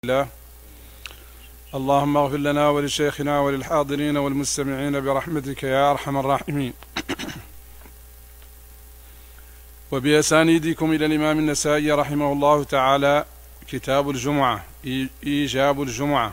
الله. اللهم اغفر لنا ولشيخنا وللحاضرين والمستمعين برحمتك يا أرحم الراحمين. وبأسانيدكم إلى الإمام النسائي رحمه الله تعالى. كتاب الجمعة، إيجاب الجمعة.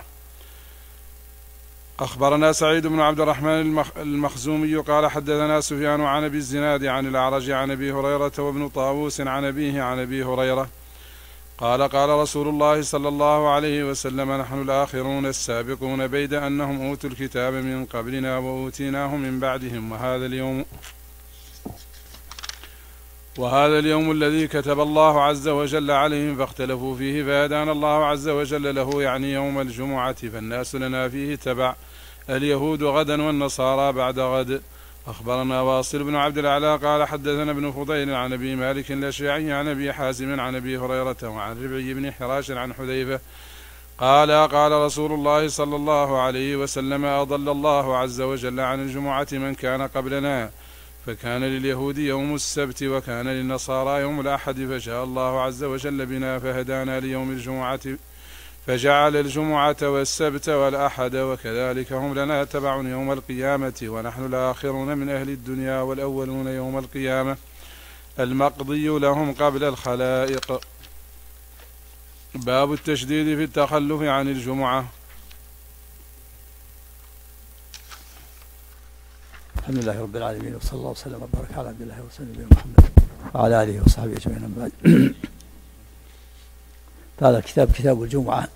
أخبرنا سعيد بن عبد الرحمن المخزومي قال حدثنا سفيان عن أبي الزناد عن الأعرج عن أبي هريرة وابن طاووس عن أبيه عن أبي هريرة قال قال رسول الله صلى الله عليه وسلم: نحن الآخرون السابقون بيد أنهم أوتوا الكتاب من قبلنا وأوتيناه من بعدهم، وهذا اليوم الذي كتب الله عز وجل عليهم فاختلفوا فيه فهدانا الله عز وجل له، يعني يوم الجمعة، فالناس لنا فيه تبع، اليهود غدا والنصارى بعد غد. أخبرنا واصل بن عبد الأعلى قال حدثنا ابن فضيل عن أبي مالك الأشعري عن أبي حازم عن أبي هريرة وعن ربعي بن حراش عن حذيفة قال قال رسول الله صلى الله عليه وسلم: أضل الله عز وجل عن الجمعة من كان قبلنا، فكان لليهود يوم السبت وكان للنصارى يوم الأحد، فجاء الله عز وجل بنا فهدانا ليوم الجمعة، فجعل الجمعة والسبت والأحد، وكذلك هم لنا تبع يوم القيامة، ونحن الآخرون من أهل الدنيا والأولون يوم القيامة، المقضي لهم قبل الخلائق. باب التشديد في التخلف عن الجمعة. الحمد لله رب العالمين، وصلى الله وسلم وبارك على عبد الله ورسوله محمد وعلى آله وصحبه أجمعين. بعد هذا الكتاب كتاب الجمعة.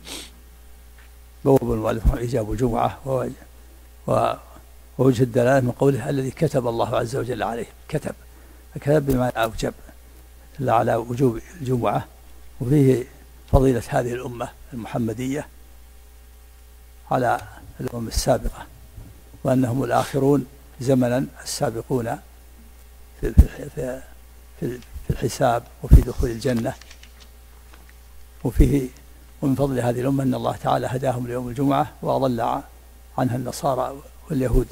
بواب المؤلف إيجاب الجمعة، ووجه الدلالة من قوله الذي كتب الله عز وجل عليه. كتب بمعنى أوجب، دل على وجوب الجمعة، وفيه فضيلة هذه الأمة المحمدية على الأمم السابقة، وأنهم الآخرون زمنا السابقون في الحساب وفي دخول الجنة. ومن فضل هذه الأمة أن الله تعالى هداهم ليوم الجمعة وأضل عنها النصارى واليهود.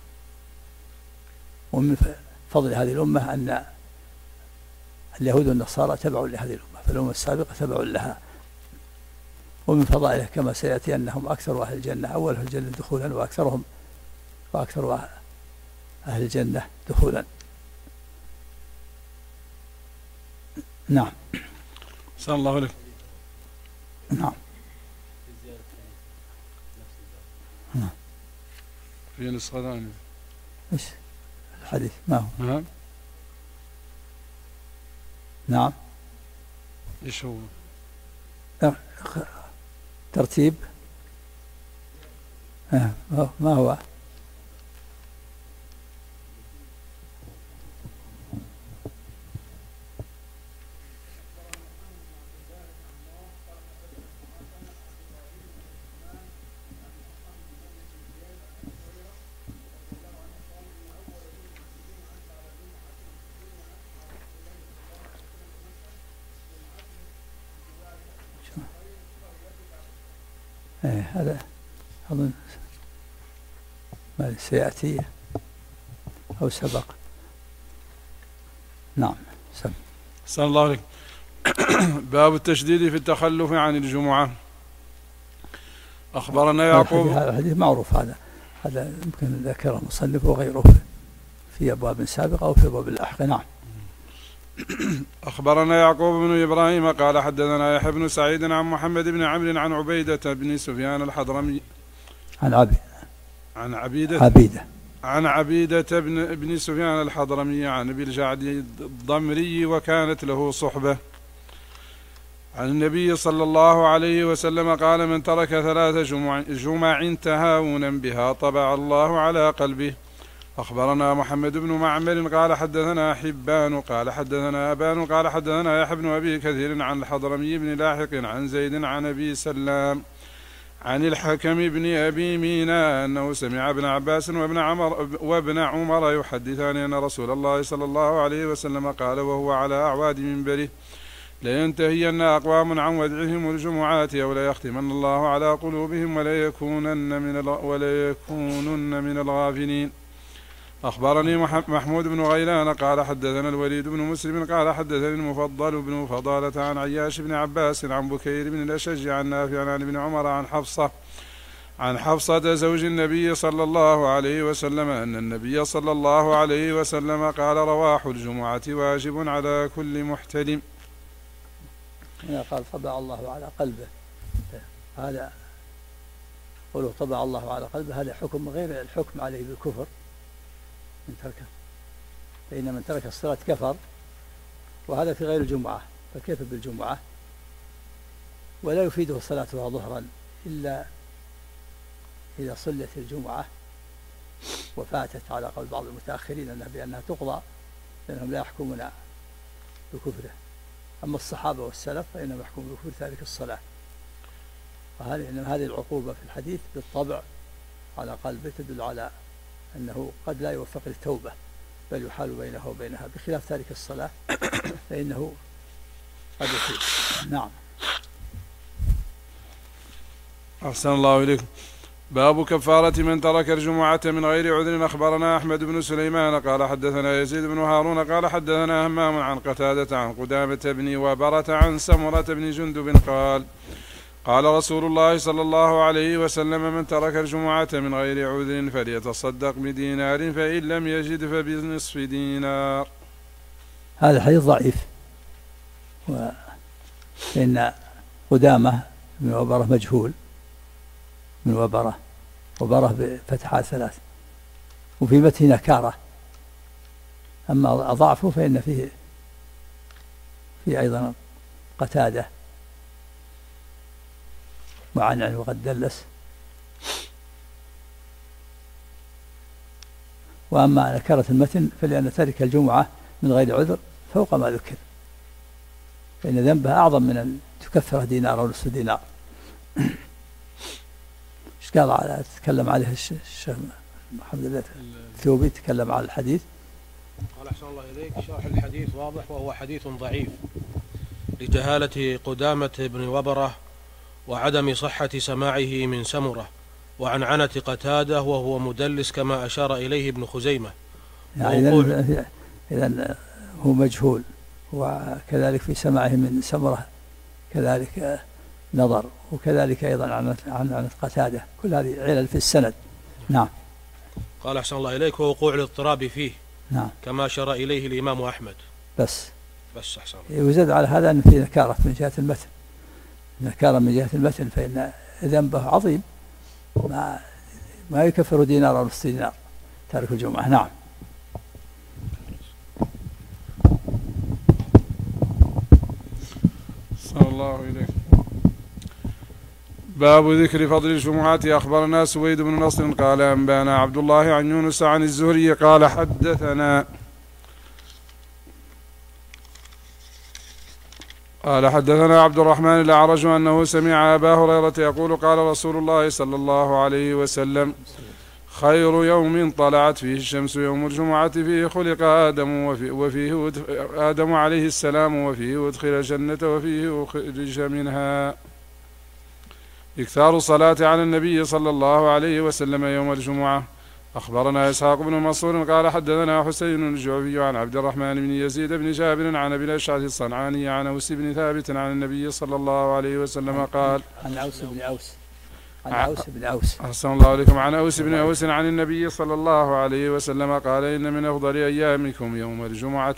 ومن فضل هذه الأمة أن اليهود والنصارى تبعوا لهذه الأمة، فالأمة السابقة تبعوا لها. ومن فضائله كما سيأتي أنهم أكثر أهل الجنة، أول أهل الجنة دخولا وأكثر أهل الجنة دخولا. نعم. صلى الله عليه. نعم. في نسخة ثانية. إيش الحديث؟ ما هو؟ نعم. نعم. إيش هو؟ ترتيب. ما هو؟ هذا أظن ما سيأتي أو سبق. نعم. صلى الله عليه. باب التشديد في التخلف عن الجمعة. أخبرنا يعقوب. هذا الحديث معروف، هذا يمكن ذكره المصنف وغيره في أبواب سابقة أو في أبواب اللاحقة. نعم. أخبرنا يعقوب بن إبراهيم قال حدثنا يحيى بن سعيد عن محمد بن عمرو عن عبيدة بن سفيان الحضرمي عن عبيدة بن سفيان الحضرمي عن أبي الجعد الضمري، وكانت له صحبة عن النبي صلى الله عليه وسلم قال: من ترك 3 جمع تهاونا بها طبع الله على قلبه. أخبرنا محمد بن معمر قال حدثنا حبان قال حدثنا أبان قال حدثنا يحيى بن أبي كثير عن الحضرمي بن لاحق عن زيد عن أبي سلام عن الحكم بن أبي ميناء أنه سمع ابن عباس وابن عمر يحدثان أن رسول الله صلى الله عليه وسلم قال وهو على أعواد منبره: لينتهين أقوام عن ودعهم الجمعات أو ليختمن الله على قلوبهم وليكونن من الغافلين. أخبرني محمود بن غيلان قال حدثنا الوليد بن مسلم قال حدثني المفضل بن فضالة عن عياش بن عباس عن بكير بن الأشج عن نافع عن ابن عمر عن حفصة زوج النبي صلى الله عليه وسلم أن النبي صلى الله عليه وسلم قال رواح الجمعة واجب على كل محتلم. هنا قال طبع الله على قلبه، هذا قوله طبع الله على قلبه هذا حكم غير الحكم عليه بالكفر من تركه، فإن من ترك الصلاة كفر، وهذا في غير الجمعة، فكيف بالجمعة؟ ولا يفيده صلاتها ظهرا إلا إذا صلت الجمعة وفاتت، على قول بعض المتأخرين بأنها تقضى لأنهم لا يحكمون بكفره. أما الصحابة والسلف فإنهم يحكمون بكفر تارك الصلاة. هذه العقوبة في الحديث بالطبع على قلبه تدل على أنه قد لا يوفق للتوبة، بل يحال بينه وبينها، بخلاف تارك الصلاة فإنه قد يتوب. نعم. أحسن الله إليكم. باب كفارة من ترك الجمعة من غير عذر. أخبرنا أحمد بن سليمان قال حدثنا يزيد بن هارون قال حدثنا همام عن قتادة عن قدامة بن وبرة عن سمرة بن جندب قال رسول الله صلى الله عليه وسلم من ترك الجمعة من غير عذر فليتصدق بدينار فإن لم يجد فبنصف دينار. هذا الحديث ضعيف، فإن قدامة بن وبرة مجهول، من وبرة بفتحات ثلاث، وفي متن نكارة. أما ضعفه فإن فيه أيضا قتادة وعنعن وقد دلس. وأما نكرة المتن فلأن ترك الجمعة من غير عذر فوق ما ذكر، فإن ذنبها أعظم من أن تكفره دينار أو نصف دينار. ايش قال على تكلم عليه الشيخ محمد الله الثوبي، تكلم على الحديث قال أحسن الله إليك شرح الحديث واضح وهو حديث ضعيف لجهالة قدامة بن وبرة وعدم صحة سماعه من سمرة وعنعنة قتادة وهو مدلس كما أشار إليه ابن خزيمة. يعني إذن هو مجهول، وكذلك في سماعه من سمرة كذلك نظر، وكذلك أيضا عن قتادة، كل هذه علل في السند. نعم. قال أحسن الله إليك ووقوع الاضطراب فيه. نعم. كما أشار إليه الإمام أحمد. بس أحسن. وزاد على هذا أن في نكارة من جهة المتن، نكارة من جهة المتن، فإن ذنبه عظيم ما يكفر دينار أو نصف دينار تارك الجمعة. نعم. صلى الله إليه. باب ذكر فضل الجمعة. أخبرنا سويد بن نصر قال أنبانا عبد الله عن يونس عن الزهري قال حدثنا عبد الرحمن الأعرج أنه سمع أبا هريرة يقول قال رسول الله صلى الله عليه وسلم خير يوم طلعت فيه الشمس يوم الجمعة فيه خلق وفيه آدم عليه السلام وفيه أدخل الجنة وفيه أخرج منها. إكثار الصلاة على النبي صلى الله عليه وسلم يوم الجمعة. أخبرنا إسحاق بن منصور قال حدثنا حسين الجعفي عن عبد الرحمن بن يزيد بن جابر عن أبي الأشعث الصنعاني عن أوس بن ثابت عن النبي صلى الله عليه وسلم قال عن أوس بن أوس أحسن الله عليكم. عن أوس بن أوس عن النبي صلى الله عليه وسلم قال إن من أفضل أيامكم يوم الجمعة.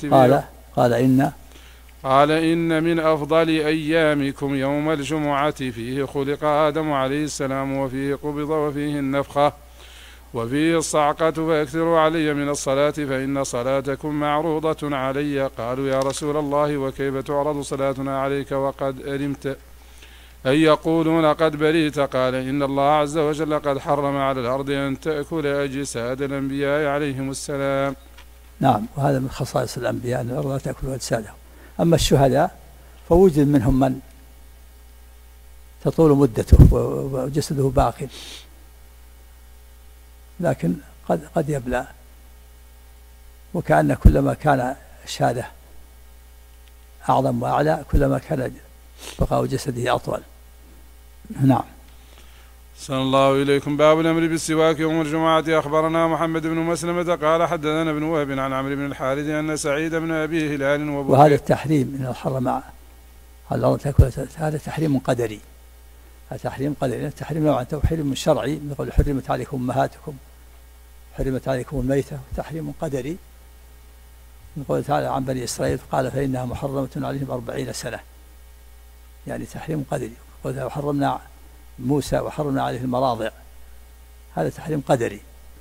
قال إن من أفضل أيامكم يوم الجمعة فيه خلق آدم عليه السلام وفيه قبض وفيه النفخة وفيه الصعقة فاكثروا علي من الصلاة فإن صلاتكم معروضة علي. قالوا يا رسول الله وكيف تعرض صلاتنا عليك وقد ألمت؟ أي يقولون قد بريت؟ قال إن الله عز وجل قد حرم على الأرض أن تأكل أجساد الأنبياء عليهم السلام. نعم. وهذا من خصائص الأنبياء أن الأرض لا تأكل أجسادهم. أما الشهداء فوجد منهم من تطول مدته وجسده باق، لكن قد يبلى، وكأن كلما كان الشهادة أعظم وأعلى كلما كان بقاء جسده أطول. نعم. صلى الله إليكم. باب الأمر بالسواك يوم الجمعة. أخبرنا محمد بن مسلمة قال حدثنا ابن وهب عن عمرو بن الحارث أن سعيد بن أبي هلال وهذا التحريم من الحرم على الأرض تأكل، هذا تحريم قدري، هذا تحريم قدري. التحريم نوعا تحريم شرعي، مثل حرمت عليكم أمهاتكم، حرمت عليكم الميتة، وتحريم قدري من قوله تعالى عن بني إسرائيل قال فإنها محرمة عليهم 40 سنة، يعني تحريم قدري. وحرمنا موسى وحرمنا عليه المراضع، هذا تحريم قدري،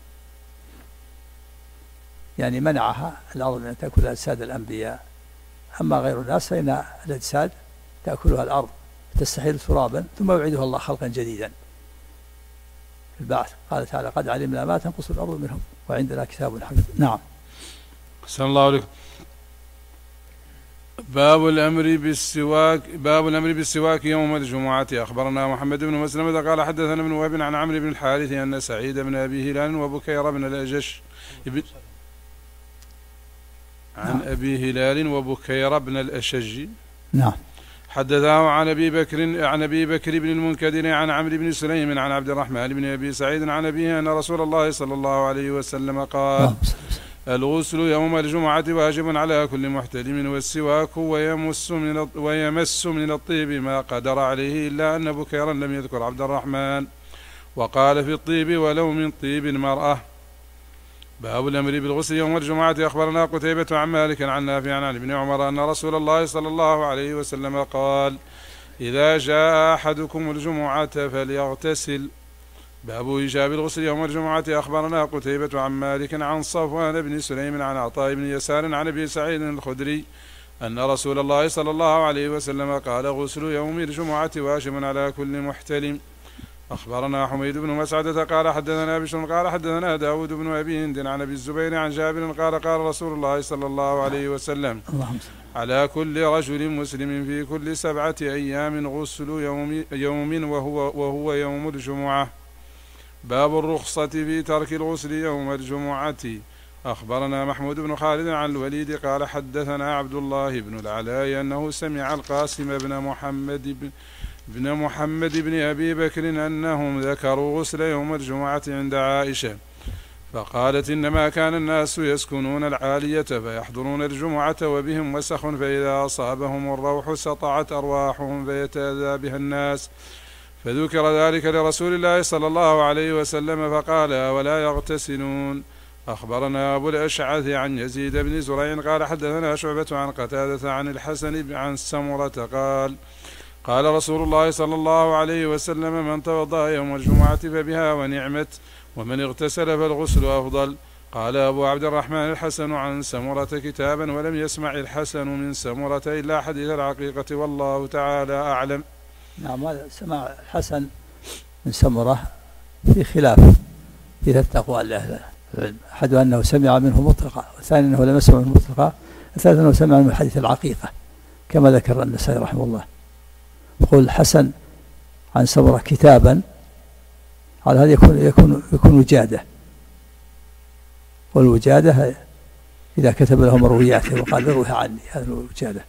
يعني منعها الأرض من أن تأكل أجساد الأنبياء. أما غير الناس فإن الأجساد تأكلها الأرض تستحيل ترابا ثم يعيدها الله خلقا جديدا في البعث. قال تعالى قد علمنا ما تنقص الأرض منهم وعندنا كتاب حفيظ. نعم. صلى الله عليه. باب الأمر بالسواك يوم الجمعة. أخبرنا محمد بن مسلمة قال حدثنا ابن وهب عن عمرو بن الحارث أن سعيد بن أبي هلال وبكير بن الأجش عن أبي هلال وبكير بن الأشج نعم حدثه عن أبي بكر بن المنكدر عن عمرو بن سليم عن عبد الرحمن بن أبي سعيد عن أبيه أن رسول الله صلى الله عليه وسلم قال الغسل يوم الجمعة واجب على كل محتلم، والسواك ويمس من الطيب ما قدر عليه، إلا أن بكيرا لم يذكر عبد الرحمن وقال في الطيب ولو من طيب المرأة. باب الأمر بالغسل يوم الجمعة. أخبرنا قتيبة عن مالك عن نافع عن ابن عمر أن رسول الله صلى الله عليه وسلم قال إذا جاء أحدكم الجمعة فليغتسل. باب إيجاب الغسل يوم الجمعة. أخبرنا قتيبة عن مالك عن صفوان بن سليم عن عطاء بن يسار عن أبي سعيد الخدري أن رسول الله صلى الله عليه وسلم قال غسل يوم الجمعة واجب على كل محتلم. أخبرنا حميد بن مسعدة قال حدثنا بشر قال حدثنا داود بن أبي هند عن أبي الزبير عن جابر قال قال رسول الله صلى الله عليه وسلم على كل رجل مسلم في كل 7 أيام غسل يوم وهو يوم الجمعة. باب الرخصة في ترك الغسل يوم الجمعة. أخبرنا محمود بن خالد عن الوليد قال حدثنا عبد الله بن العلاء أنه سمع القاسم بن محمد بن أبي بكر أنهم ذكروا غسل يوم الجمعة عند عائشة فقالت إنما كان الناس يسكنون العالية فيحضرون الجمعة وبهم وسخ، فإذا أصابهم الروح سطعت أرواحهم فيتأذى بها الناس، فذكر ذلك لرسول الله صلى الله عليه وسلم فقال ولا يغتسلون. أخبرنا أبو الأشعث عن يزيد بن زريع قال حدثنا شعبة عن قتادة عن الحسن عن سمرة قال قال رسول الله صلى الله عليه وسلم من توضأ يوم الجمعة فبها ونعمت، ومن اغتسل فالغسل أفضل. قال أبو عبد الرحمن الحسن عن سمرة كتابا ولم يسمع الحسن من سمرة إلا حديث العقيقة والله تعالى أعلم. نعم. هذا سماع الحسن من سمرة في خلاف في 3 أقوال لأهل العلم، أحد أنه سمع منه مطلقا، والثاني أنه لم يسمع منه مطلقا، الثالث أنه سمع من حديث العقيقة كما ذكر النسائي رحمه الله. يقول الحسن عن سمرة كتابا، على هذا يكون وجادة، والوجادة إذا كتب له مروياته وقال روح عني، هذا الوجادة.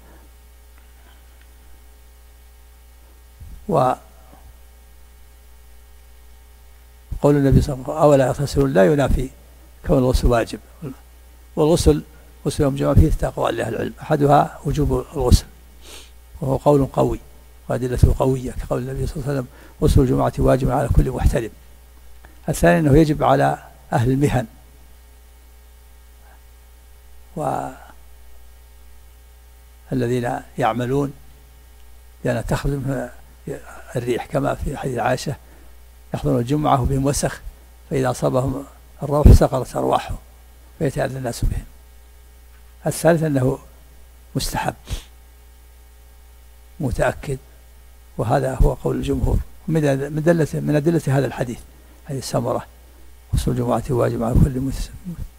وقول النبي صلى الله عليه وسلم أولا يغتسلون لا ينافي كون الغسل واجب، والغسل غسل يوم الجمعة فيه 3 أقوال لأهل العلم، أحدها وجوب الغسل وهو قول قوي وأدلته قوية كقول النبي صلى الله عليه وسلم غسل الجمعة واجب على كل محتلم. الثاني أنه يجب على أهل المهن والذين يعملون، لأن تخرج منه الريح كما في حديث عائشة يحضرون الجمعة وبهم وسخ فإذا أصابهم الروح سقطت أرواحهم فيتأذى الناس بهم. الثالث أنه مستحب متأكد، وهذا هو قول الجمهور من أدلة هذا الحديث، حديث سمرة غسل الجمعة واجب على كل مسلم،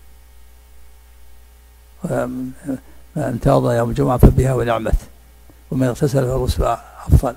من توضأ يوم الجمعة فبها ونعمت، ومن اغتسل فالغسل أفضل.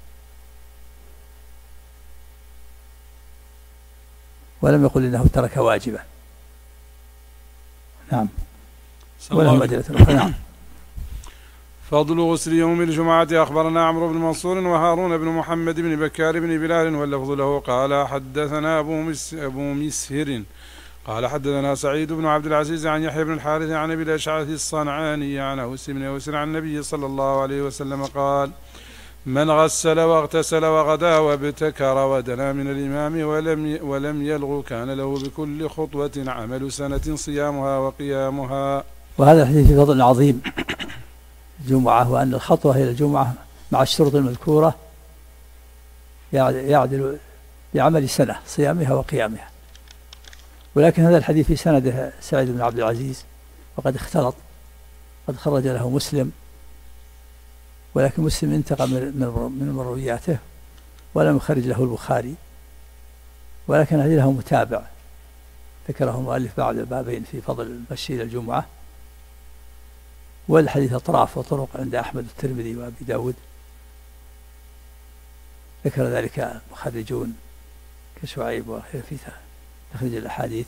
ولم يقل إنه ترك واجبا. نعم. ولهم أدلة أخرى. نعم. فضل غسل يوم الجمعة. أخبرنا عمرو بن منصور وهارون بن محمد بن بكار بن بلال واللفظ له قال حدثنا أبو مسهر قال حدثنا سعيد بن عبد العزيز عن يحيى بن الحارث عن أبي الأشعث الصنعاني عن أوس بن أوس عن النبي صلى الله عليه وسلم قال من غسل واغتسل وغدا وابتكر ودنا من الإمام ولم يلغ كان له بكل خطوة عمل سنة صيامها وقيامها. وهذا الحديث في فضل عظيم الجمعة، وأن الخطوة إلى الجمعة مع الشروط المذكورة يعدل بعمل سنة صيامها وقيامها. ولكن هذا الحديث في سنده سعيد بن عبد العزيز وقد اختلط، قد خرج له مسلم، ولكن مسلم انتقى من مروياته ولم يخرج له البخاري، ولكن هذه له متابع ذكره المؤلف بعد بابين في فضل المشي إلى الجمعة. والحديث أطراف وطرق عند أحمد والترمذي وأبي داود، ذكر ذلك المخرجون كشعيب وغيره في تخريج الأحاديث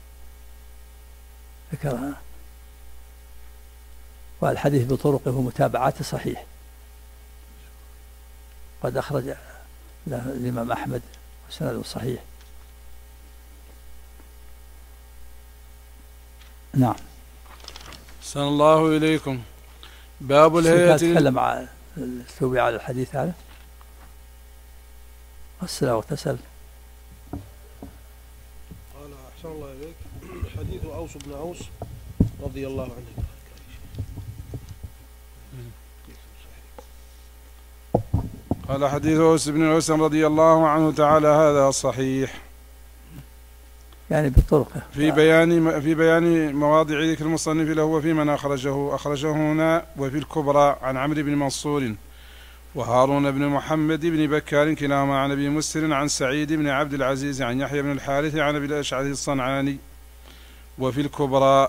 ذكرها. والحديث بطرقه ومتابعاته صحيح، قد أخرج له الإمام أحمد وسنده صحيح. نعم. أحسن الله إليكم. باب الهيئة. تكلم على الثوبي على الحديث هذا، غسل واغتسل. قال أحسن الله إليك حديث أوس بن أوس رضي الله عنه. قال حديث أوس بن أوس رضي الله عنه تعالى هذا صحيح، يعني بطرقه في بيان مواضع ذكر المصنف له وفي من أخرجه هنا وفي الكبرى عن عمرو بن منصور وهارون بن محمد بن بكار كلاهما عن أبي مسهر عن سعيد بن عبد العزيز عن يحيى بن الحارث عن أبي الأشعث الصنعاني وفي الكبرى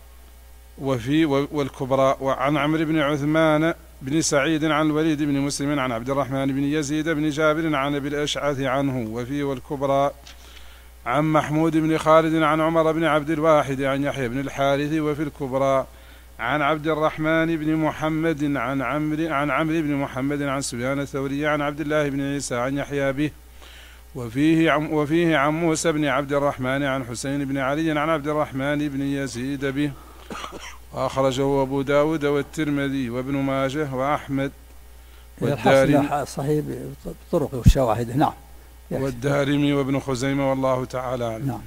والكبرى وعن عمرو بن عثمان بن سعيد عن الوليد بن مسلم عن عبد الرحمن بن يزيد بن جابر عن أبي الأشعث عنه وفي والكبرى عن محمود بن خالد عن عمر بن عبد الواحد عن يحيى بن الحارث وفي الكبرى عن عبد الرحمن بن محمد عن عمرو بن محمد عن سفيان الثوري عن عبد الله بن عيسى عن يحيى به وفيه عن موسى بن عبد الرحمن عن حسين بن علي عن عبد الرحمن بن يزيد به. وأخرجه أبو داود والترمذي وابن ماجه وأحمد والدارمي صحيح بطرقه وشواهده. نعم. والدارمي وابن خزيمة والله تعالى أعلم. نعم.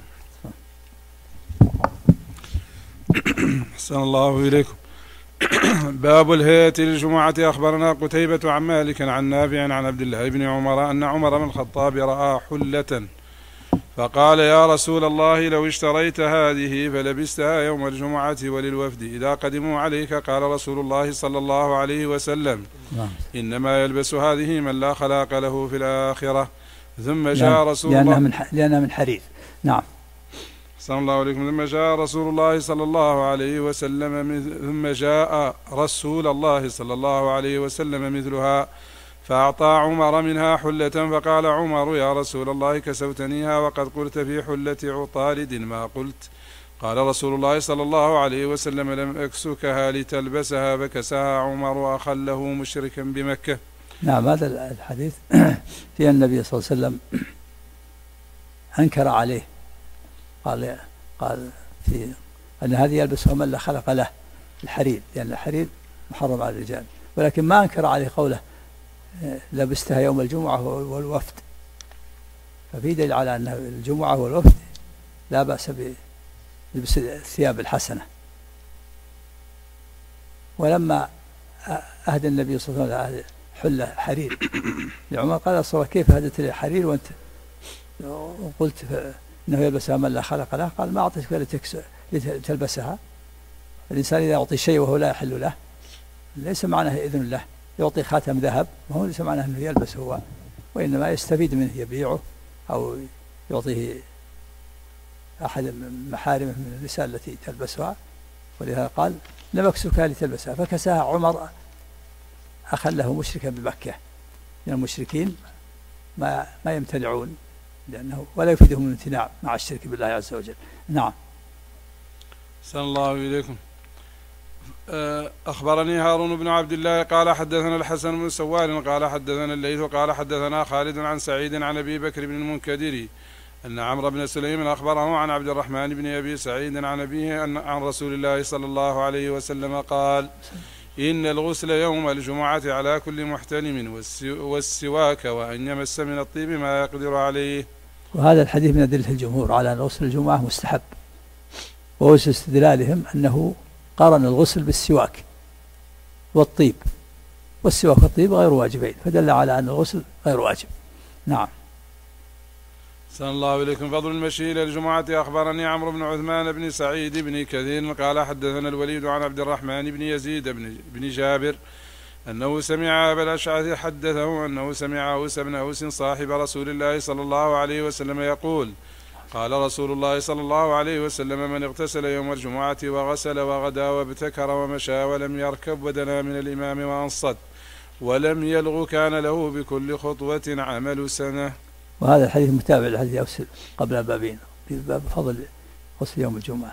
أحسن الله إليكم. باب الهيئة للجمعة. أخبرنا قتيبة عن مالك عن نافع عن عبد الله بن عمر أن عمر بن الخطاب رأى حلة فقال يا رسول الله لو اشتريت هذه فلبستها يوم الجمعة وللوفد إذا قدموا عليك. قال رسول الله صلى الله عليه وسلم إنما يلبس هذه من لا خلاق له في الآخرة. ثم جاء رسول الله لأنها من حرير. نعم. صلى الله عليه وسلم. ثم جاء رسول الله صلى الله عليه وسلم مثلها فأعطى عمر منها حلة فقال عمر يا رسول الله كسوتنيها وقد قلت في حلة عطارد ما قلت. قال رسول الله صلى الله عليه وسلم لم أكسكها لتلبسها فكساها عمر وأخله مشركا بمكة. نعم. هذا الحديث في النبي صلى الله عليه وسلم أنكر عليه، قال في أن هذه يلبسها من لا خلق له الحرير، لأن الحرير محرم على الرجال، ولكن ما أنكر عليه قوله لبستها يوم الجمعة والوفد، ففي دليل على أن الجمعة والوفد لا بأس بلبس الثياب الحسنة. ولما أهدى النبي صلى الله عليه وسلم حلة حرير لعمر قال صلى كيف هدت لي حرير وأنت وقلت إنه يلبسها من لا خلق له؟ قال ما أعطيتك لتلبسها. الإنسان إذا يعطي شيء وهو لا يحل له ليس معناه إذن له. يعطي خاتم ذهب وهو ليس معناه أنه يلبس هو، وإنما يستفيد منه يبيعه أو يعطيه أحد من محارمه من النساء التي تلبسها، ولهذا قال لم أكسكها لتلبسها فكساها عمر أخله مشركا بمكة. من المشركين ما يمتنعون لأنه ولا يفيدهم الامتناع مع الشرك بالله عز وجل. نعم. صلى الله إليكم. أخبرني هارون بن عبد الله قال حدثنا الحسن بن سوار قال حدثنا الليث قال حدثنا خالد عن سعيد عن أبي بكر بن المنكدر أن عمرو بن سليم أخبره عن عبد الرحمن بن أبي سعيد عن أبيه عن رسول الله صلى الله عليه وسلم قال: إن الغسل يوم الجمعة على كل محتلم والسواك وأن يمس من الطيب ما يقدر عليه. وهذا الحديث من أدلة الجمهور على أن غسل الجمعة مستحب، ووجه استدلالهم أنه قارن الغسل بالسواك والطيب، والسواك والطيب غير واجبين، فدل على أن الغسل غير واجب. نعم. صلى الله إليكم. فضل المشي إلى الجمعة. أخبرني عمرو بن عثمان بن سعيد بن كثير قال حدثنا الوليد عن عبد الرحمن بن يزيد بن جابر أنه سمع أبا الأشعث حدثه أنه سمع أوس بن أوس صاحب رسول الله صلى الله عليه وسلم يقول: قال رسول الله صلى الله عليه وسلم: من اغتسل يوم الجمعة وغسل وغدا وابتكر ومشى ولم يركب ودنا من الإمام وأنصت ولم يلغ كان له بكل خطوة عمل سنة. وهذا الحديث متابع لحديث أوس قبل البابين، في باب فضل غسل يوم الجمعة،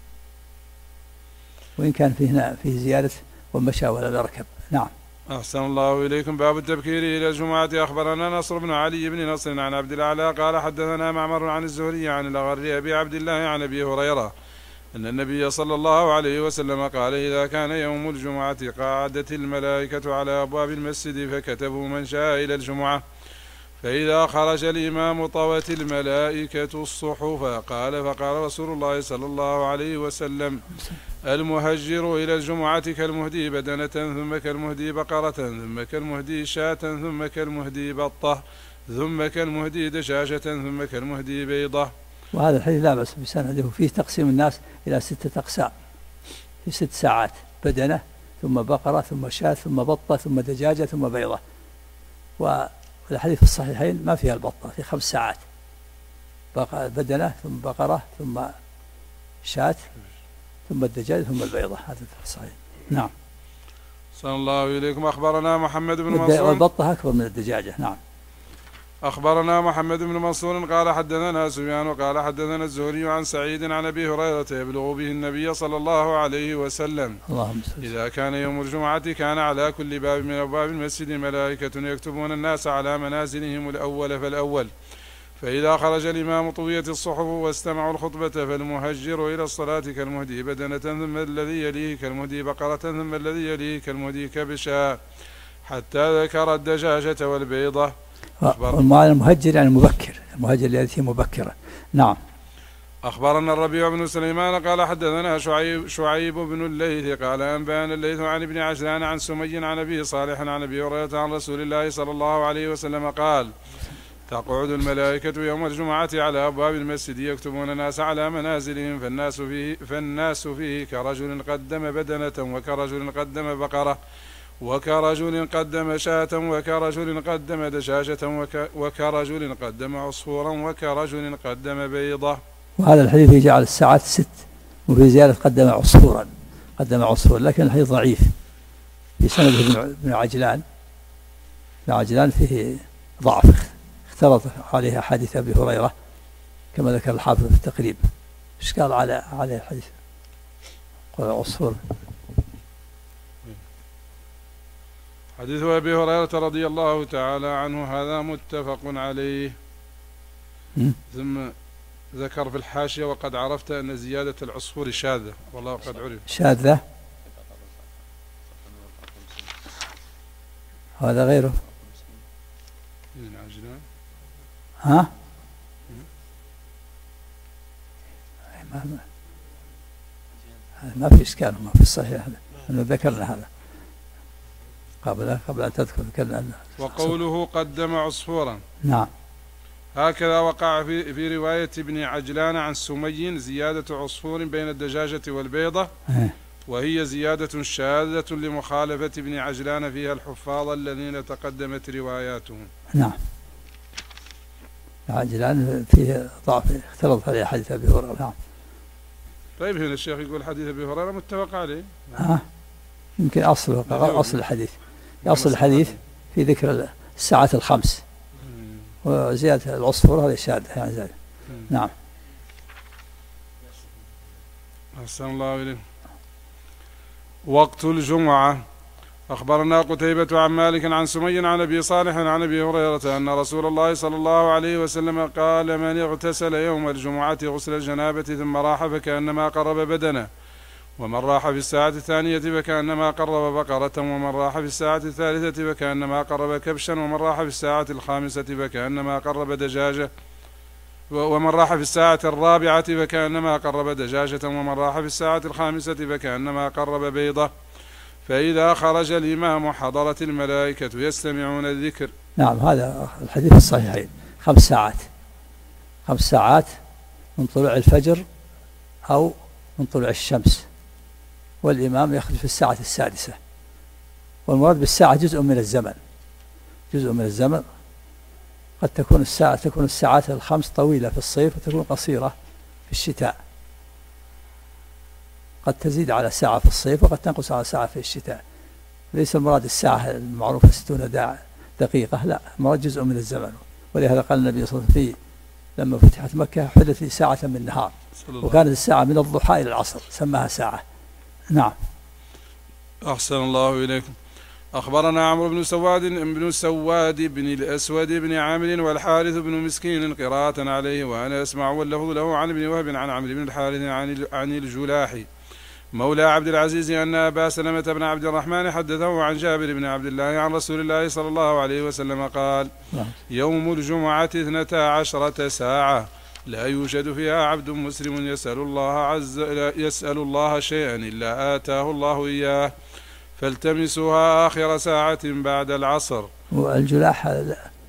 وإن كان فيه زيادة ومشى ولم يركب. نعم. أحسن الله إليكم. باب التبكير إلى الجمعة. أخبرنا نصر بن علي بن نصر عن عبد الأعلى قال حدثنا معمر عن الزهري عن الأغر أبي عبد الله عن أبي هريرة أن النبي صلى الله عليه وسلم قال: إذا كان يوم الجمعة قعدت الملائكة على أبواب المسجد فكتبوا من شاء إلى الجمعة، فإذا خرج الإمام طوت الملائكة الصحف. فقال رسول الله صلى الله عليه وسلم: المهجر إلى الجمعة كالمهدي بدنة ثم كالمهدي بقرة ثم كالمهدي شاة ثم كالمهدي بطة ثم كالمهدي دجاجة ثم كالمهدي بيضة. وهذا الحديث لا بأس بسنده، فيه تقسيم الناس إلى 6 أقسام في 6 ساعات: بدنة ثم بقرة ثم شاة ثم بطة ثم دجاجة ثم بيضة. والحديث في الصحيحين ما فيها البطة، في 5 ساعات: بدنة ثم بقرة ثم شاة ثم الدجاج ثم البيضة. هذا في الصحيح. نعم. صلى الله إليكم. أخبرنا محمد بن منصور. والبطة أكبر من الدجاجة. نعم. أخبرنا محمد بن منصور قال حدثنا سفيان قال حدثنا الزهري عن سعيد عن أبي هريرة يبلغ به النبي صلى الله عليه وسلم: إذا كان يوم الجمعة كان على كل باب من أبواب المسجد ملائكة يكتبون الناس على منازلهم الأول فالأول، فإذا خرج الإمام طويت الصحف واستمعوا الخطبة، فالمهجر إلى الصلاة كالمهدي بدنة ثم الذي يليه كالمهدي بقرة ثم الذي يليه كالمهدي كبشا، حتى ذكر الدجاجة والبيضة. والمعنى المهجر يعني مبكر، المهجر الذي مبكرة. نعم. أخبرنا الربيع بن سليمان قال حدثنا شعيب بن الليث قال أنبأنا الليث عن ابن عجلان عن سمي عن أبي صالح عن أبي هريرة عن رسول الله صلى الله عليه وسلم قال: تقعد الملائكة يوم الجمعة على أبواب المسجد يكتبون الناس على منازلهم، فالناس فيه كرجل قدم بدنة وكرجل قدم بقرة وكرجل قدم شاة وكرجل قدم دجاجة وكرجل قدم عصفورا وكرجل قدم بيضة. وهذا الحديث يجعل الساعات 6، وفي زيادة قدم عصفورا، لكن الحديث ضعيف في سنده ابن عجلان فيه ضعف، اختلط عليه حديث أبي هريرة كما ذكر الحافظ في التقريب. ايش قال على الحديث؟ قال عصفور. حديث أبي هريرة رضي الله تعالى عنه هذا متفق عليه. ثم ذكر في الحاشية: وقد عرفت أن زيادة العصفور شاذة. والله قد عرف شاذة، هذا غيره. ها؟ ما في إشكال، ما في الصحيح، أنه ذكرنا هذا قبل أن تذكر ذكرنا. وقوله قدم عصفورا. نعم. هكذا وقع في رواية ابن عجلان عن سمي زيادة عصفور بين الدجاجة والبيضة، وهي زيادة شاذة لمخالفة ابن عجلان فيها الحفاظ الذين تقدمت رواياتهم. نعم. عجلان فيه ضعف، اختلط عليه حديث أبي هريرة. نعم. طيب هنا الشيخ يقول حديث أبي هريرة متفق عليه. يمكن أصل الحديث في ذكر الساعات 5، وزيادة العصفور هذا شاذ يعني زاد. نعم. أحسن الله إليه. وقت الجمعة. أخبرنا قتيبة عن مالك عن سمي عن أبي صالح عن أبي هريرة أن رسول الله صلى الله عليه وسلم قال: من اغتسل يوم الجمعة غسل الجنابة ثم راح فكأنما قرب بدنه، ومن راح في الساعة الثانية فكأنما قرب بقرة، ومن راح في الساعة الثالثة فكأنما قرب كبشا، ومن راح في الساعة الخامسة فكأنما قرب دجاجة، ومن راح في الساعة الرابعة فكأنما قرب دجاجة، ومن راح في الساعة الخامسة فكأنما قرب بيضة. فإذا خرج الإمام حضرت الملائكة يستمعون الذكر. نعم، هذا الحديث الصحيحين. 5 ساعات، 5 ساعات من طلوع الفجر أو من طلوع الشمس، والإمام يخرج في الساعة السادسة. والمراد بالساعة جزء من الزمن، جزء من الزمن. قد تكون الساعات ال5 طويلة في الصيف وتكون قصيرة في الشتاء، قد تزيد على ساعة في الصيف وقد تنقص على ساعة في الشتاء. ليس المراد الساعة المعروفة 60 دقيقة، لا، المراد جزء من الزمن. ولهذا قال النبي صلى الله عليه وسلم لما فتحت مكة: حدث لي ساعة من النهار، وكانت الساعة من الضحى إلى العصر، سماها ساعة. نعم. أحسن الله إليكم. أخبرنا عمرو بن سواد بن الأسود بن عامر والحارث بن مسكين قراءة عليه وأنا أسمع، واللفظ له عن ابن وهب عن عمرو بن الحارث عن الجلاحي مولى عبد العزيز أن أبا سلمة بن عبد الرحمن حدثه عن جابر بن عبد الله عن رسول الله صلى الله عليه وسلم قال: يوم الجمعة 12 ساعة لا يوجد فيها عبد مسلم يسأل الله شيئا إلا آتاه الله إياه، فالتمسوها آخر ساعة بعد العصر. والجلاح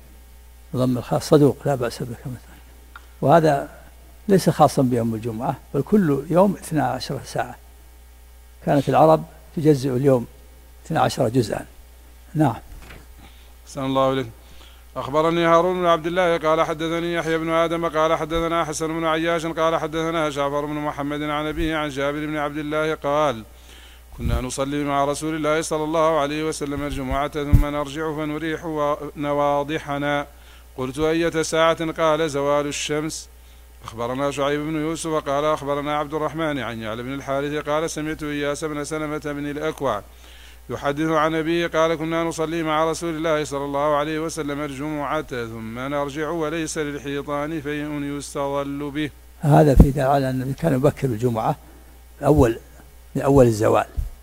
ضم الخاص صدوق لا بأس به، وهذا ليس خاصا بيوم الجمعة، بل كل يوم 12 ساعة. كانت العرب تجزئ اليوم 12 جزءا. نعم. أحسن الله إليك. أخبرني هارون بن عبد الله قال حدثني يحيى بن آدم قال حدثنا حسن بن عياش قال حدثنا جعفر بن محمد عن أبيه عن جابر بن عبد الله قال: كنا نصلي مع رسول الله صلى الله عليه وسلم الجمعة ثم نرجع فنريح نواضحنا. قلت: أية ساعة؟ قال: زوال الشمس. أخبرنا شعيب بن يوسف قال أخبرنا عبد الرحمن عن يعلى بن الحارث قال: سمعت إياس بن سلمة بن الأكوع يحدث عن أبيه قال: كنا نصلي مع رسول الله صلى الله عليه وسلم الجمعة ثم نرجع وليس للحيطان فيء يستظل به. هذا في دلالة على أنه كان يبكر الجمعة لأول الزوال.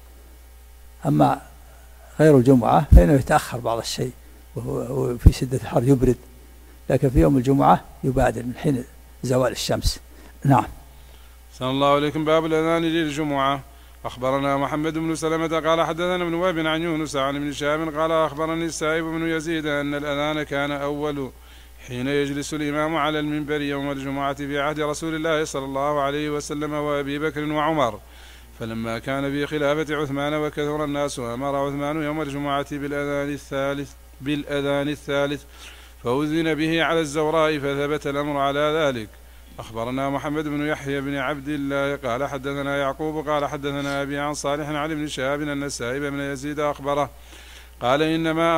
أما غير الجمعة فإنه يتأخر بعض الشيء، وفي شدة الحر يبرد، لكن في يوم الجمعة يبادر من حين زوال الشمس. نعم. صلى الله عليكم. باب الأذان للجمعة. أخبرنا محمد بن سلمة قال حدثنا ابن وهب عن يونس عن ابن شهاب قال أخبرني السائب بن يزيد أن الأذان كان أول حين يجلس الإمام على المنبر يوم الجمعة في عهد رسول الله صلى الله عليه وسلم وأبي بكر وعمر، فلما كان في خلافة عثمان وكثر الناس أمر عثمان يوم الجمعة بالأذان الثالث فأذن به على الزوراء فثبت الأمر على ذلك. أخبرنا محمد بن يحيى بن عبد الله قال حدثنا يعقوب قال حدثنا أبي عن صالح عن ابن شهاب أن السائب بن يزيد أخبره قال: إنما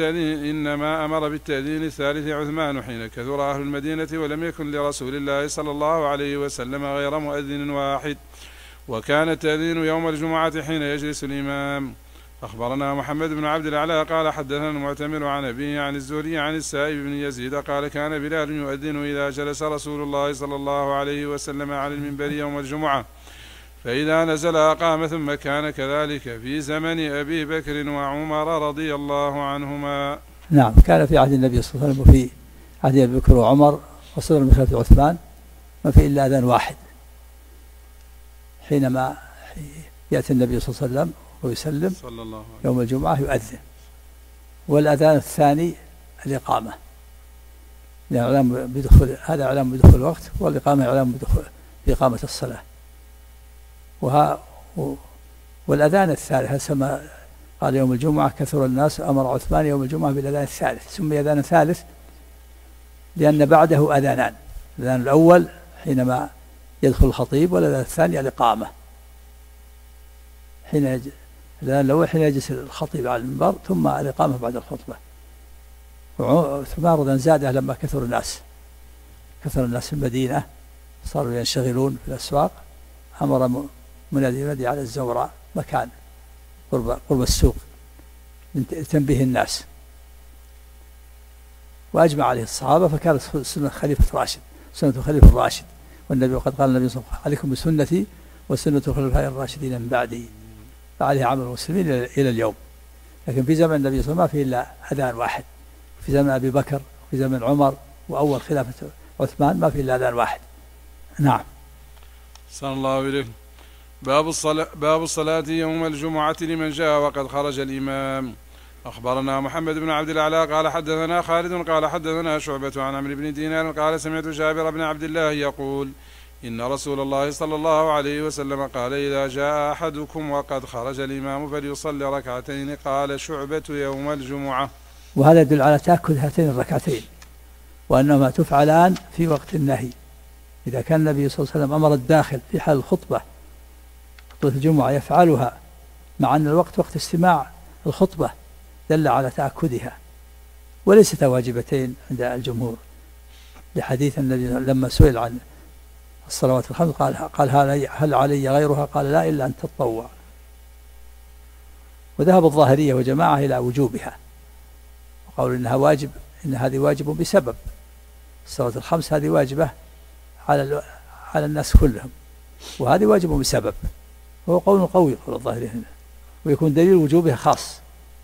أمر بالتأذين الثالث عثمان حين كثر أهل المدينة ولم يكن لرسول الله صلى الله عليه وسلم غير مؤذن واحد، وكان التأذين يوم الجمعة حين يجلس الإمام. أخبرنا محمد بن عبد الأعلى قال حدثنا المعتمر عن أبيه عن الزهري عن السائب بن يزيد قال: كان بلال يؤذن إذا جلس رسول الله صلى الله عليه وسلم على المنبر يوم الجمعة، فإذا نزل أقام، ثم كان كذلك في زمن أبي بكر وعمر رضي الله عنهما. نعم، كان في عهد النبي صلى الله عليه وسلم وفي عهد أبي بكر وعمر وصدر من خلافة عثمان ما في إلا أذان واحد، حينما يأتي النبي صلى الله عليه وسلم ويسلم يوم الجمعة يؤذن، والأذان الثاني الإقامة، هذا إعلام بدخول الوقت، والإقامة إعلام بإقامة الصلاة. والأذان الثالث كما قال يوم الجمعة كثر الناس أمر عثمان يوم الجمعة بالأذان الثالث، سمي أذان ثالث لأن بعده أذانان، الأذان الأول حينما يدخل الخطيب، والأذان الثاني الإقامة الأذان الأول حين يجلس الخطيب على المنبر، ثم الإقامة بعد الخطبة. وعثمان رضي زاده لما كثر الناس في المدينة صاروا ينشغلون في الأسواق، أمر منادي على الزوراء مكان قرب السوق لتنبيه الناس، وأجمع عليه الصحابة، فكانت سنة خليفة راشد، سنة خليفة الراشد. والنبي وقد قال النبي صلى الله عليه وسلم: عليكم بسنتي وسنة الخلفاء الراشدين من بعدي، فعليه عمل المسلمين إلى اليوم. لكن في زمن النبي صلى الله عليه وسلم ما فيه إلا أذان واحد، في زمن أبي بكر وفي زمن عمر وأول خلافة عثمان ما فيه إلا أذان واحد. نعم. صلى الله عليه. باب الصلاة يوم الجمعة لمن جاء وقد خرج الإمام. أخبرنا محمد بن عبد الأعلى قال حدثنا خالد قال حدثنا شعبة عن عمرو بن دينار قال سمعت جابر بن عبد الله يقول: إن رسول الله صلى الله عليه وسلم قال: إذا جاء أحدكم وقد خرج الإمام فليصلي ركعتين. قال شعبة: يوم الجمعة. وهذا يدل على تأكد هاتين الركعتين، وأنهما تفعلان في وقت النهي. إذا كان النبي صلى الله عليه وسلم أمر الداخل في حال خطبة الجمعة يفعلها، مع أن الوقت وقت استماع الخطبة، دل على تأكدها، وليست واجبتين عند الجمهور، لحديث النبي لما سئل عن الصلوات الخمس قال هل علي غيرها؟ قال: لا، إلا أن تتطوع. وذهب الظاهرية وجماعة إلى وجوبها، وقالوا إنها واجب، إن هذه واجب بسبب. الصلوات الخمس هذه واجبة على الناس كلهم، وهذه واجب بسبب، وهو قول قوي قول الظاهرية هنا، ويكون دليل وجوبها خاص.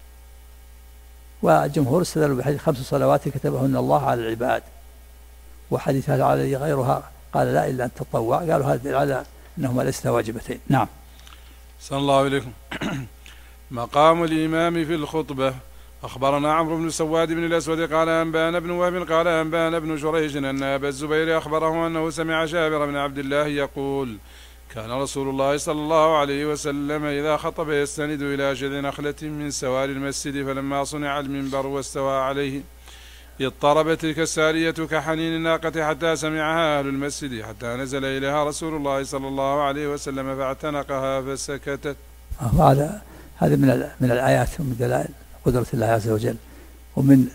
والجمهور استدلوا بحديث 5 صلوات كتبهن الله على العباد، وحديث هل علي غيرها قال: لا، إلا أن تطوع. قالوا هذا على أنهما ليستا واجبتين. نعم. صلى الله عليكم. مقام الإمام في الخطبة. أخبرنا عمرو بن سواد بن الأسود قال أنبانا بن وهب قال أنبانا بن جريج أن أبا الزبير أخبره أنه سمع جابر بن عبد الله يقول: كان رسول الله صلى الله عليه وسلم إذا خطب يستند إلى جذع نخلة من سوار المسجد، فلما صنع المنبر واستوى عليه اضطربت تلك السارية كحنين الناقة حتى سمعها أهل المسجد، حتى نزل إليها رسول الله صلى الله عليه وسلم فاعتنقها فسكتت. هذا من الآيات ومن دلائل قدرة الله عز وجل، ومن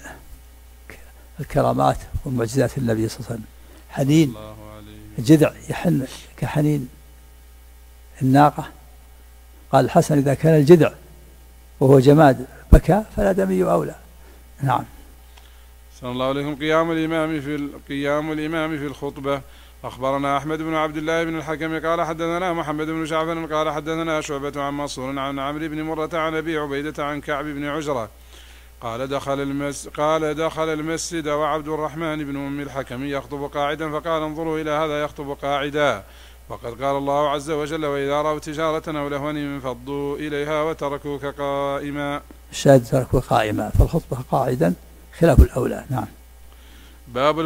الكرامات ومعجزات النبي صلى الله عليه وسلم. حنين الجذع يحن كحنين الناقة. قال الحسن: إذا كان الجذع وهو جماد بكى فلا دمي أولى. نعم. صلى الله عليكم. قيام الإمام في الخطبة. أخبرنا أحمد بن عبد الله بن الحكم قال حدثنا محمد بن جعفر قال حدثنا شعبة عن منصور عن عمرو بن مرة عن أبي عبيدة عن كعب بن عجرة قال دخل المسجد وعبد الرحمن بن أم الحكم يخطب قاعدا، فقال: انظروا إلى هذا يخطب قاعدا، وقد قال الله عز وجل: وإذا رأوا تجارة أو لهوا انفضوا إليها وتركوك قائما. الشاهد تركوك قائما، فالخطبة قاعدا خلاف الأولى. نعم. باب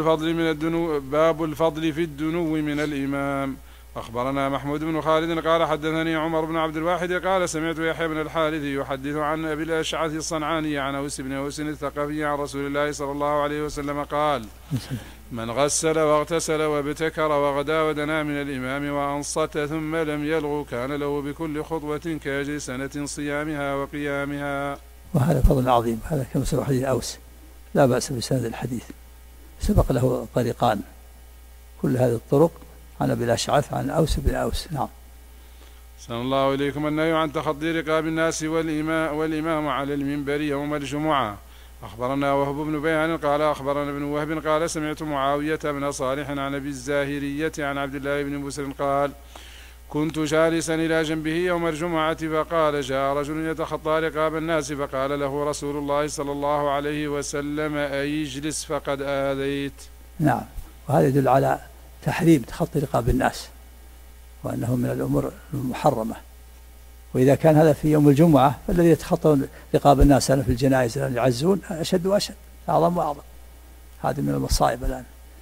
الفضل في الدنو من الإمام. أخبرنا محمود بن خالد قال حدثني عمر بن عبد الواحد قال سمعت يحيى بن الحارث يحدث عن أبي الأشعث الصنعاني عن أوس بن أوس الثقفي عن رسول الله صلى الله عليه وسلم قال: من غسل واغتسل وابتكر وغدا ودنا من الإمام وأنصت ثم لم يلغ كان له بكل خطوة كأجر سنة صيامها وقيامها. وهذا فضل عظيم، هذا كما سبق حديث أوس، لا بأس بسند الحديث، سبق له طريقان، كل هذه الطرق عن أبي الأشعث عن أوس بن أوس. نعم. صلى الله عليكم. النهي عن تخطي رقاب الناس والإمام على المنبر يوم الجمعة. أخبرنا وهب بن بيان قال أخبرنا ابن وهب قال سمعت معاوية بن صالح عن أبي الزاهرية عن عبد الله بن بسر قال: كنت جالسا إلى جنبه يوم الجمعة فقال: جاء رجل يتخطى رقاب الناس، فقال له رسول الله صلى الله عليه وسلم: أيجلس فقد آذيت. نعم. وهذا يدل على تحريم تخطي رقاب الناس، وأنه من الأمور المحرمة. وإذا كان هذا في يوم الجمعة فالذي يتخطون رقاب الناس في الجنائز يعزون أشد وأشد، أعظم وأعظم. هذه من المصائب الآن،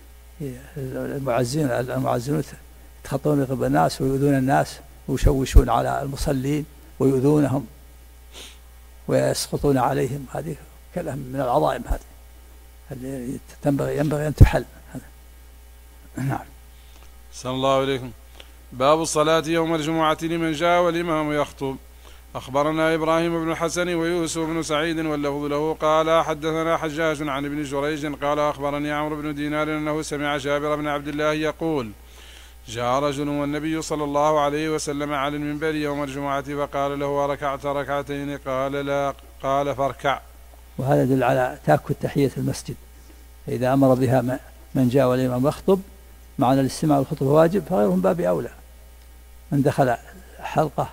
المعزون يتخطون رقاب الناس ويؤذون الناس ويشوشون على المصلين ويؤذونهم ويسقطون عليهم. هذه كلام من العظائم، هذه ينبغي أن تحل. نعم. صلى الله عليكم. باب الصلاة يوم الجمعة لمن جاء والإمام يخطب. أخبرنا إبراهيم بن الحسن ويوسف بن سعيد واللفظ له قال حدثنا حجاج عن ابن جريج قال أخبرني عمرو بن دينار أنه سمع جابر بن عبد الله يقول: جاء رجل والنبي صلى الله عليه وسلم على المنبر يوم الجمعة فقال له: ركعت ركعتين؟ قال: لا. قال: فاركع. وهذا يدل على تأكد تحية المسجد، إذا أمر بها من جاء والإمام يخطب معنى الاستماع والخطبة واجب، فغيرهم باب أولى. من دخل حلقة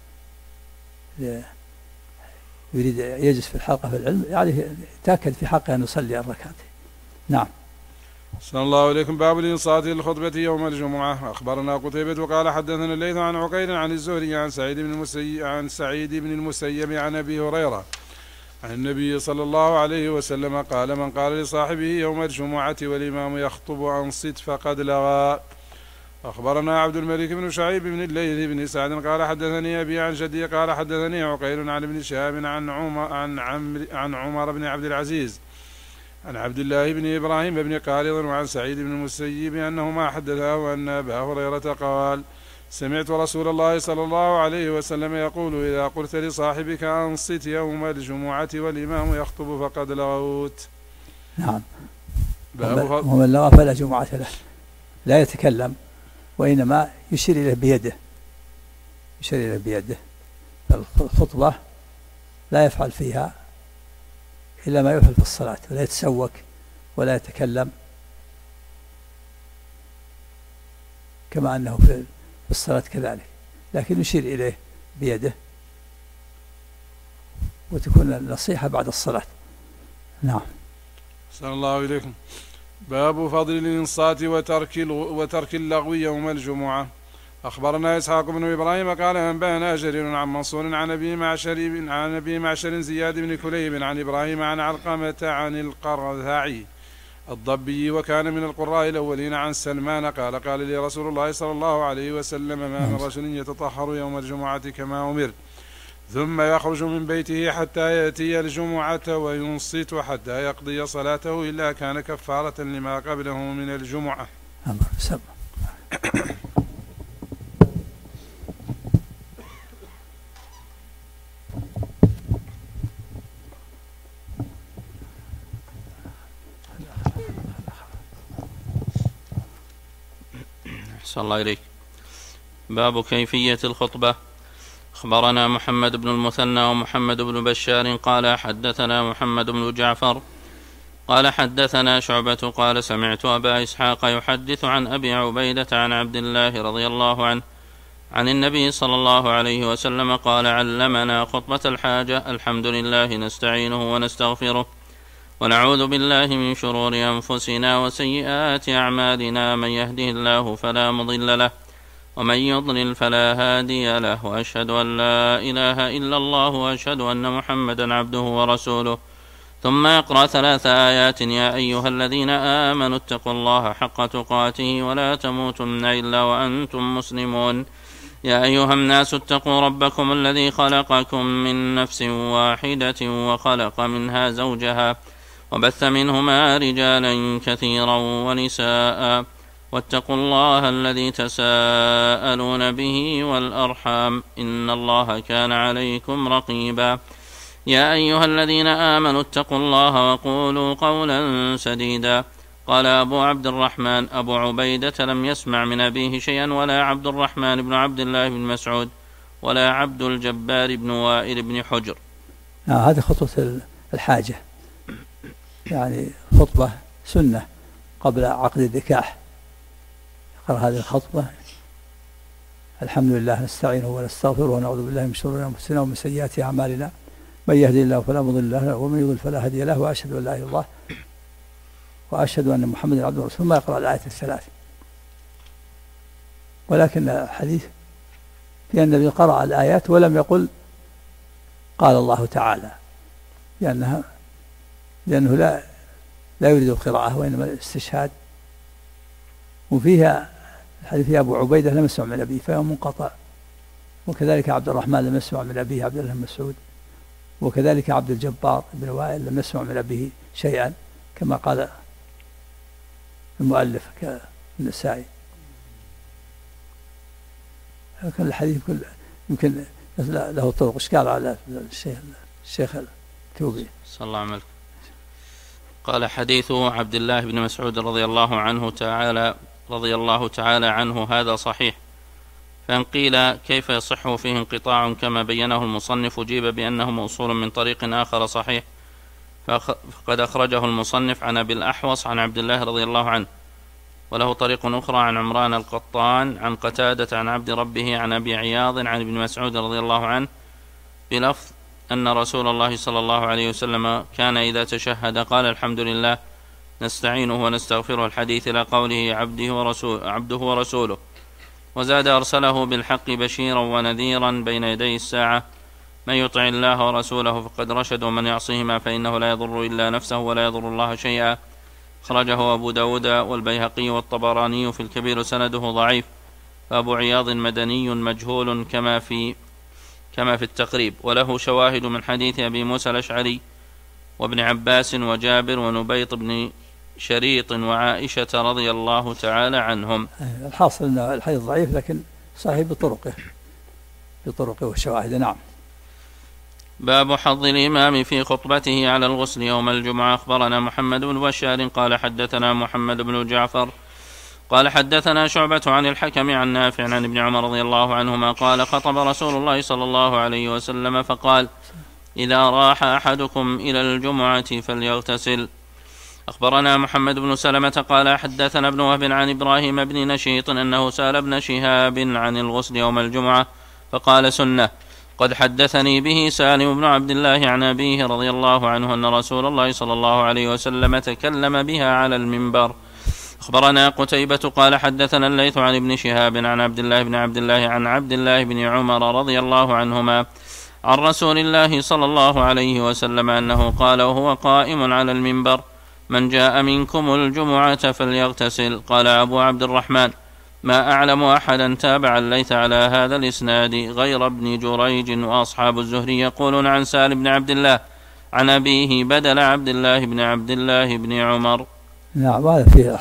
يريد يجلس في الحلقة في العلم يعني تأكد في حقه أن يصلي الركعتين. نعم. صلى الله عليكم. باب الإنصات للخطبة يوم الجمعة. أخبرنا قتيبة قال حدثنا الليث عن عقيل عن الزهري عن سعيد بن المسيب عن أبي هريرة عن النبي صلى الله عليه وسلم قال: من قال لصاحبه يوم الجمعة والإمام يخطب أنصت فقد لغى. أخبرنا عبد الملك بن شعيب بن الليث بن سعد قال حدثني أبي عن جدي قال حدثني عقيل عن ابن شهاب عن عمر بن عبد العزيز عن عبد الله بن إبراهيم بن قارض وعن سعيد بن المسيب أنهما حدثاه أن أبا هريرة قال: سمعت رسول الله صلى الله عليه وسلم يقول: إذا قلت لصاحبك أنصت يوم الجمعة والإمام يخطب فقد لغوت. نعم. ومن لغى فلا جمعة له، لا يتكلم وإنما يشير إليه بيده. الخطبة لا يفعل فيها إلا ما يفعل في الصلاة، ولا يتسوك ولا يتكلم، كما أنه في الصلاة كذلك، لكن يشير إليه بيده وتكون النصيحة بعد الصلاة. نعم. صلى الله عليكم. باب فضل الإنصات وترك اللغو يوم الجمعة. أخبرنا إسحاق بن إبراهيم قال أنبأنا جرير عن منصور عن أبي معشر زياد بن كليب عن إبراهيم عن علقمة عن القرذاعي الضبي وكان من القراء الأولين عن سلمان قال لي رسول الله صلى الله عليه وسلم: ما من رجل يتطهر يوم الجمعة كما أمر ثم يخرج من بيته حتى يأتي الجمعة وينصت حتى يقضي صلاته إلا كان كفارة لما قبله من الجمعة. صلى الله عليك. باب كيفية الخطبة. أخبرنا محمد بن المثنى ومحمد بن بشار قال حدثنا محمد بن جعفر قال حدثنا شعبة قال سمعت أبا إسحاق يحدث عن أبي عبيدة عن عبد الله رضي الله عنه عن النبي صلى الله عليه وسلم قال: علمنا خطبة الحاجة: الحمد لله نستعينه ونستغفره ونعوذ بالله من شرور أنفسنا وسيئات أعمالنا، من يهده الله فلا مضل له ومن يضلل فلا هادي له، وأشهد أن لا إله إلا الله وأشهد أن محمدا عبده ورسوله. ثم يقرأ 3 آيات: يا أيها الذين آمنوا اتقوا الله حق تقاته ولا تموتن إلا وأنتم مسلمون. يا أيها الناس اتقوا ربكم الذي خلقكم من نفس واحدة وخلق منها زوجها وبث منهما رجالا كثيرا ونساء، واتقوا الله الذي تساءلون به والأرحام إن الله كان عليكم رقيبا. يا أيها الذين آمنوا اتقوا الله وقولوا قولا سديدا. قال أبو عبد الرحمن: أبو عبيدة لم يسمع من أبيه شيئا ولا عبد الرحمن بن عبد الله بن مسعود ولا عبد الجبار بن وائل بن حجر. هذه خطبة الحاجة، يعني خطبة سنة قبل عقد النكاح. يقرأ هذه الخطبة: الحمد لله نستعينه ونستغفره ونعوذ بالله من شرور أنفسنا ومن سيئات أعمالنا، من يهدي الله فلا مضل له ومن يضلل فلا هادي له، وأشهد أن لا إله إلا الله وأشهد أن محمدا عبده ورسوله. ثم يقرأ الآية 3. ولكن الحديث في النبي قرأ الآيات ولم يقل قال الله تعالى، لأنه لا يريد القراءة وإنما الاستشهاد. وفيها الحديث فيها أبو عبيدة لم يسمع من أبيه فهو منقطع، وكذلك عبد الرحمن لم يسمع من أبيه عبد الله بن مسعود، وكذلك عبد الجبار بن وائل لم يسمع من أبيه شيئا كما قال المؤلف كالنسائي. لكن الحديث يمكن له طرق إشكال على الشيخ الثوبي. صلى الله عليه وسلم. قال: حديث عبد الله بن مسعود رضي الله عنه تعالى رضي الله تعالى عنه هذا صحيح، فإن قيل كيف يصح فيه انقطاع كما بينه المصنف أجيب بأنه موصول من طريق آخر صحيح، فقد أخرجه المصنف عن أبي الأحوص عن عبد الله رضي الله عنه، وله طريق أخرى عن عمران القطان عن قتادة عن عبد ربه عن أبي عياض عن ابن مسعود رضي الله عنه بلفظ أن رسول الله صلى الله عليه وسلم كان إذا تشهد قال الحمد لله نستعينه ونستغفره، الحديث إلى قوله عبده ورسوله، وزاد أرسله بالحق بشيرا ونذيرا بين يدي الساعة، من يطع الله ورسوله فقد رشد، ومن يعصهما فإنه لا يضر إلا نفسه ولا يضر الله شيئا. خرجه أبو داود والبيهقي والطبراني في الكبير، سنده ضعيف، فأبو عياض مدني مجهول كما في التقريب، وله شواهد من حديث أبي موسى الأشعري وابن عباس وجابر ونبيط بن شريط وعائشة رضي الله تعالى عنهم. الحاصل أن الحديث ضعيف لكن صحيح بطرقه والشواهد. نعم. باب حظ الإمام في خطبته على الغسل يوم الجمعة. أخبرنا محمد بن بشار قال حدثنا محمد بن جعفر قال حدثنا شعبة عن الحكم عن نافع عن ابن عمر رضي الله عنهما قال خطب رسول الله صلى الله عليه وسلم فقال إذا راح أحدكم إلى الجمعة فليغتسل. أخبرنا محمد بن سلمة قال حدثنا ابن وهب عن إبراهيم بن نشيط أنه سأل ابن شهاب عن الغسل يوم الجمعة فقال سنة، قد حدثني به سالم بن عبد الله عن أبيه رضي الله عنه أن رسول الله صلى الله عليه وسلم تكلم بها على المنبر. أخبرنا قتيبة قال حدثنا الليث عن ابن شهاب عن عبد الله عن عبد الله بن عمر رضي الله عنهما عن رسول الله صلى الله عليه وسلم أنه قال وهو قائم على المنبر من جاء منكم الجمعة فليغتسل. قال أبو عبد الرحمن ما أعلم أحدا تابع الليث على هذا الإسناد غير ابن جريج، وأصحاب الزهري يقولون عن سالم بن عبد الله عن أبيه بدل عبد الله بن عمر. نعم. هذا فيه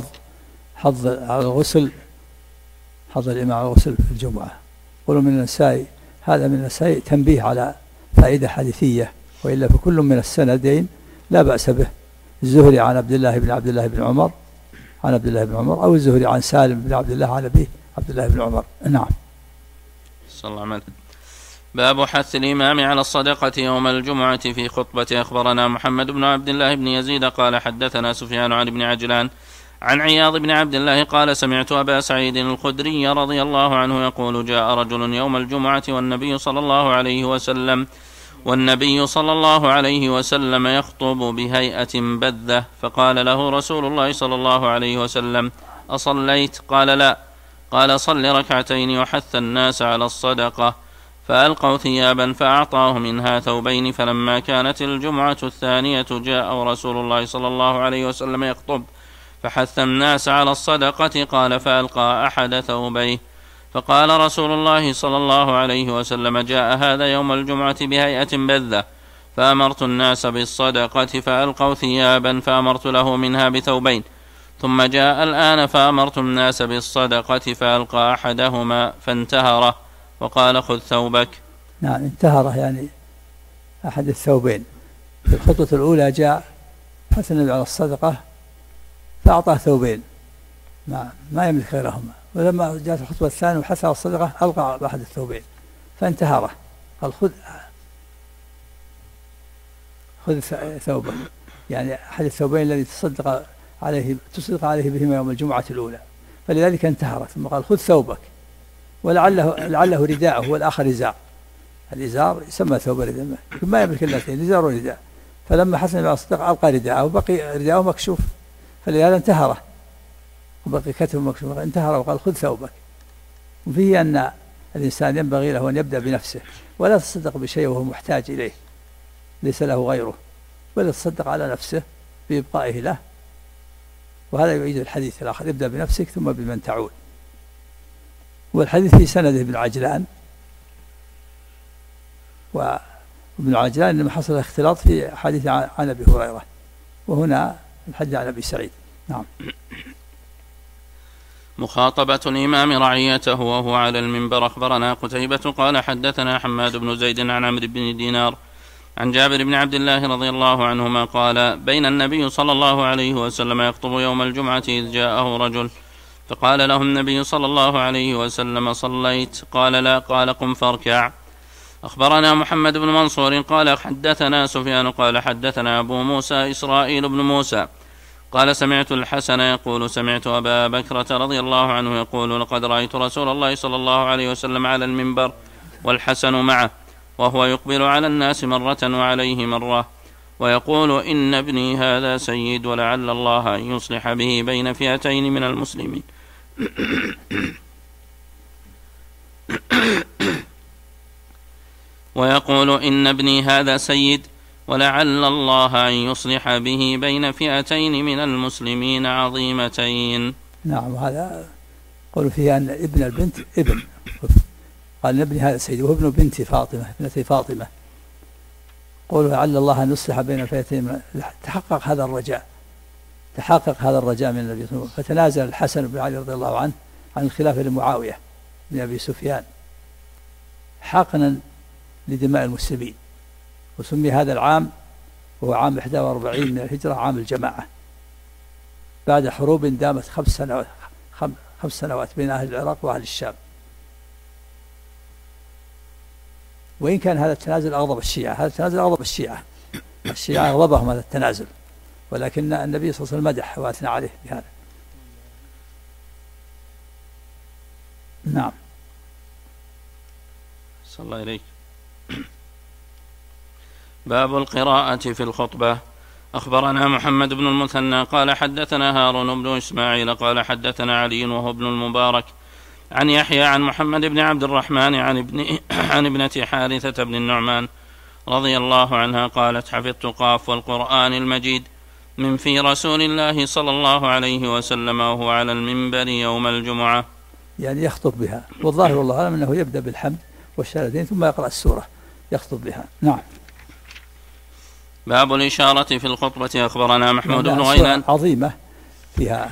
حظ على الغسل، حظ الإمام على الغسل في الجمعة. قولوا من النسائي، هذا من النسائي تنبيه على فائدة حديثية، وإلا فكل من السندين لا بأس به. الزهري عن عبد الله بن عمر عن عبد الله بن عمر، أو الزهري عن سالم بن عبد الله عن أبيه عبد الله بن عمر. نعم. صلى الله عليه وسلم. باب حث الإمام على الصدقة يوم الجمعة في خطبته. أخبرنا محمد بن عبد الله بن يزيد قال حدثنا سفيان عن ابن عجلان عن عياض بن عبد الله قال سمعت أبا سعيد الخدري رضي الله عنه يقول جاء رجل يوم الجمعة والنبي صلى الله عليه وسلم يخطب بهيئة بذة، فقال له رسول الله صلى الله عليه وسلم أصليت؟ قال لا. قال صل ركعتين وحث الناس على الصدقة، فألقوا ثيابا فأعطاه منها ثوبين، فلما كانت الجمعة الثانية جاء رسول الله صلى الله عليه وسلم يخطب فحث الناس على الصدقة، قال فألقى أحد ثوبيه، فقال رسول الله صلى الله عليه وسلم جاء هذا يوم الجمعة بهيئة بذة، فأمرت الناس بالصدقة فألقوا ثيابا فأمرت له منها بثوبين، ثم جاء الآن فأمرت الناس بالصدقة فألقى أحدهما فانتهره وقال خذ ثوبك. نعم. انتهره يعني أحد الثوبين. في الخطوة الأولى جاء حث النبي على الصدقة فأعطاه ثوبين ما يملك غيرهما، ولما جاءت الخطوة الثانية وحث على الصدقة ألقى أحد الثوبين فانتهره، قال خذ ثوبك، يعني أحد الثوبين الذي تصدق عليه بهما يوم الجمعة الأولى، فلذلك انتهره، ثم قال خذ ثوبك، ولعله رداءه والآخر إزار. الإزار يسمى ثوب الرداء، ما يملك إلا اثنين، إزار ورداء، فلما حث على الصدقة ألقى رداءه وبقي رداءه مكشوف، فلذلك انتهره وبقي كتفه مكشوف، انتهره وقال خذ ثوبك. وفيه أن الإنسان ينبغي له أن يبدأ بنفسه ولا يتصدق بشيء وهو محتاج إليه ليس له غيره، بل يتصدق على نفسه بإبقائه له، وهذا يعيد الحديث الآخر ابدأ بنفسك ثم بمن تعول. والحديث في سنده ابن عجلان، وابن عجلان إنما حصل اختلاط في حديث عن أبي هريرة، وهنا الحديث عن أبي سعيد. نعم. مخاطبة الإمام رعيته وهو على المنبر. أخبرنا قتيبة قال حدثنا حماد بن زيد عن عمرو بن دينار عن جابر بن عبد الله رضي الله عنهما قال بين النبي صلى الله عليه وسلم يخطب يوم الجمعة إذ جاءه رجل فقال له النبي صلى الله عليه وسلم: صليت؟ قال: لا. قال: قم فاركع. أخبرنا محمد بن منصور قال حدثنا سفيان قال حدثنا أبو موسى إسرائيل بن موسى قال: سمعت الحسن يقول: سمعت أبا بكرة رضي الله عنه يقول: لقد رأيت رسول الله صلى الله عليه وسلم على المنبر والحسن معه، وهو يقبل على الناس مرة وعليه مرة، ويقول: إن ابني هذا سيد، ولعل الله أن يصلح به بين فئتين من المسلمين. ويقول: إن ابني هذا سيد، ولعل الله أن يصلح به بين فئتين من المسلمين عظيمتين. نعم، هذا قول فيه أن ابن البنت ابن، قال: إن ابني هذا سيد، وهو ابن بنت فاطمة ابنة فاطمة. قول: لعل الله أن يصلح بين فئتين. تحقق هذا الرجاء من النبي صلى الله عليه وسلم، فتنازل الحسن بن علي رضي الله عنه عن الخلافة لمعاوية بن أبي سفيان حقنا لدماء المسلمين. وسمي هذا العام وهو عام 41 من الهجرة عام الجماعة، بعد حروب دامت 5 سنوات بين أهل العراق وأهل الشام. وإن كان هذا التنازل أغضب الشيعة، الشيعة أغضبهم هذا التنازل، ولكن النبي صلى الله عليه وسلم مدح وأثنى عليه بهذا. نعم. صلى الله عليك. باب القراءة في الخطبة. أخبرنا محمد بن المثنى قال حدثنا هارون بن إسماعيل قال حدثنا علي وهو ابن المبارك عن يحيى عن محمد بن عبد الرحمن عن ابنة حارثة بن النعمان رضي الله عنها قالت: حفظت قاف والقرآن المجيد من في رسول الله صلى الله عليه وسلم وهو على المنبر يوم الجمعة. يعني يخطب بها، والظاهر والله أعلم أنه يبدأ بالحمد والشهادتين ثم يقرأ السورة يخطب بها. نعم. باب الإشارة في الخطبة. أخبرنا محمود بن غيلان عظيمة فيها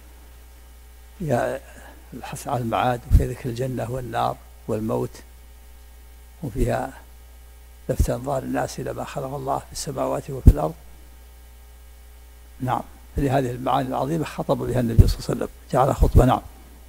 الحث على المعاد، وفيها ذكر الجنة والنار والموت، وفيها لفت أنظار الناس إلى ما خلق الله في السماوات وفي الأرض. نعم، لهذه المعاني العظيمة خطب بها النبي صلى الله عليه وسلم، جعل خطبة. نعم.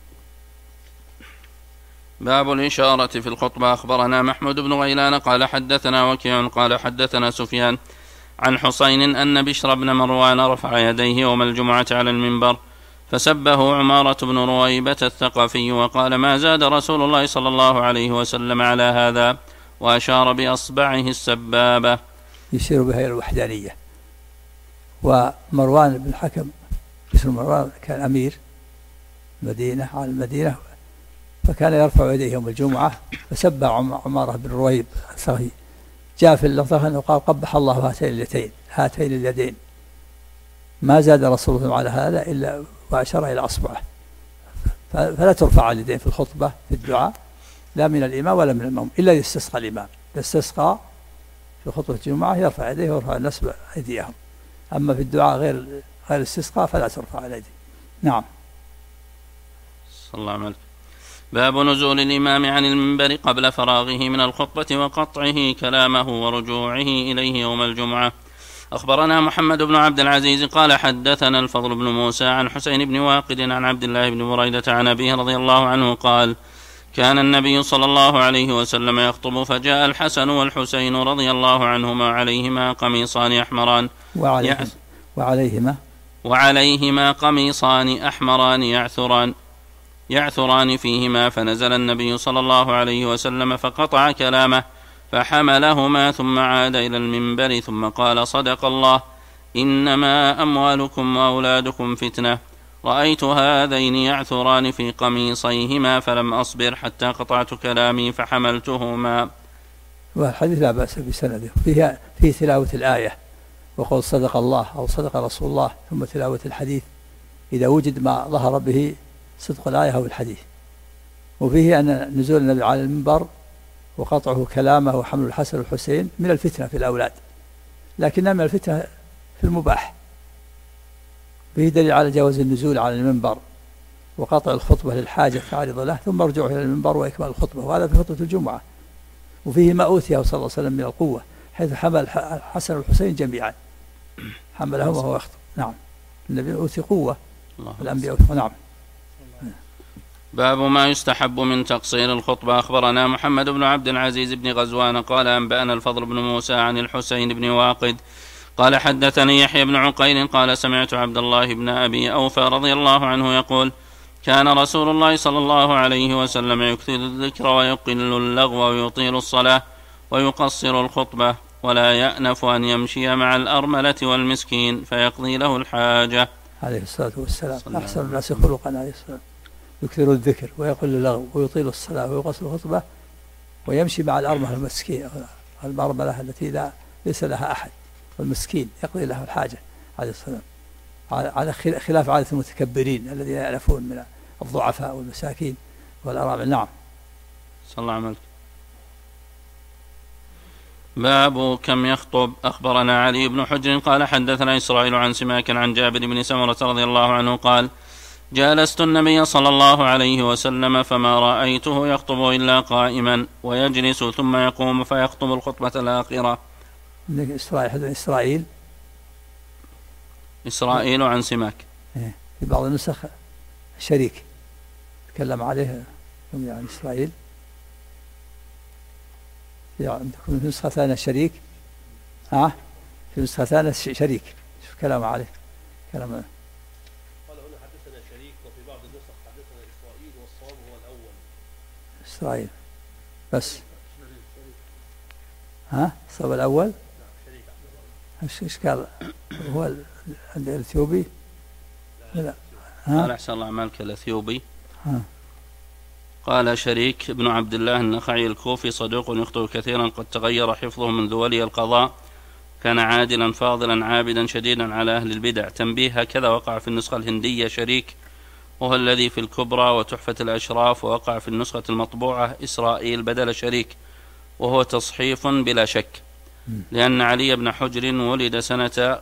باب الإشارة في الخطبة. أخبرنا محمود بن غيلان قال حدثنا وكيع قال حدثنا سفيان عن حسين أن بشر بن مروان رفع يديه يوم الجمعة على المنبر فسبه عمارة بن رويبة الثقفي وقال: ما زاد رسول الله صلى الله عليه وسلم على هذا، وأشار بأصبعه السبابة يشير بها إلى الوحدانية. ومروان بن الحكم بشر مروان كان أمير مدينة على المدينة، فكان يرفع يديه يوم الجمعة فسب عمارة بن رويب الثقفي. جاء في اللفظة أنه قال: قبح الله هاتين اليدين. ما زاد رسول الله على هذا إلا وأشار إلى أصبعه. فلا ترفع اليدين في الخطبة في الدعاء، لا من الإمام ولا من المأموم، إلا يستسقى الإمام. يستسقى في خطبة الجمعة يرفع يديه ويرفع الناس أيديهم، أما في الدعاء غير الاستسقاء فلا ترفع الأيدي. نعم. صلى الله عليه وسلم. باب نزول الإمام عن المنبر قبل فراغه من الخطبة وقطعه كلامه ورجوعه إليه يوم الجمعة. أخبرنا محمد بن عبد العزيز قال حدثنا الفضل بن موسى عن حسين بن واقد عن عبد الله بن بريدة عن أبيه رضي الله عنه قال: كان النبي صلى الله عليه وسلم يخطب فجاء الحسن والحسين رضي الله عنهما عليهما قميصان أحمران وعليهما قميصان أحمران يعثران فيهما، فنزل النبي صلى الله عليه وسلم فقطع كلامه فحملهما ثم عاد إلى المنبر ثم قال: صدق الله، إنما أموالكم وأولادكم فتنة. رأيت هذين يعثران في قميصيهما فلم أصبر حتى قطعت كلامي فحملتهما. والحديث لا بأس بسنده، فيه تلاوة الآية وقول صدق الله أو صدق رسول الله، ثم تلاوة الحديث إذا وجد ما ظهر به صدق الآية أو الحديث. وفيه أن نزول النبي على المنبر وقطعه كلامه وحمل الحسن والحسين من الفتنة في الأولاد، لكنها من الفتنة في المباح. به دليل على جواز النزول على المنبر وقطع الخطبة للحاجة العارضة له ثم رجوعه إلى المنبر وإكمال الخطبة، وهذا في خطبة الجمعة. وفيه ما أوتيه صلى الله عليه وسلم من القوة، حيث حمل الحسن والحسين جميعا، حملهم وهو يخطب. نعم، النبي أوتي قوة الأنبياء. نعم. باب ما يستحب من تقصير الخطبة. أخبرنا محمد بن عبد العزيز بن غزوان قال أنبأنا الفضل بن موسى عن الحسين بن واقد قال حدثني يحيى بن عقيل قال سمعت عبد الله بن أبي أوفى رضي الله عنه يقول كان رسول الله صلى الله عليه وسلم يكثر الذكر ويقل اللغو ويطيل الصلاة ويقصر الخطبة ولا يأنف أن يمشي مع الأرملة والمسكين فيقضي له الحاجة عليه الصلاة والسلام. أحسن الناس خلقا عليه الصلاة، يكثر الذكر ويقل اللغو ويطيل الصلاة ويقصر الخطبة ويمشي مع الأرملة المسكين، الأرملة التي ليس لها أحد، والمسكين يقضي له الحاجة عليه الصلاة، على خلاف عادة المتكبرين الذين يألفون من الضعفاء والمساكين والأرامل. نعم. صلى الله عليه وسلم. باب كم يخطب. أخبرنا علي بن حجر قال حدثنا إسرائيل عن سماك عن جابر بن سمرة رضي الله عنه قال جالست النبي صلى الله عليه وسلم فما رأيته يخطب إلا قائما ويجلس ثم يقوم فيخطب الخطبة الآخرة. إسرائيل عن سماك في بعض النسخ شريك تكلم عليه يعني إسرائيل، يعني في نسخة ثانية شريك، في نسخة ثانية شريك شوف كلام عليه كلام. قال هنا حدثنا شريك وفي بعض النسخ حدثنا إسرائيل والصواب هو الأول. إسرائيل بس الصواب الأول. ايش قال هو الأثيوبي؟ لا قال أحسن الله عملك الأثيوبي. قال شريك بن عبد الله النخعي الكوفي صدوق يخطئ كثيرا قد تغير حفظه منذ ولي القضاء، كان عادلا فاضلا عابدا شديدا على أهل البدع. تنبيه هكذا وقع في النسخة الهندية شريك وهو الذي في الكبرى وتحفة الأشراف، ووقع في النسخة المطبوعة إسرائيل بدل شريك وهو تصحيف بلا شك، لأن علي بن حجر ولد سنة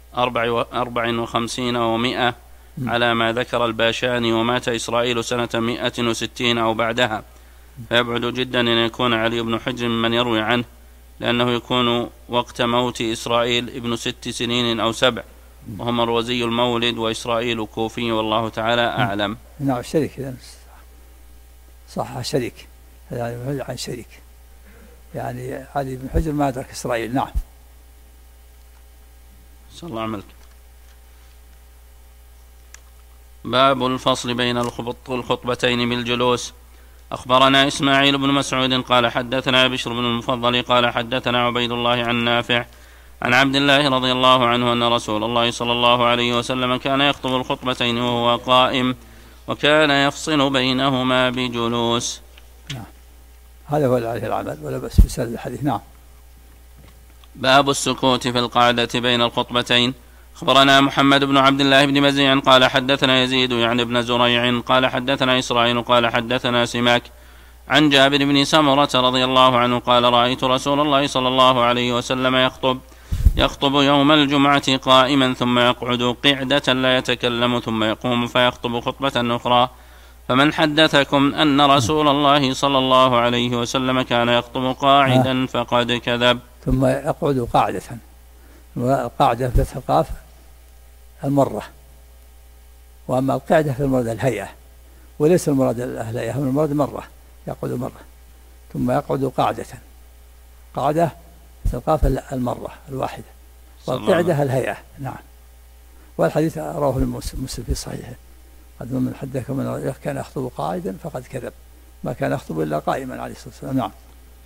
54 و100 على ما ذكر الباشاني، ومات إسرائيل سنة 160 أو بعدها، فيبعد جدا أن يكون علي بن حجر من يروي عنه، لأنه يكون وقت موت إسرائيل ابن 6 سنين أو 7، وهو مروزي المولد وإسرائيل كوفي والله تعالى أعلم. نعم الشريك إذن صح شريك يعني عن شريك يعني علي بن حجر ما أدرك إسرائيل. نعم. صلى الله عليه وسلم. باب الفصل بين الخطبتين بالجلوس. أخبرنا إسماعيل بن مسعود قال حدثنا بشر بن المفضل قال حدثنا عبيد الله عن نافع عن عبد الله رضي الله عنه أن رسول الله صلى الله عليه وسلم كان يخطب الخطبتين وهو قائم، وكان يفصل بينهما بجلوس. نعم. هذا هو عليه العمل ولا بس بسند الحديث. نعم. باب السكوت في القعدة بين الخطبتين. أخبرنا محمد بن عبد الله بن مزيع قال حدثنا يزيد يعني ابن زريع قال حدثنا إسرائيل قال حدثنا سماك عن جابر بن سمرة رضي الله عنه قال رأيت رسول الله صلى الله عليه وسلم يخطب يوم الجمعة قائما ثم يقعد قعدة لا يتكلم ثم يقوم فيخطب خطبة أخرى، فمن حدثكم أن رسول الله صلى الله عليه وسلم كان يخطب قاعدا فقد كذب. ثم يقعد قاعدة، والقاعدة فتح القاف المرة، وأما القعدة في المراد الهيئة، وليس المراد الهيئة، هو المراد مرة، يقعد مرة ثم يقعد قاعدة في القاف المرة الواحدة، والقعدة الهيئة. نعم. والحديث رواه مسلم في صحيحه قد من حدثكم من كان يخطب قاعدا فقد كذب، ما كان يخطب إلا قائما عليه الصلاة والسلام. نعم.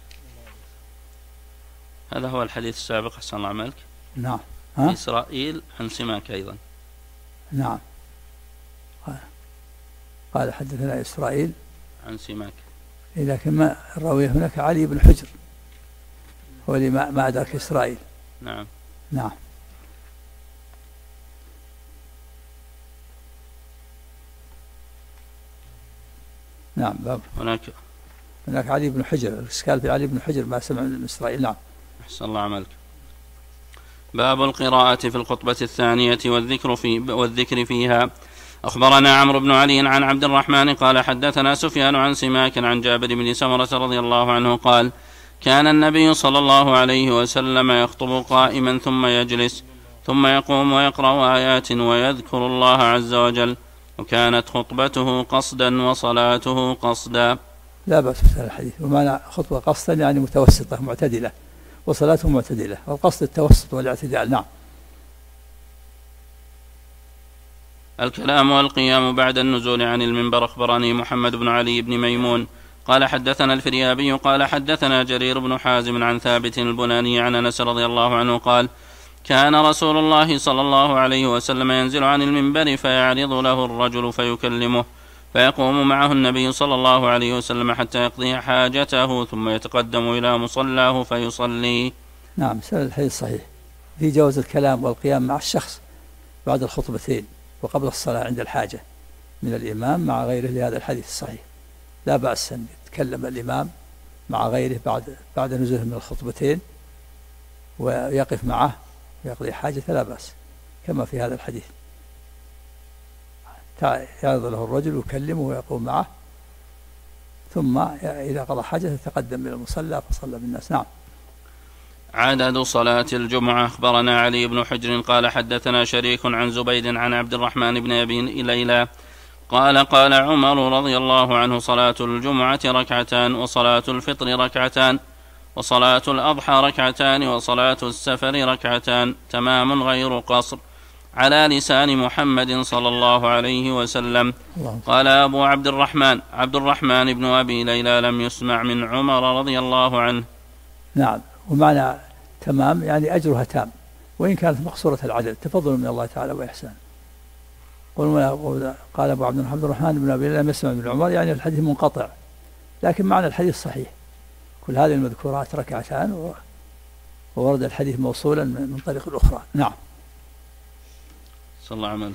هذا هو الحديث السابق أحسن الله عملك. نعم. إسرائيل عن سماك أيضا. نعم. قال حدثنا إسرائيل عن سماك، لكن ما الراوي هناك علي بن حجر هو اللي ما أدرك إسرائيل. نعم. نعم. نعم. باب هناك علي بن حجر، الإشكال في علي بن حجر ما سمع من إسرائيل. نعم. أحسن الله عملك. باب القراءة في الخطبة الثانية والذكر فيها. أخبرنا عمرو بن علي عن عبد الرحمن قال حدثنا سفيان عن سماك عن جابر بن سمرة رضي الله عنه قال كان النبي صلى الله عليه وسلم يخطب قائما ثم يجلس ثم يقوم ويقرأ آيات ويذكر الله عز وجل، وكانت خطبته قصدا وصلاته قصدا. لا بأس في هذا الحديث. ومعنى خطبة قصدا يعني متوسطة معتدلة، وصلاته معتدلة، والقصد التوسط والاعتدال. نعم. الكلام والقيام بعد النزول عن المنبر. أخبرني محمد بن علي بن ميمون قال حدثنا الفريابي قال حدثنا جرير بن حازم عن ثابت البناني عن أنس رضي الله عنه قال كان رسول الله صلى الله عليه وسلم ينزل عن المنبر فيعرض له الرجل فيكلمه، فيقوم معه النبي صلى الله عليه وسلم حتى يقضي حاجته ثم يتقدم إلى مصلاه فيصلي. نعم. سنة الحديث صحيح في جواز الكلام والقيام مع الشخص بعد الخطبتين وقبل الصلاة عند الحاجة من الإمام مع غيره لهذا الحديث الصحيح. لا بأس أن يتكلم الإمام مع غيره بعد نزوله من الخطبتين ويقف معه ويقضي حاجته، لا بأس كما في هذا الحديث. يعرض له الرجل ويكلمه ويقوم معه، ثم إذا قضى حاجته يتقدم إلى المصلى فصلى بالناس. نعم. عدد صلاة الجمعة. أخبرنا علي بن حجر قال حدثنا شريك عن زبيد عن عبد الرحمن بن أبي ليلى قال قال عمر رضي الله عنه صلاة الجمعة ركعتان، وصلاة الفطر ركعتان، وصلاة الأضحى ركعتان، وصلاة السفر ركعتان، تمام غير قصر، على لسان محمد صلى الله عليه وسلم. قال أبو عبد الرحمن بن أبي ليلى لم يسمع من عمر رضي الله عنه. نعم. ومعنى تمام يعني أجرها تام، وإن كانت مقصورة العدد تفضل من الله تعالى وإحسان. قال أبو عبد الرحمن بن أبي ليلى لم يسمع من عمر يعني الحديث منقطع، لكن معنى الحديث صحيح. كل هذه المذكورات ركعتان، وورد الحديث موصولا من طريق أخرى. نعم. صلى الله عليه وسلم.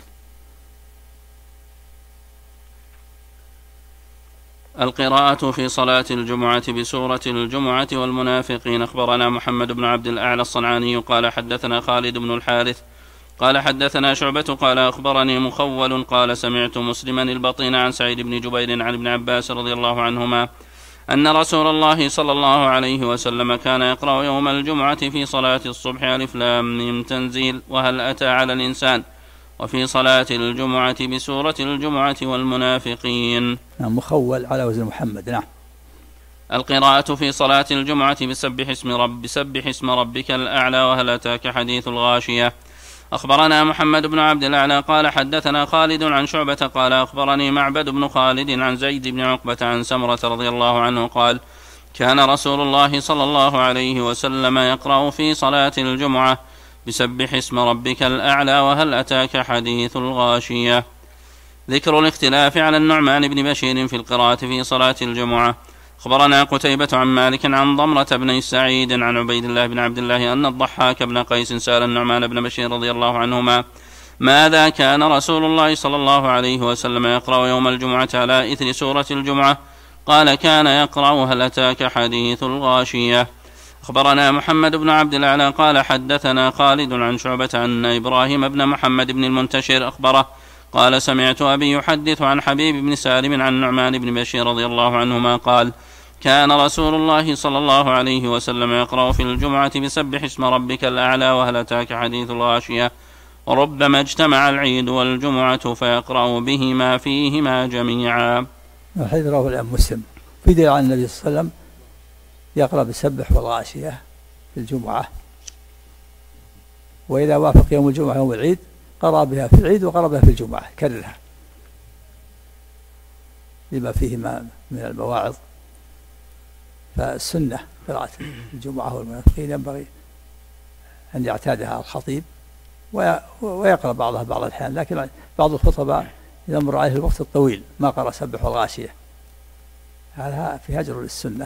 القراءة في صلاة الجمعة بسورة الجمعة والمنافقين. أخبرنا محمد بن عبد الأعلى الصنعاني قال حدثنا خالد بن الحارث قال حدثنا شعبة قال أخبرني مخول قال سمعت مسلما البطين عن سعيد بن جبير عن ابن عباس رضي الله عنهما أن رسول الله صلى الله عليه وسلم كان يقرأ يوم الجمعة في صلاة الصبح ألف لام ميم تنزيل وهل أتى على الإنسان، وفي صلاة الجمعة بسورة الجمعة والمنافقين. نعم. مخول على وزن محمد. نعم. القراءة في صلاة الجمعة بسبح اسم ربك الأعلى وهل أتاك حديث الغاشية. أخبرنا محمد بن عبد الأعلى قال حدثنا خالد عن شعبة قال أخبرني معبد بن خالد عن زيد بن عقبة عن سمرة رضي الله عنه قال كان رسول الله صلى الله عليه وسلم يقرأ في صلاة الجمعة بسبح اسم ربك الأعلى وهل أتاك حديث الغاشية. ذكر الاختلاف على النعمان بن بشير في القراءة في صلاة الجمعة. أخبرنا قتيبة عن مالك عن ضمرة بن سعيد عن عبيد الله بن عبد الله أن الضحاك بن قيس سأل النعمان بن بشير رضي الله عنهما ماذا كان رسول الله صلى الله عليه وسلم يقرأ يوم الجمعة على إثر سورة الجمعة؟ قال كان يقرأ هل أتاك حديث الغاشية. أخبرنا محمد بن عبد الأعلى قال حدثنا خالد عن شعبة أن إبراهيم بن محمد بن المنتشر أخبره قال سمعت أبي يحدث عن حبيب بن سالم عن نعمان بن بشير رضي الله عنهما قال كان رسول الله صلى الله عليه وسلم يقرأ في الجمعة بسبح اسم ربك الأعلى وهل أتاك حديث الغاشية، وربما اجتمع العيد والجمعة فيقرأ بهما فيهما جميعا. الحديث رواه الإمام مسلم في دليل عن النبي صلى الله عليه وسلم يقرأ بالسبح والغاشية في الجمعة، وإذا وافق يوم الجمعة يوم العيد قرأ بها في العيد وقرأ بها في الجمعة، كررها لما فيهما من المواعظ. فالسنة قراءة الجمعة والمنافقين ينبغي أن يعتادها الخطيب ويقرأ بعضها بعض الأحيان، لكن بعض الخطباء يمر عليه الوقت الطويل ما قرأ سبح والغاشية، هذا في هجر للسنة.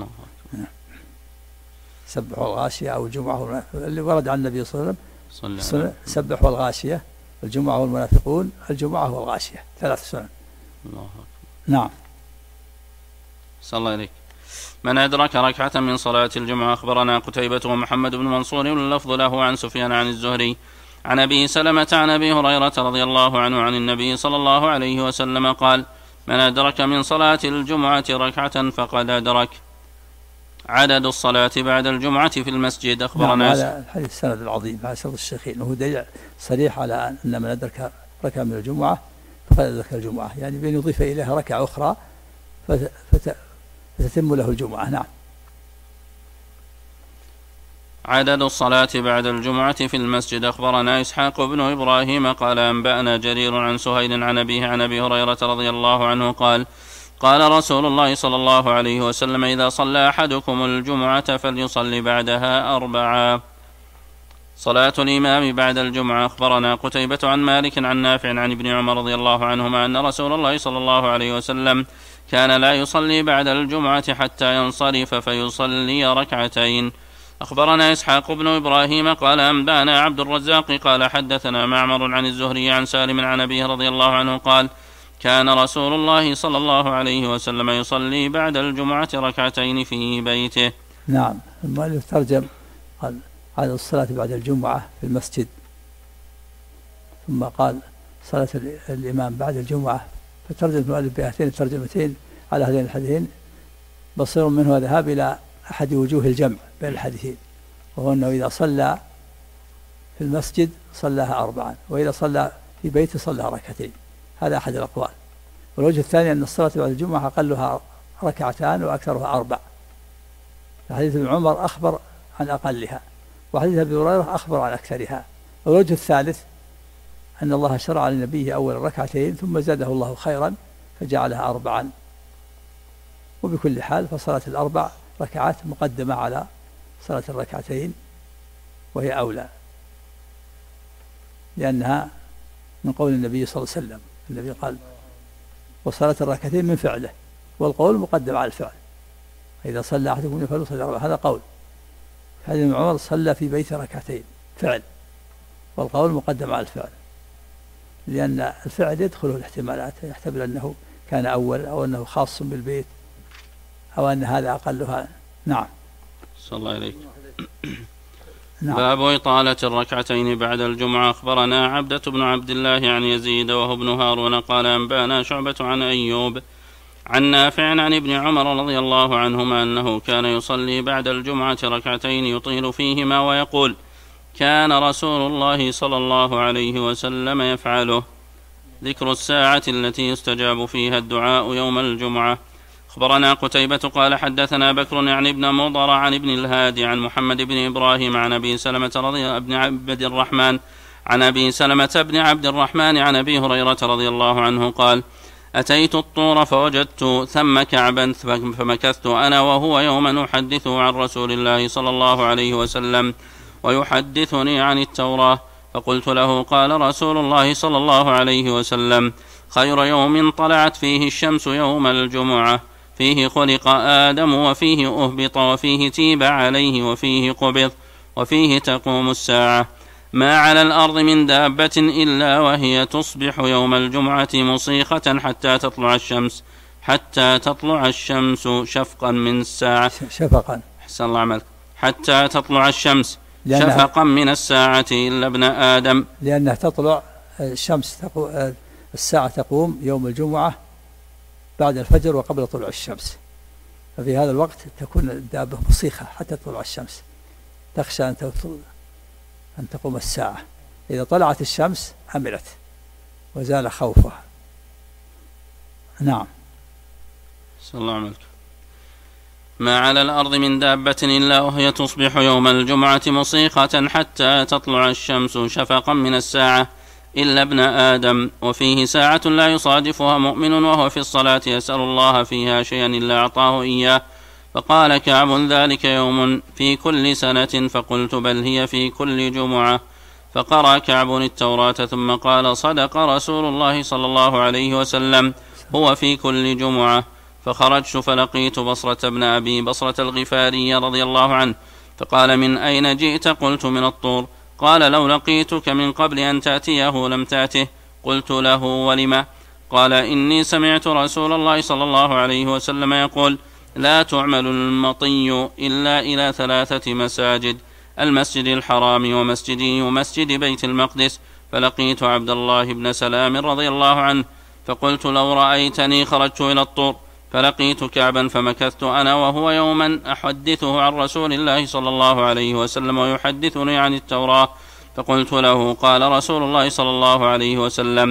سبح والغاشية أو الجمعة اللي ورد عن النبي صلى الله عليه وسلم سبح والغاشية الجمعة والمنافقون الجمعة والغاشية 3 سنن. نعم. صلى الله عليك. من أدرك ركعة من صلاة الجمعة. أخبرنا قتيبة ومحمد بن منصور اللفظ له عن سفيان عن الزهري عن أبي سلمة عن أبي هريرة رضي الله عنه عن النبي صلى الله عليه وسلم قال من أدرك من صلاة الجمعة ركعة فقد أدرك. عدد الصلاة بعد الجمعة في المسجد. أخبرنا هذا الحديث السند العظيم هذا شرط الشيخين، وهو دليل صريح على أن من أدرك ركعة من الجمعة فقد أدرك الجمعة، يعني بأن يضيف إليها ركعة أخرى فتتم له الجمعة. نعم. عدد الصلاة بعد الجمعة في المسجد. أخبرنا إسحاق بن إبراهيم قال أنبأنا جرير عن سهيل عن أبيه عن أبي هريرة رضي الله عنه قال قال رسول الله صلى الله عليه وسلم إذا صلى أحدكم الجمعة فليصلي بعدها 4. صلاة الإمام بعد الجمعة. أخبرنا قتيبة عن مالك عن نافع عن ابن عمر رضي الله عنهما أن رسول الله صلى الله عليه وسلم كان لا يصلي بعد الجمعة حتى ينصرف فيصلي ركعتين. أخبرنا إسحاق بن إبراهيم قال أنبأنا عبد الرزاق قال حدثنا معمر عن الزهري عن سالم عن أبيه رضي الله عنه قال كان رسول الله صلى الله عليه وسلم يصلي بعد الجمعة ركعتين في بيته. نعم. المؤلف ترجم على الصلاة بعد الجمعة في المسجد، ثم قال صلاة الإمام بعد الجمعة، فترجم المؤلف بهاتين الترجمتين على هذين الحديثين بصير منه ذهاب إلى أحد وجوه الجمع بين الحديثين، وهو أنه إذا صلى في المسجد صلاها 4، وإذا صلى في بيته صلى ركعتين. هذا أحد الأقوال. والوجه الثاني أن الصلاة بعد الجمعة أقلها 2 وأكثرها 4. حديث ابن عمر أخبر عن أقلها، وحديث أبي هريرة أخبر عن أكثرها. والوجه الثالث أن الله شرع لنبيه أول 2 ثم زاده الله خيرا فجعلها 4. وبكل حال فصلاة 4 ركعات مقدمة على صلاة 2 وهي أولى، لأنها من قول النبي صلى الله عليه وسلم. النبي قال وصلاة 2 من فعله، والقول مقدم على الفعل. إذا صلى أحدكم فليصلي 4، هذا قول. حديث ابن عمر صلى في بيت 2 فعل، والقول مقدم على الفعل، لأن الفعل يدخله الاحتمالات، يحتمل أنه كان أول، أو أنه خاص بالبيت، أو أن هذا أقلها. نعم. صلى الله عليك. نعم. باب إطالة الركعتين بعد الجمعة. أخبرنا عبدة بن عبد الله عن يزيد وهو ابن هارون قال أنبأنا شعبة عن أيوب عن نافع عن ابن عمر رضي الله عنهما أنه كان يصلي بعد الجمعة 2 يطيل فيهما ويقول كان رسول الله صلى الله عليه وسلم يفعله. ذكر الساعة التي يستجاب فيها الدعاء يوم الجمعة. أخبرنا قتيبة قال حدثنا بكر يعني ابن مضر عن ابن الهادي عن محمد بن إبراهيم عن أبي سلمة بن عبد الرحمن عن أبي سلمة بن عبد الرحمن عن أبي هريرة رضي الله عنه قال أتيت الطور فوجدت ثم كعبا فمكثت أنا وهو يوما أحدثه عن رسول الله صلى الله عليه وسلم ويحدثني عن التوراة، فقلت له قال رسول الله صلى الله عليه وسلم خير يوم طلعت فيه الشمس يوم الجمعة، فيه خلق آدم وفيه أهبط وفيه تيب عليه وفيه قبض وفيه تقوم الساعة، ما على الأرض من دابة إلا وهي تصبح يوم الجمعة مصيخة حتى تطلع الشمس شفقا من الساعة. شفقا. أحسن الله عملك. حتى تطلع الشمس شفقا من الساعة إلا ابن آدم، لأنها تطلع الشمس الساعة تقوم يوم الجمعة بعد الفجر وقبل طلوع الشمس، ففي هذا الوقت تكون الدابة مصيخة حتى تطلع الشمس، تخشى أن تقوم الساعة. إذا طلعت الشمس أمنت وزال خوفها. نعم. صلى الله عليه وسلم. ما على الأرض من دابة إلا وهي تصبح يوم الجمعة مصيخة حتى تطلع الشمس شفقا من الساعة إلا ابن آدم، وفيه ساعة لا يصادفها مؤمن وهو في الصلاة يسأل الله فيها شيئا إلا أعطاه إياه. فقال كعب ذلك يوم في كل سنة، فقلت بل هي في كل جمعة. فقرأ كعب التوراة ثم قال صدق رسول الله صلى الله عليه وسلم هو في كل جمعة. فخرجت فلقيت بصرة بن أبي بصرة الغفاري رضي الله عنه، فقال من أين جئت؟ قلت من الطور. قال لو لقيتك من قبل أن تأتيه لم تأته. قلت له ولم؟ قال إني سمعت رسول الله صلى الله عليه وسلم يقول لا تعمل المطي إلا إلى 3 مساجد، المسجد الحرام ومسجدي ومسجد بيت المقدس. فلقيت عبد الله بن سلام رضي الله عنه فقلت لو رأيتني خرجت إلى الطور. فلقيت كعبا فمكثت أنا وهو يوما أحدثه عن رسول الله صلى الله عليه وسلم ويحدثني عن التوراة. فقلت له قال رسول الله صلى الله عليه وسلم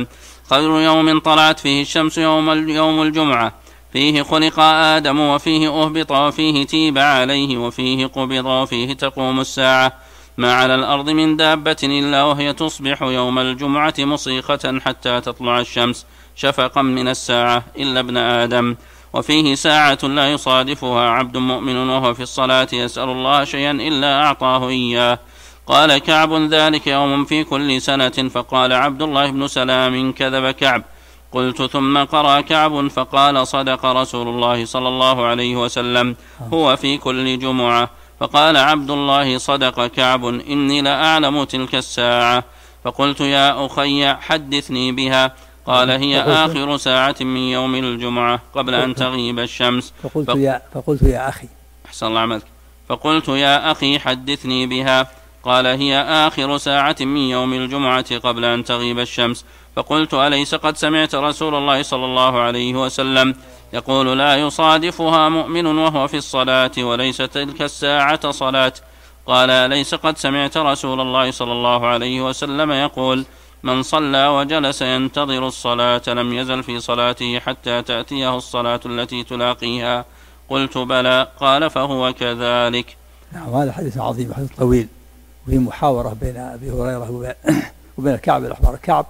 خير يوم طلعت فيه الشمس يوم الجمعة، فيه خلق آدم وفيه أهبط وفيه تيب عليه وفيه قبض وفيه تقوم الساعة، ما على الأرض من دابة إلا وهي تصبح يوم الجمعة مصيخة حتى تطلع الشمس شفقا من الساعة إلا ابن آدم، وفيه ساعة لا يصادفها عبد مؤمن وهو في الصلاة يسأل الله شيئا إلا أعطاه إياه. قال كعب ذلك يوم في كل سنة. فقال عبد الله بن سلام كذب كعب. قلت ثم قرأ كعب فقال صدق رسول الله صلى الله عليه وسلم هو في كل جمعة. فقال عبد الله صدق كعب إني لأعلم تلك الساعة. فقلت يا أخي حدثني بها. قال هي آخر ساعة من يوم الجمعة قبل أن تغيب الشمس. فقلت يا أخي أحسن الله عملك. فقلت يا أخي حدثني بها. قال هي آخر ساعة من يوم الجمعة قبل أن تغيب الشمس. فقلت أليس قد سمعت رسول الله صلى الله عليه وسلم يقول لا يصادفها مؤمن وهو في الصلاة وليس تلك الساعة صلاة؟ قال أليس قد سمعت رسول الله صلى الله عليه وسلم يقول من صلى وجلس ينتظر الصلاة لم يزل في صلاته حتى تأتيه الصلاة التي تلاقيها؟ قلت بلى. قال فهو كذلك. نعم، هذا حديث عظيم، حديث طويل، وفي محاورة بين أبي هريرة وبين كعب الأحبار. كعب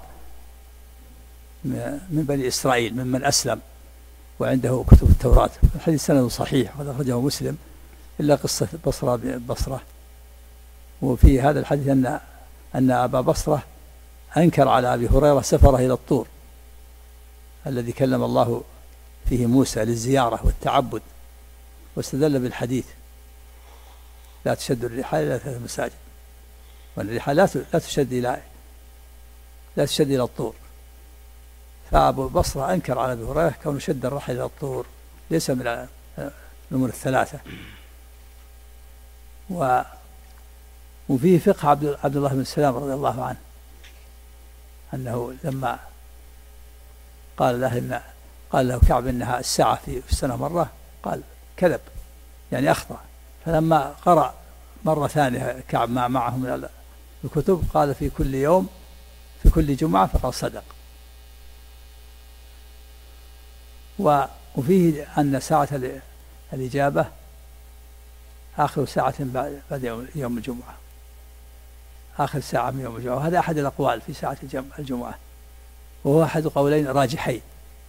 من بني إسرائيل ممن أسلم وعنده كتب التوراة. الحديث سند صحيح وقد أخرجه مسلم، إلا قصة بصرة. وفي هذا الحديث أن أبا بصرة أنكر على أبي هريرة سفره إلى الطور الذي كلم الله فيه موسى للزيارة والتعبد، واستدل بالحديث لا تشد الرحال إلى 3 مساجد، والرحال لا تشد إلى الطور. فأبو بصرة أنكر على أبي هريرة كونه شد الرحل إلى الطور ليس من الأمور 3. وفيه فقه عبد الله بن سلام رضي الله عنه، أنه لما قال له كعب إنها الساعة في السنة مرة، قال كذب يعني أخطأ. فلما قرأ مرة ثانية كعب معه من الكتب قال في كل يوم في كل جمعة، فقال صدق. وفيه أن ساعة الإجابة آخر ساعة بعد يوم الجمعة، آخر ساعة من يوم الجمعة، وهذا أحد الأقوال في ساعة الجمعة، وهو أحد قولين راجحين.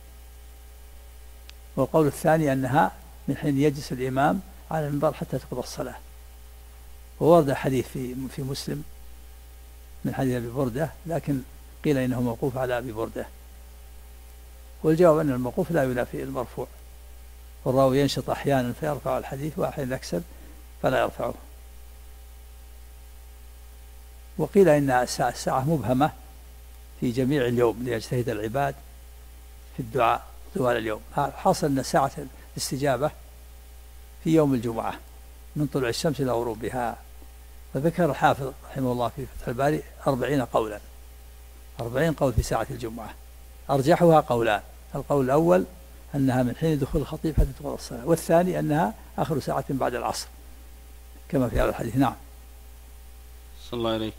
والقول الثاني أنها من حين يجلس الإمام على المنبر حتى تقضى الصلاة. وورد حديث في مسلم من حديث أبي بردة، لكن قيل إنه موقوف على أبي بردة، والجواب أن الموقوف لا ينافي المرفوع، والراوي ينشط أحيانا فيرفع الحديث وأحيانا يكسب فلا يرفعه. وقيل إن الساعة مبهمة في جميع اليوم ليجتهد العباد في الدعاء طوال اليوم. حاصل أن ساعة الاستجابة في يوم الجمعة من طلوع الشمس إلى غروبها. فذكر الحافظ رحمه الله في فتح الباري 40 قولا، 40 قول في ساعة الجمعة، أرجحها قولان. القول الأول أنها من حين دخول الخطيب حتى تقضى الصلاة، والثاني أنها آخر ساعة بعد العصر كما في هذا الحديث. نعم. صلى الله عليه.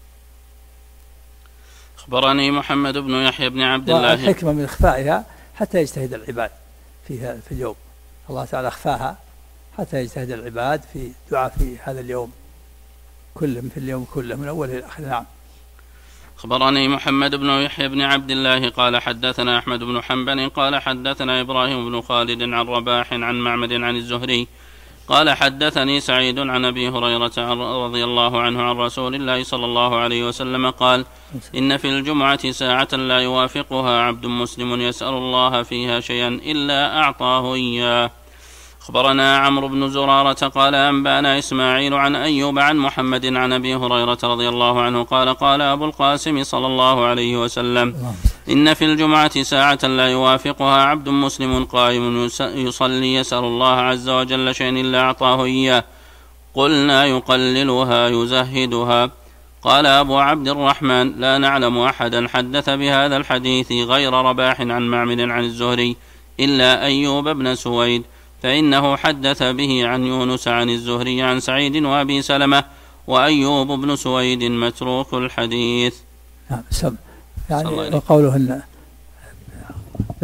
أخبرني محمد بن يحيى بن عبد الله. الحكمة من إخفائها حتى يجتهد العباد في اليوم، الله تعالى أخفاها حتى يجتهد العباد في دعاء في هذا اليوم كله، في اليوم كله من أوله إلى آخره. نعم. أخبرني محمد بن يحيى بن عبد الله قال حدثنا أحمد بن حنبل قال حدثنا إبراهيم بن خالد عن رباح عن معمد عن الزهري قال حدثني سعيد عن أبي هريرة رضي الله عنه عن رسول الله صلى الله عليه وسلم قال إن في الجمعة ساعة لا يوافقها عبد مسلم يسأل الله فيها شيئا إلا أعطاه إياه. أخبرنا عمرو بن زرارة قال أنبانا إسماعيل عن أيوب عن محمد عن أبي هريرة رضي الله عنه قال قال أبو القاسم صلى الله عليه وسلم إن في الجمعة ساعة لا يوافقها عبد مسلم قائم يصلي يسأل الله عز وجل شيئا إلا أعطاه إياه. قلنا يقللها يزهدها. قال أبو عبد الرحمن لا نعلم أحدا حدث بهذا الحديث غير رباح عن معمر عن الزهري إلا أيوب بن سويد، فإنه حدث به عن يونس عن الزهري عن سعيد وأبي سلمة، وأيوب بن سويد متروك الحديث. نعم. يعني وقوله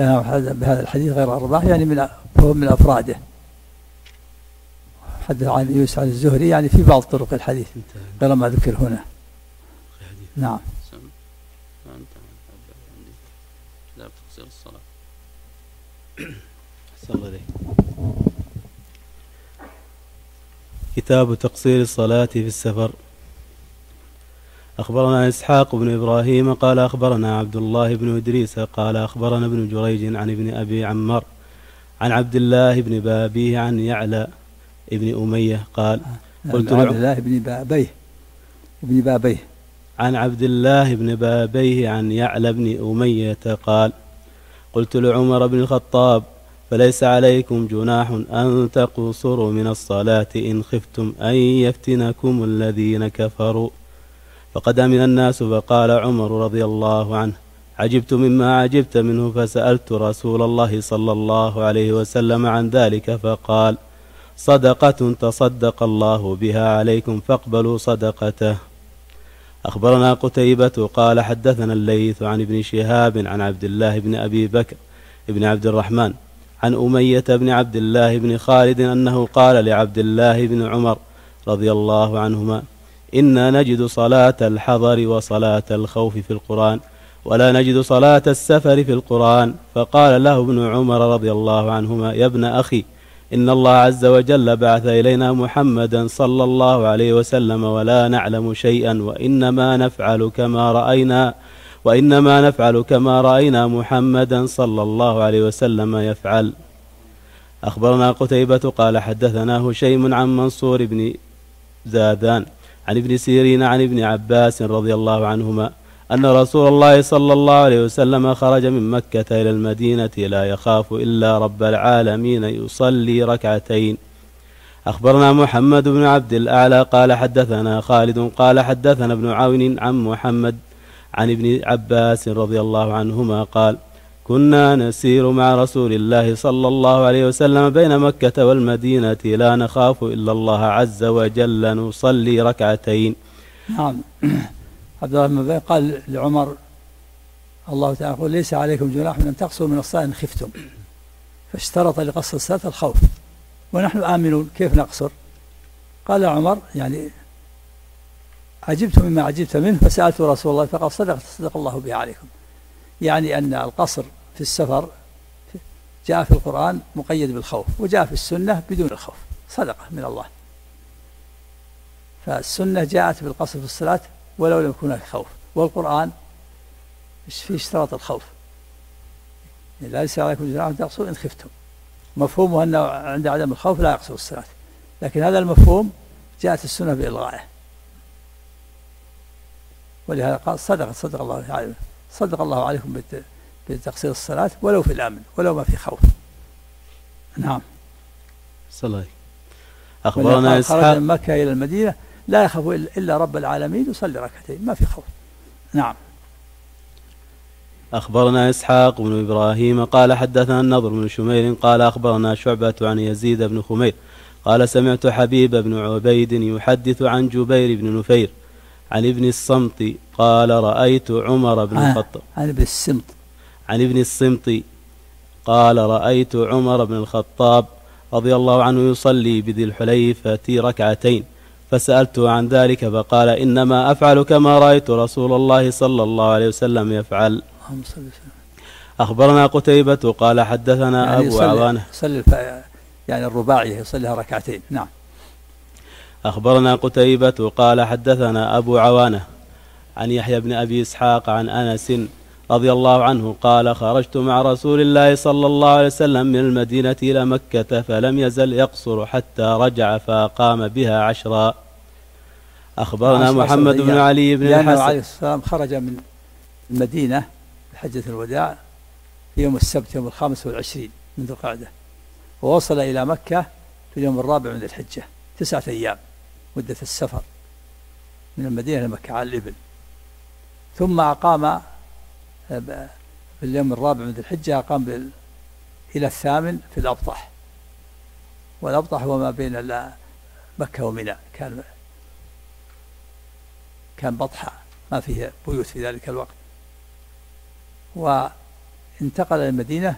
لنا بهذا الحديث غير أربعة، يعني فهو من أفراده. حدث عن يونس عن الزهري يعني في بعض طرق الحديث غير ما ذكر هنا. نعم. لا تقصير الصلاة. صلى كتاب تقصير الصلاة في السفر. أخبرنا إسحاق بن إبراهيم قال أخبرنا عبد الله بن إدريس قال أخبرنا ابن جريج عن ابن أبي عمار عن عبد الله بن بابيه عن يعلى ابن أمية قال قلت عبد الله بن بابيه عن عبد الله بن بابيه عن يعلى بن أمية قال قلت لعمر بن الخطاب فليس عليكم جناح أن تقصروا من الصلاة إن خفتم أن يفتنكم الذين كفروا. فقد أمن الناس فقال عمر رضي الله عنه عجبت مما عجبت منه فسألت رسول الله صلى الله عليه وسلم عن ذلك فقال صدقة تصدق الله بها عليكم فاقبلوا صدقته. أخبرنا قتيبة قال حدثنا الليث عن ابن شهاب عن عبد الله بن أبي بكر بن عبد الرحمن عن أمية بن عبد الله بن خالد أنه قال لعبد الله بن عمر رضي الله عنهما إنا نجد صلاة الحضر وصلاة الخوف في القرآن ولا نجد صلاة السفر في القرآن. فقال له ابن عمر رضي الله عنهما يا ابن أخي إن الله عز وجل بعث إلينا محمدا صلى الله عليه وسلم ولا نعلم شيئا وإنما نفعل كما رأينا محمدا صلى الله عليه وسلم يفعل. أخبرنا قتيبة قال حدثنا هشيم عن منصور بن زادان عن ابن سيرين عن ابن عباس رضي الله عنهما أن رسول الله صلى الله عليه وسلم خرج من مكة إلى المدينة لا يخاف إلا رب العالمين يصلي ركعتين. أخبرنا محمد بن عبد الأعلى قال حدثنا خالد قال حدثنا ابن عون عن محمد عن ابن عباس رضي الله عنهما قال كنا نسير مع رسول الله صلى الله عليه وسلم بين مكة والمدينة لا نخاف إلا الله عز وجل نصلي ركعتين. نعم. عبد الله بن بابيه قال لعمر الله تعالى يقول ليس عليكم جناح أن تقصروا من الصلاة إن خفتم، فاشترط لقصر الصلاة الخوف ونحن آمنون كيف نقصر؟ قال عمر يعني عجبت مما عجبت منه فسألت رسول الله فقال صدق الله به عليكم، يعني أن القصر في السفر جاء في القرآن مقيد بالخوف وجاء في السنة بدون الخوف صدقة من الله. فالسنة جاءت بالقصر في الصلاة ولو لم يكن هناك خوف، والقرآن فيه اشتراط الخوف يعني لا ليس عليكم جناح أن تقصروا إن خفتم، مفهومه أنه عند عدم الخوف لا يقصر الصلاة، لكن هذا المفهوم جاءت السنة بإلغائه، ولهذا قال صدق الله عليكم بتقصير الصلاة ولو في الأمن ولو ما في خوف. نعم. صلى. أخبرنا إسحاق خرج من مكة إلى المدينة لا يخاف إلا رب العالمين يصلي ركعتين ما في خوف. نعم. أخبرنا إسحاق بن إبراهيم قال حدثنا النضر بن شمير قال أخبرنا شعبة عن يزيد بن خمير قال سمعت حبيب بن عبيد يحدث عن جبير بن نفير عن ابن الصمت قال رأيت عمر بن الخطاب عن ابن الصمت قال رأيت عمر بن الخطاب رضي الله عنه يصلي بذي الحليفة ركعتين فسألته عن ذلك فقال إنما أفعل كما رأيت رسول الله صلى الله عليه وسلم يفعل. أخبرنا قتيبة قال حدثنا يعني أبو عوانة يعني الرباعية يصليها ركعتين. نعم. أخبرنا قتيبة قال حدثنا أبو عوانة عن يحيى بن أبي إسحاق عن أنس رضي الله عنه قال خرجت مع رسول الله صلى الله عليه وسلم من المدينة إلى مكة فلم يزل يقصر حتى رجع فأقام بها 10. أخبرنا محمد بن علي بن الحسن عليه السلام خرج من المدينة بحجة الوداع في يوم السبت يوم 25 من ذي القعدة ووصل إلى مكة في اليوم 4 من ذي الحجة 9 أيام مدة السفر من المدينة لمكة على الإبل، ثم أقام في اليوم 4 من ذي الحجة أقام إلى 8 في الأبطح، والأبطح هو ما بين مكة ومنى، كان بطحة ما فيه بيوت في ذلك الوقت. انتقل إلى المدينة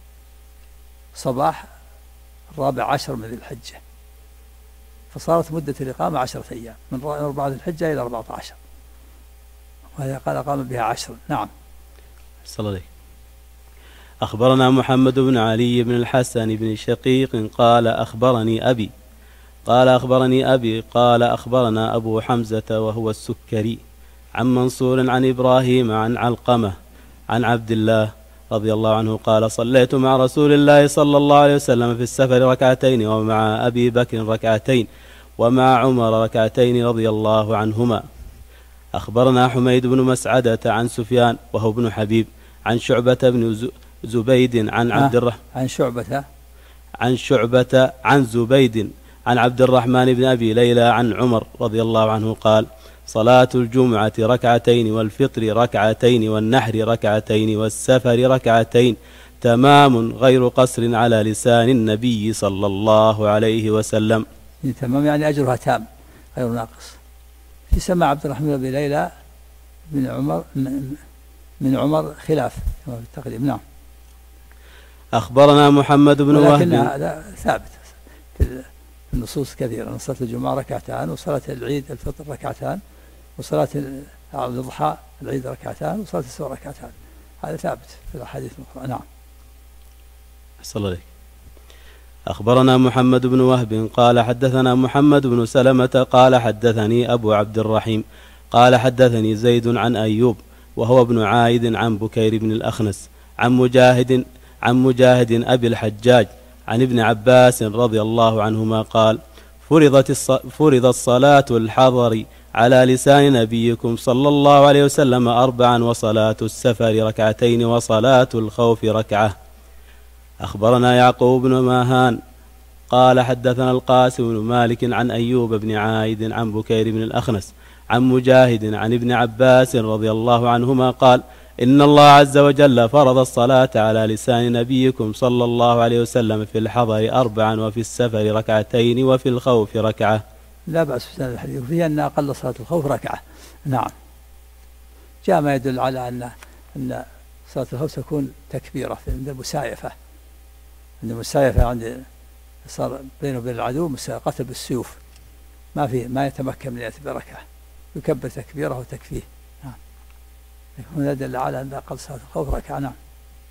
صباح 14 من ذي الحجة، فصارت مدة الإقامة 10 أيام، من 4 ذي الحجة إلى 14، وهذا قال أقام بها 10. نعم. صلى الله عليه. أخبرنا محمد بن علي بن الحسن بن شقيق قال أخبرني أبي قال أخبرنا أبو حمزة وهو السكري عن منصور عن إبراهيم عن علقمة عن عبد الله رضي الله عنه قال صليت مع رسول الله صلى الله عليه وسلم في السفر ركعتين، ومع أبي بكر ركعتين، ومع عمر ركعتين رضي الله عنهما. أخبرنا حميد بن مسعدة عن سفيان وهو ابن حبيب عن شعبة بن زبيد عن عبد الرحمن عن زبيد عن عبد الرحمن بن أبي ليلى عن عمر رضي الله عنه قال صلاة الجمعة ركعتين، والفطر ركعتين، والنحر ركعتين، والسفر ركعتين، تمام غير قصر على لسان النبي صلى الله عليه وسلم. تمام يعني أجرها تام غير ناقص. في سماع عبد الرحمن بن أبي ليلى من عمر خلاف كما في التقديم. نعم. أخبرنا محمد بن وهب، ولكن هذا ثابت في النصوص كثيرة، صلاة الجمعة ركعتان، وصلاة العيد الفطر ركعتان، وصلاة الضحى العيد ركعتان، وصلاة السور ركعتان، هذا ثابت في الأحاديث الأخرى. نعم. صلى الله عليه. أخبرنا محمد بن وهب قال حدثنا محمد بن سلمة قال حدثني أبو عبد الرحيم قال حدثني زيد عن أيوب وهو ابن عايد عن بكير بن الأخنس عن مجاهد أبي الحجاج عن ابن عباس رضي الله عنهما قال فرض الصلاة الحضر على لسان نبيكم صلى الله عليه وسلم 4، وصلاة السفر ركعتين، وصلاة الخوف ركعة. أخبرنا يعقوب بن ماهان قال حدثنا القاسم بن مالك عن أيوب بن عايد عن بكير بن الأخنس عن مجاهد عن ابن عباس رضي الله عنهما قال إن الله عز وجل فرض الصلاة على لسان نبيكم صلى الله عليه وسلم في الحضر 4، وفي السفر ركعتين، وفي الخوف ركعة. لا بأس في هذا الحديث، وفيه أن أقل صلاة الخوف ركعة. نعم. جاء ما يدل على أن صلاة الخوف تكون تكبيرة عند المسايفة، عند صار بينه وبين العدو قتل بالسيوف، ما يتمكن من يأتي بركعة، يكبر تكبيره وتكفيه. نعم. هنا دل على أن أقل صلاة الخوف ركعة. نعم.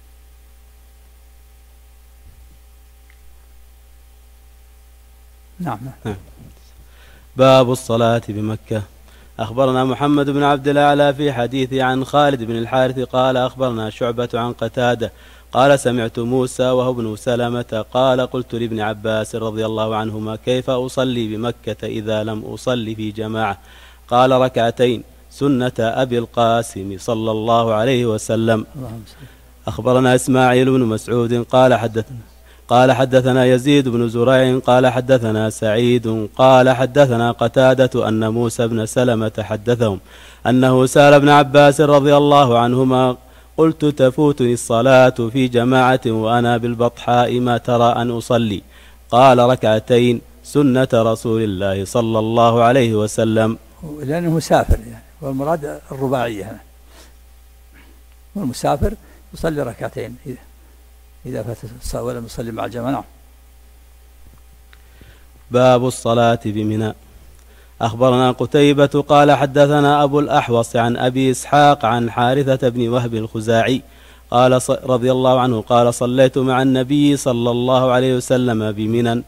نعم. باب الصلاة بمكة. أخبرنا محمد بن عبد الأعلى في حديث عن خالد بن الحارث قال أخبرنا شعبة عن قتادة قال سمعت موسى وهو ابن سلمة قال قلت لابن عباس رضي الله عنهما كيف أصلي بمكة إذا لم أصلي في جماعة؟ قال ركعتين سنة أبي القاسم صلى الله عليه وسلم. أخبرنا إسماعيل بن مسعود قال حدثنا يزيد بن زريع قال حدثنا سعيد قال حدثنا قتادة أن موسى بن سلمة حدثهم أنه سأل ابن عباس رضي الله عنهما قلت تفوتني الصلاة في جماعة وأنا بالبطحاء ما ترى أن أصلي؟ قال ركعتين سنة رسول الله صلى الله عليه وسلم. لأنه مسافر يعني، والمراد الرباعية، والمسافر يصلي ركعتين إذا فات ولم يصلي مع الجماعة. باب الصلاة بمنى. أخبرنا قتيبة قال حدثنا أبو الأحوص عن أبي إسحاق عن حارثة بن وهب الخزاعي قال رضي الله عنه قال صليت مع النبي صلى الله عليه وسلم بمنى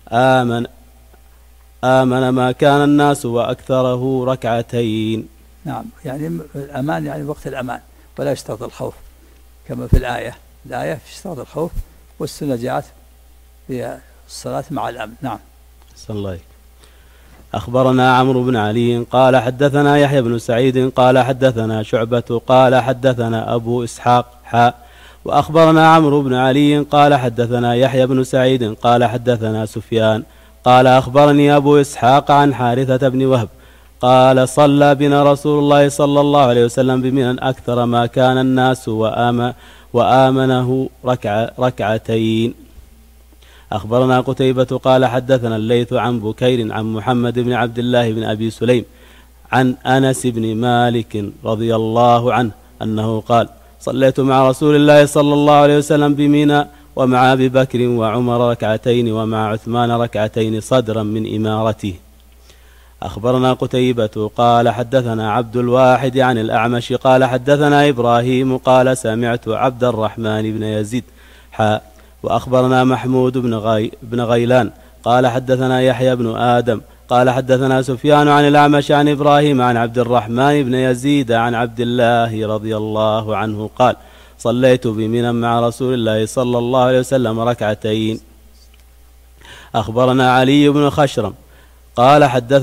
آمن ما كان الناس وأكثره ركعتين. نعم، يعني الأمان يعني وقت الأمان، ولا يشترط الخوف كما في الآية في اشتراط الخوف، والسنة جاءت في الصلاة مع الأمن. نعم. صلى الله عليه. أخبرنا عمرو بن علي قال حدثنا يحيى بن سعيد قال حدثنا شعبة قال حدثنا أبو إسحاق وأخبرنا عمرو بن علي قال حدثنا يحيى بن سعيد قال حدثنا سفيان قال أخبرني أبو إسحاق عن حارثة بن وهب قال صلى بنا رسول الله صلى الله عليه وسلم بمنى أكثر ما كان الناس وآمنه ركعتين. أخبرنا قتيبة قال حدثنا الليث عن بكير عن محمد بن عبد الله بن أبي سليم عن أنس بن مالك رضي الله عنه أنه قال صليت مع رسول الله صلى الله عليه وسلم بمنى ومع أبي بكر وعمر ركعتين ومع عثمان ركعتين صدرا من إمارته. أخبرنا قتيبة قال حدثنا عبد الواحد عن الأعمش قال حدثنا إبراهيم قال سمعت عبد الرحمن بن يزيد وأخبرنا محمود بن غيلان قال حدثنا يحيى بن آدم قال حدثنا سفيان عن الأعمش عن إبراهيم عن عبد الرحمن بن يزيد عن عبد الله رضي الله عنه قال صليت بمنى مع رسول الله صلى الله عليه وسلم ركعتين. أخبرنا علي بن خشرم قال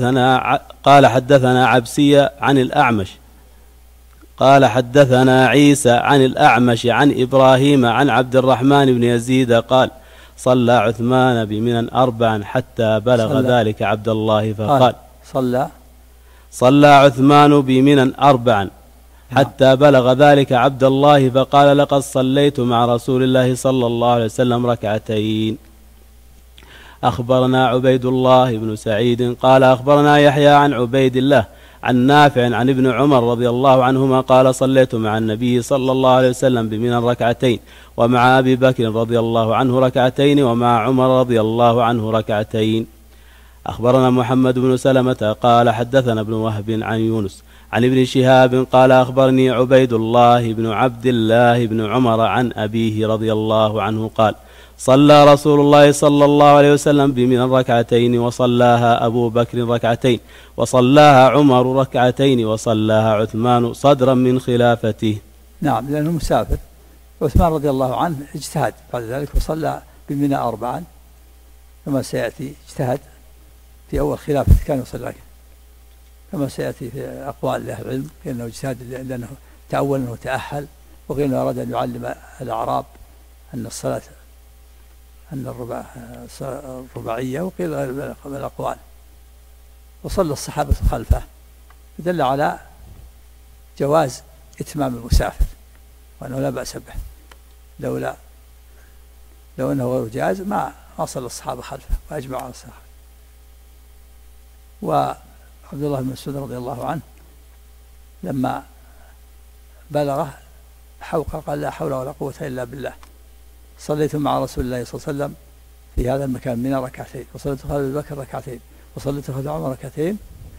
حدثنا عبسية عن الأعمش قال حدثنا عيسى عن الأعمش عن إبراهيم عن عبد الرحمن بن يزيد قال صلى عثمان بمنى 4 حتى بلغ ذلك عبد الله فقال صلى عثمان بمنى 4 حتى بلغ ذلك عبد الله فقال لقد صليت مع رسول الله صلى الله عليه وسلم ركعتين. أخبرنا عبيد الله بن سعيد قال أخبرنا يحيى عن عبيد الله عن نافع عن ابن عمر رضي الله عنهما قال صليت مع النبي صلى الله عليه وسلم بمنى ركعتين ومع أبي بكر رضي الله عنه ركعتين ومع عمر رضي الله عنه ركعتين. أخبرنا محمد بن سلمة قال حدثنا ابن وهب عن يونس عن ابن شهاب قال أخبرني عبيد الله بن عبد الله بن عمر عن أبيه رضي الله عنه قال صلى رسول الله صلى الله عليه وسلم بمنى ركعتين وصلاها أبو بكر ركعتين وصلاها عمر ركعتين وصلاها عثمان صدرا من خلافته. نعم، لأنه مسافر. عثمان رضي الله عنه اجتهد بعد ذلك وصلى بمنى 4 كما سيأتي. اجتهد في أول خلافة كان يصلي كما سيأتي في أقوال أهل العلم، لأنه اجتهد لأنه تأول أنه تأهل، وقيل أنه أراد أن يعلم الأعراب أن الصلاة الرباعية، وقيل غير من الأقوال. وصلى الصحابة خلفه، دل على جواز إتمام المسافر وأنه لا بأس به. لو أنه غير جائز ما صلى الصحابة خلفه وأجمع على الصحابة. وعبد الله بن مسعود رضي الله عنه لما بلغه حوقه قال لا حول ولا قوة إلا بالله، صليت مع رسول الله صلى الله عليه وسلم في هذا المكان منى ركعتين وصليت خلف أبي بكر ركعتين وصليت خلف عمر ركعتين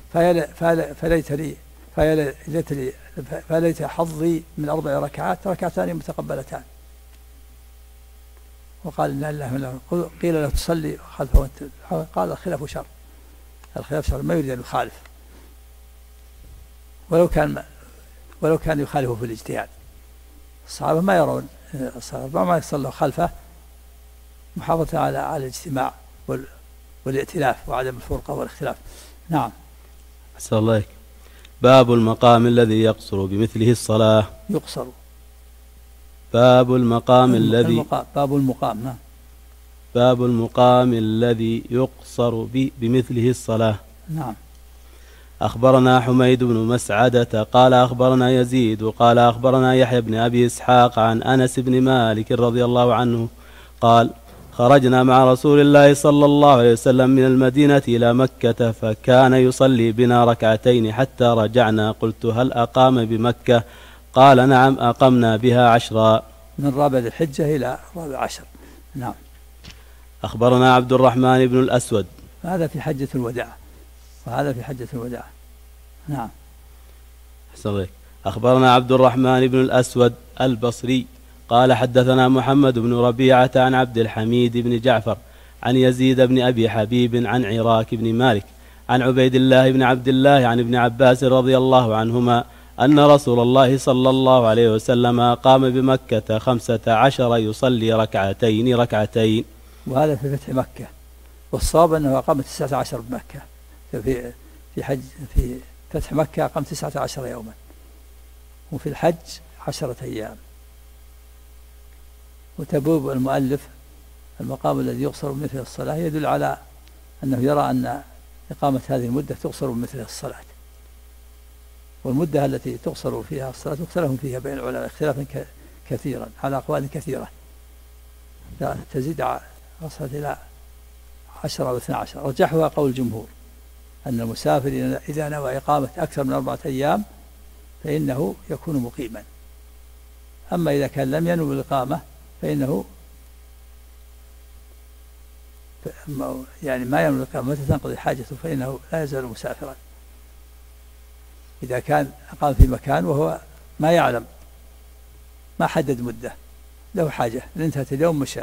فليت حظي من 4 ركعات 2 متقبلتان. وقال إن الله قيل له تصلي خلفه قال الخلاف شر. الخلاف شر، ما يريد أن يخالف ولو كان يخالفه في الاجتهاد. الصحابة ما يرون، الصحابة ما يصلوا خلفه محافظة على الاجتماع والائتلاف وعدم الفرقة والاختلاف. نعم. أحسن الله عليك. باب المقام الذي يقصر بمثله الصلاة. يقصر. باب المقام الذي باب المقام. نعم. باب المقام الذي يقصر بمثله الصلاة. نعم. أخبرنا حميد بن مسعدة قال أخبرنا يزيد قال أخبرنا يحيى بن أبي إسحاق عن أنس بن مالك رضي الله عنه قال خرجنا مع رسول الله صلى الله عليه وسلم من المدينة إلى مكة فكان يصلي بنا ركعتين حتى رجعنا. قلت هل أقام بمكة؟ قال نعم أقمنا بها 10 من رابع الحجة إلى رابع 10. نعم. أخبرنا عبد الرحمن بن الأسود، هذا في حجة الوداع وهذا في حجة الوداع. نعم. أخبرنا عبد الرحمن بن الأسود البصري قال حدثنا محمد بن ربيعة عن عبد الحميد بن جعفر عن يزيد بن أبي حبيب عن عراك بن مالك عن عبيد الله بن عبد الله عن ابن عباس رضي الله عنهما أن رسول الله صلى الله عليه وسلم قام بمكة 15 يصلي ركعتين. وهذا في فتح مكة، والصواب أنه أقام 19 بمكة. في فتح مكة أقام 19 يوما، وفي الحج 10 أيام. وتبوب المؤلف المقام الذي يقصر بمثل الصلاة يدل على أنه يرى أن إقامة هذه المدة تقصر بمثل الصلاة، والمدة التي تقصر فيها الصلاة اختلف فيها بين العلماء اختلافا كثيرا على أقوال كثيرة، تزيد وصلت إلى 10 أو 12. رجحها قول الجمهور أن المسافر إذا نوى إقامة أكثر من 4 أيام فإنه يكون مقيما، أما إذا كان لم ينوي الإقامة فإنه يعني ما ينوي الإقامة متى تنقضي حاجته فإنه لا يزال مسافرا. إذا كان أقام في مكان وهو ما يعلم، ما حدد مدة، له حاجة انتهت اليوم مشى،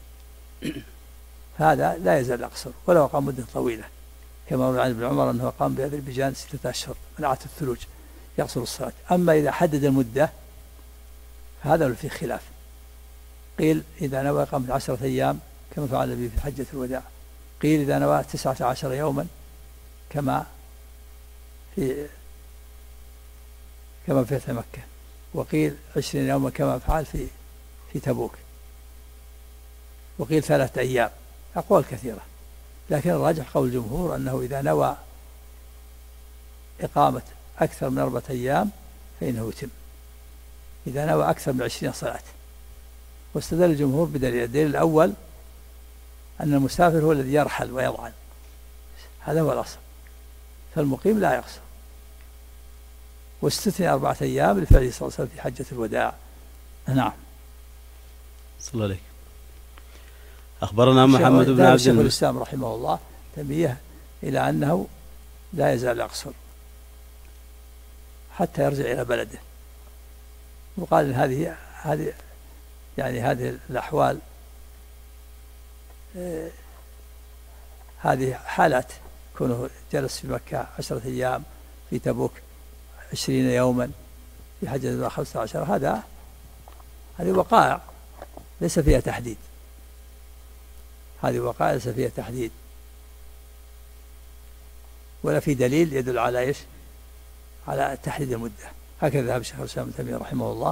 هذا لا يزال يقصر ولو أقام مدة طويلة، كما روى عن ابن عمر أنه قام بأذربيجان 6 أشهر منعت الثلوج يقصر الصلاة. أما إذا حدد المدة هذا في خلاف، قيل إذا نوى قام 10 أيام كما فعل النبي في حجة الوداع، قيل إذا نوى 19 يوما كما في فتح مكة، وقيل 20 يوما كما فعل في تبوك، وقيل 3 أيام، أقوال كثيرة، لكن الراجح قول الجمهور أنه إذا نوى إقامة أكثر من 4 أيام فإنه يتم، إذا نوى أكثر من 20 صلاة. واستدل الجمهور بدليل، الدليل الأول أن المسافر هو الذي يرحل ويضعن، هذا هو الأصل، فالمقيم لا يقصر، واستثنى 4 أيام لفعله صلى الله عليه وسلم في حجة الوداع. نعم. صلى الله عليه. أخبرنا محمد بن عبد شيخ الإسلام رحمه الله تنبيه إلى أنه لا يزال يقصر حتى يرجع إلى بلده، وقال هذه يعني هذه الأحوال هذه حالات، كونه جلس في مكة 10 أيام، في تبوك 20 يوما، في حجة الوداع 15، هذه وقائع ليس فيها تحديد، هذه وقائع ليس فيها تحديد ولا في دليل يدل على ايش؟ على تحديد المدة. هكذا ذهب الشيخ الإسلام ابن تيمية رحمه الله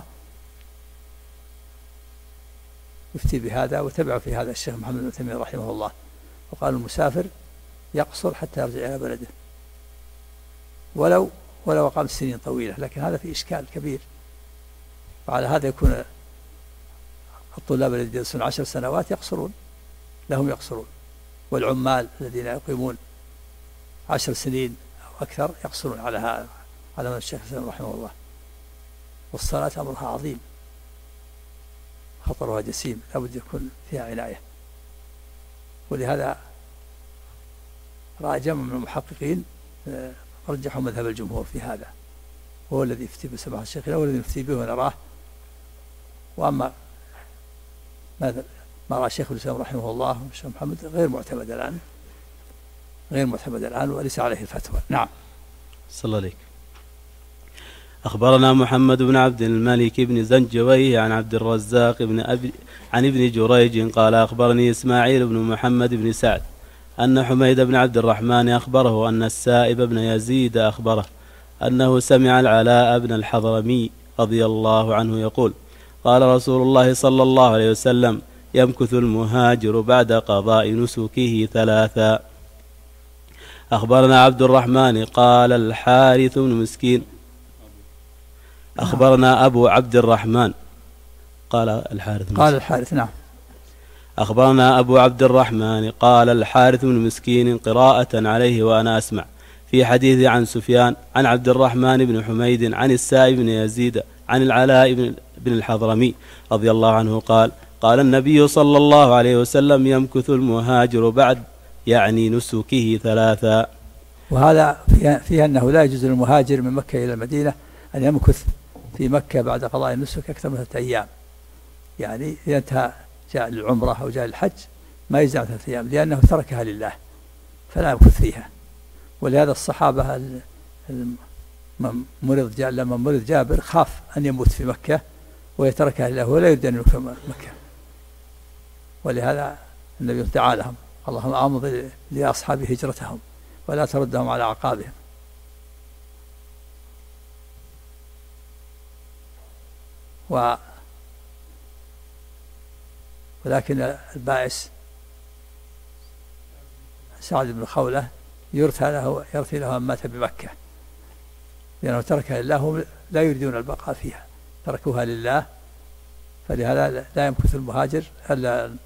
يفتي بهذا، وتبع في هذا الشيخ محمد بن تيمية رحمه الله، وقال المسافر يقصر حتى يرجع إلى بلده ولو أقام سنين طويلة، لكن هذا في إشكال كبير، وعلى هذا يكون الطلاب الذين يدرسون 10 سنوات يقصرون، لهم يقصرون، والعمال الذين يقيمون 10 سنين أو أكثر يقصرون على هذا، على ما الشيخ الإسلام رحمه الله. والصلاة أمرها عظيم، خطرها جسيم، لابد يكون فيها عناية، ولهذا رأى جمع من المحققين رجحوا مذهب الجمهور في هذا، وهو الذي يفتي بسماحة الشيخ، هو الذي يفتي به ونراه. وأما ما رأى الشيخ الإسلام رحمه الله والشيخ محمد غير معتمد الآن وليس عليه الفتوى. نعم. صلى الله عليك. أخبرنا محمد بن عبد الملك بن زنجويه عن عبد الرزاق عن ابن جريج قال أخبرني إسماعيل بن محمد بن سعد أن حميد بن عبد الرحمن أخبره أن السائب بن يزيد أخبره أنه سمع العلاء بن الحضرمي رضي الله عنه يقول قال رسول الله صلى الله عليه وسلم يمكث المهاجر بعد قضاء نسكه 3. أخبرنا عبد الرحمن قال الحارث بن مسكين أخبرنا أبو عبد الرحمن قال الحارث نعم. أخبرنا أبو عبد الرحمن قال الحارث بن مسكين قراءة عليه وأنا أسمع في حديث عن سفيان عن عبد الرحمن بن حميد عن السائب بن يزيد عن العلاء بن الحضرمي رضي الله عنه قال النبي صلى الله عليه وسلم يمكث المهاجر بعد يعني نسكه 3. وهذا فيها أنه لا يجوز للمهاجر من مكة إلى المدينة أن يمكث في مكة بعد قضاء النسك أكثر من 3 أيام، يعني إذا انتهى جاء للعمرة أو جاء للحج ما يجزع 3 أيام، لأنه تركها لله فلا يمكث فيها. ولهذا الصحابة لما مرض جابر خاف أن يموت في مكة ويتركها لله ولا يريد أن يمكث مكة، ولهذا النبي دعا لهم اللهم أمض لأصحاب هجرتهم ولا تردهم على أعقابهم. ولكن البائس سعد بن خولة يرثى له أن مات بمكة، لأنه تركها لله لا يريدون البقاء فيها، تركوها لله، فلهذا لا يمكث المهاجر ألا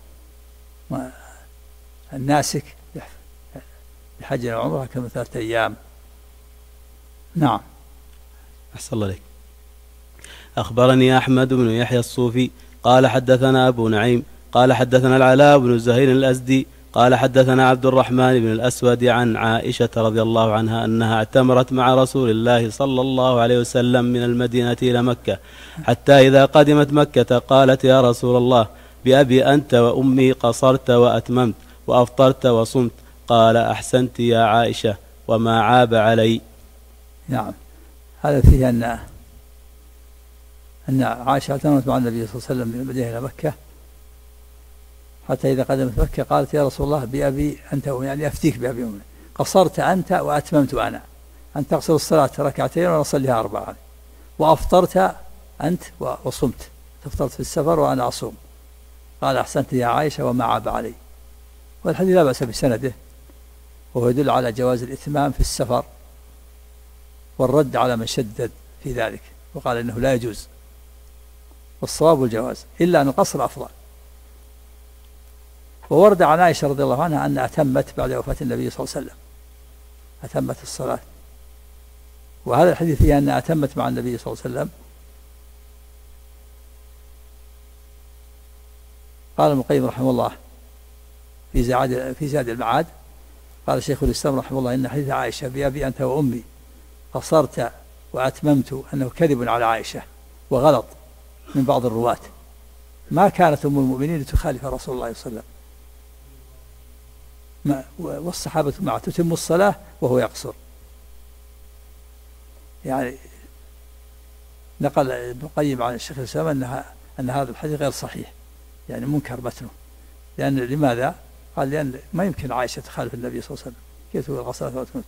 الناسك بحج العمرة كم 3 أيام. نعم. أحسن الله عليك. أخبرني أحمد بن يحيى الصوفي قال حدثنا أبو نعيم قال حدثنا العلاء بن زهير الأزدي قال حدثنا عبد الرحمن بن الأسود عن عائشة رضي الله عنها أنها اعتمرت مع رسول الله صلى الله عليه وسلم من المدينة إلى مكة، حتى إذا قدمت مكة قالت يا رسول الله بأبي أنت وأمي قصرت وأتممت وأفطرت وصمت. قال أحسنت يا عائشة وما عاب علي. نعم، هذا فيه أن عائشة اعتمرت مع النبي صلى الله عليه وسلم من المدينة إلى مكة، حتى إذا قدمت مكة قالت يا رسول الله بأبي أنت وأمي، يعني أفتيك بأبي وأمي، قصرت أنت وأتممت أنا، أن تقصر الصلاة ركعتين وأنا أصليها 4، وأفطرت أنت وصمت، تفطرت في السفر وأنا أصوم. قال أحسنت يا عائشة وما عاب علي. والحديث لا بأس بسنده، وهو يدل على جواز الإتمام في السفر والرد على من شدد في ذلك وقال إنه لا يجوز، والصواب الجواز، إلا أن القصر أفضل. وورد عن عائشة رضي الله عنها أن أتمت بعد وفاة النبي صلى الله عليه وسلم، أتمت الصلاة، وهذا الحديث فيه أن أتمت مع النبي صلى الله عليه وسلم. قال ابن القيم رحمه الله في زاد المعاد، قال شيخ الإسلام رحمه الله إن حديث عائشة بأبي أنت وأمي قصرت وأتممت أنه كذب على عائشة وغلط من بعض الرواة، ما كانت أم المؤمنين لتخالف رسول الله صلى الله عليه وسلم، والصحابة معه تتم الصلاة وهو يقصر. يعني نقل ابن القيم عن الشيخ الإسلام أن هذا الحديث غير صحيح، يعني منكر متنه. لأن لماذا؟ قال لأن ما يمكن عائشة تخالف النبي صلى الله عليه وسلم، كيف تقول قصرت وأتممت؟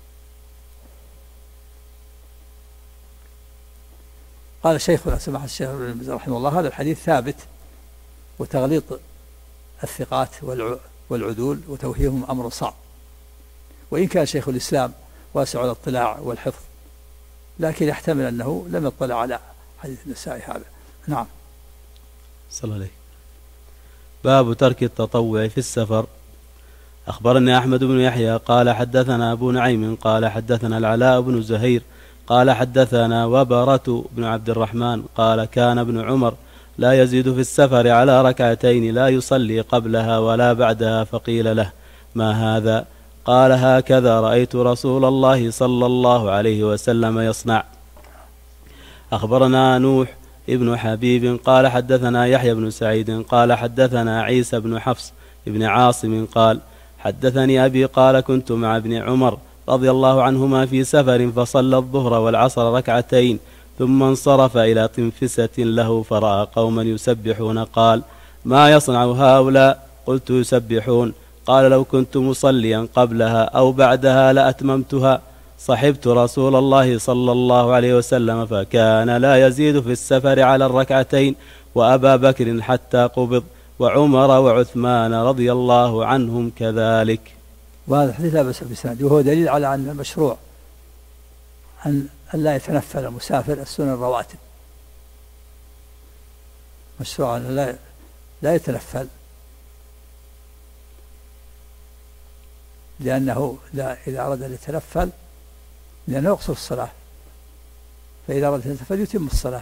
قال شيخنا سماحة الشيخ ابن باز رحمه الله هذا الحديث ثابت، وتغليط الثقات والعدول وتوهيهم أمر صعب، وإن كان شيخ الإسلام واسع الاطلاع والحفظ، لكن يحتمل أنه لم يطلع على حديث النسائي هذا. نعم. صلى الله عليه. باب ترك التطوع في السفر. أخبرني أحمد بن يحيى قال حدثنا أبو نعيم قال حدثنا العلاء بن زهير قال حدثنا وبرة بن عبد الرحمن قال كان ابن عمر لا يزيد في السفر على ركعتين لا يصلي قبلها ولا بعدها، فقيل له ما هذا؟ قال هكذا رأيت رسول الله صلى الله عليه وسلم يصنع. أخبرنا نوح ابن حبيب قال حدثنا يحيى بن سعيد قال حدثنا عيسى بن حفص بن عاصم قال حدثني أبي قال كنت مع ابن عمر رضي الله عنهما في سفر فصلى الظهر والعصر ركعتين ثم انصرف إلى تنفسة له فرأى قوما يسبحون قال ما يصنع هؤلاء؟ قلت يسبحون. قال لو كنت مصليا قبلها أو بعدها لأتممتها. صحبت رسول الله صلى الله عليه وسلم فكان لا يزيد في السفر على الركعتين، وأبا بكر حتى قبض، وعمر وعثمان رضي الله عنهم كذلك. وهذا الحديث لا بأس بسنده، وهو دليل على أن المشروع أن لا يتنفل المسافر السنن الرواتب، مشروع أن لا يتنفل، لأنه إذا أراد أن يتنفل لأنه يقصر الصلاة، فإذا أراد أن يتنفل يتم الصلاة،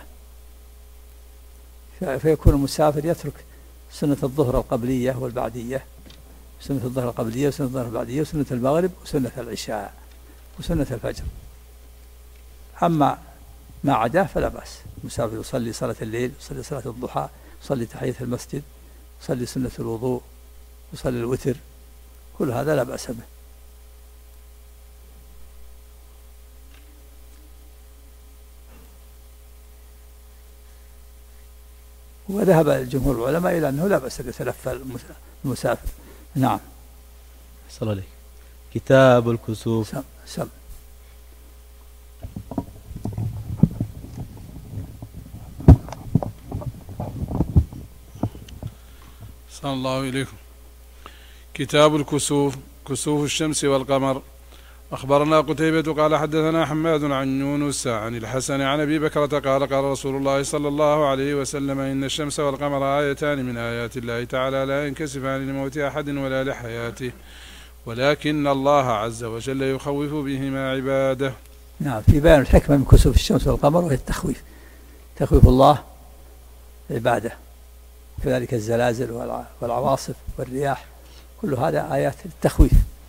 فيكون المسافر يترك سنة الظهر القبلية والبعدية، سنة الظهر القبلية وسنة الظهر البعدية وسنة المغرب وسنة العشاء وسنة الفجر. أما ما عداه فلا بأس، المسافر يصلي صلاة الليل، يصلي صلاة الضحى، يصلي تحية المسجد، يصلي سنة الوضوء، يصلي الوتر، كل هذا لا بأس به. وذهب الجمهور العلماء إلى أنه لا بأس يتنفل المسافر. نعم. صلى الله عليه. كتاب الكسوف. سم. صلى الله إليكم. كتاب الكسوف، كسوف الشمس والقمر. أخبرنا قتيبة قال حدثنا حماد عن يونس عن الحسن عن أبي بكرة قال قال رسول الله صلى الله عليه وسلم إن الشمس والقمر آيتان من آيات الله تعالى لا ينكسفان لموت أحد ولا لحياته، ولكن الله عز وجل يخوف بهما عباده. نعم، في بيان الحكمة من كسوف الشمس والقمر وهي التخويف، تخويف الله عبادة، كذلك الزلازل والعواصف والرياح، كل هذا آيات التخويف.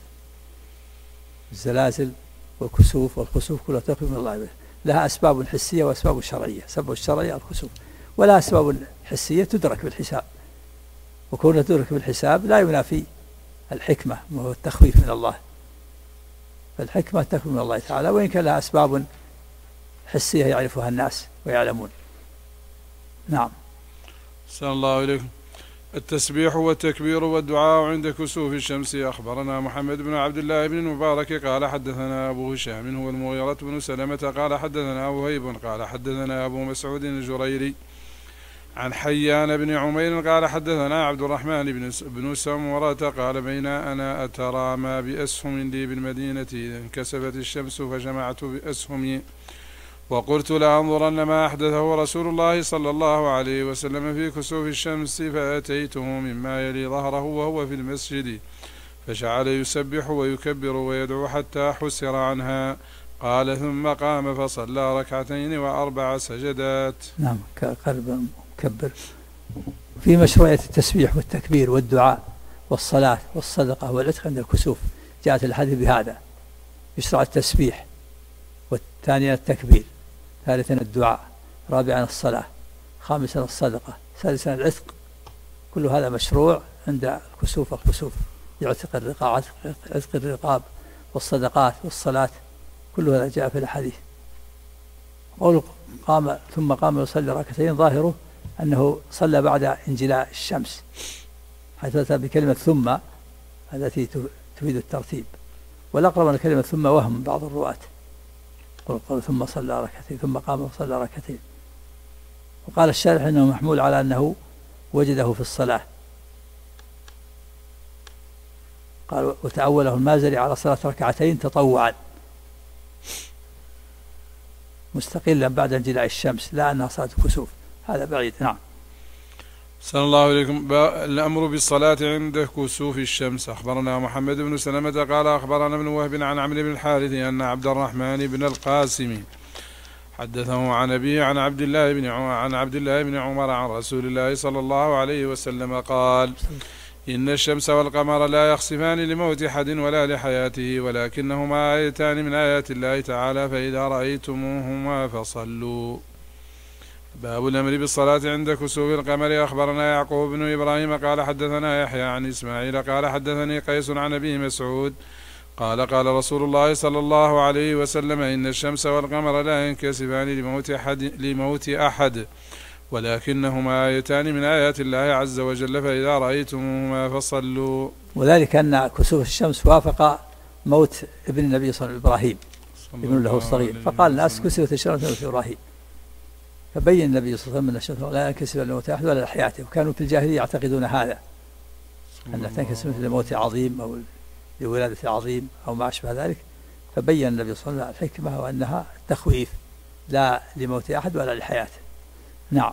الزلازل والكسوف والخسوف كلها تخويف من الله، لها أسباب حسية وأسباب شرعية. سبب الشرعية الخسوف، ولا أسباب حسية تدرك بالحساب، وكونها تدرك بالحساب لا ينافي الحكمة وهو التخويف من الله. فالحكمة تخويف من الله تعالى، وإن كان لها أسباب حسية يعرفها الناس ويعلمون. نعم. أحسن الله إليكم. التسبيح والتكبير والدعاء عند كسوف الشمس. أخبرنا محمد بن عبد الله بن المبارك قال حدثنا أبو هشام هو المغيرة بن سلمة قال حدثنا وهيب قال حدثنا أبو مسعود الجريري عن حيان بن عمير قال حدثنا عبد الرحمن بن سمرة قال بين أنا أترامى بأسهم لي بالمدينة إذا انكسفت الشمس فجمعت بأسهمي وقلت لأنظرن ما أحدثه رسول الله صلى الله عليه وسلم في كسوف الشمس، فأتيته مما يلي ظهره وهو في المسجد فجعل يسبح ويكبر ويدعو حتى حسر عنها. قال ثم قام فصلى 2 و4 سجدات. نعم، قلب مكبر. في مشروعية التسبيح والتكبير والدعاء والصلاة والصدقة والعتق عند الكسوف. جاءت الحديث بهذا: يشرع التسبيح، والثانيا التكبير، ثالثا الدعاء، رابعا الصلاة، خامسا الصدقة، سادسا العتق. كل هذا مشروع عند الكسوف. يعتق الرقاب، عتق الرقاب والصدقات والصلاة، كل هذا جاء في الحديث. قول قام ثم قام يصلي 2 ظاهره أنه صلى بعد انجلاء الشمس، حيث أتى بكلمة ثم التي تفيد الترتيب، والأقرب أن كلمة ثم وهم بعض الرواة. قال ثم صلى 2 ثم قام وصلى 2. وقال الشارح أنه محمول على أنه وجده في الصلاة. قال وتأوله المازري على صلاة 2 تطوعا مستقلا بعد انجلاء الشمس، لا أنها صلاة كسوف، هذا بعيد. نعم. صلى الله عليكم. الأمر بالصلاة عند كسوف الشمس. أخبرنا محمد بن سلمة قال أخبرنا ابن وهب عن عمرو بن الحارث أن عبد الرحمن بن القاسم حدثه عن أبيه عن عبد الله بن عمر عن رسول الله صلى الله عليه وسلم قال: إن الشمس والقمر لا يخسفان لموت أحد ولا لحياته، ولكنهما آيتان من آيات الله تعالى، فإذا رأيتموهما فصلوا. باب الأمر بالصلاة عند كسوف القمر. أخبرنا يعقوب بن إبراهيم قال حدثنا يحيى عن إسماعيل قال حدثني قيس عن أبي مسعود قال قال رسول الله صلى الله عليه وسلم: إن الشمس والقمر لا ينكسفان لموت أحد ولكنهما آيتان من آيات الله عز وجل، فإذا رأيتموهما فصلوا. وذلك أن كسوف الشمس وافق موت ابن النبي صلى الله عليه وسلم إبراهيم ابن له الصغير، فقال الناس كسفت الشمس في إبراهيم، فبين النبي صلى الله عليه وسلم أن الشمس لا ينكسف لموت أحد ولا لحياته. وكانوا في الجاهلية يعتقدون هذا، أن تنكسف لموت عظيم أو لولادة عظيم أو ما أشبه ذلك، فبين النبي صلى الله عليه وسلم الحكمة وأنها تخويف لا لموت أحد ولا لحياته. نعم.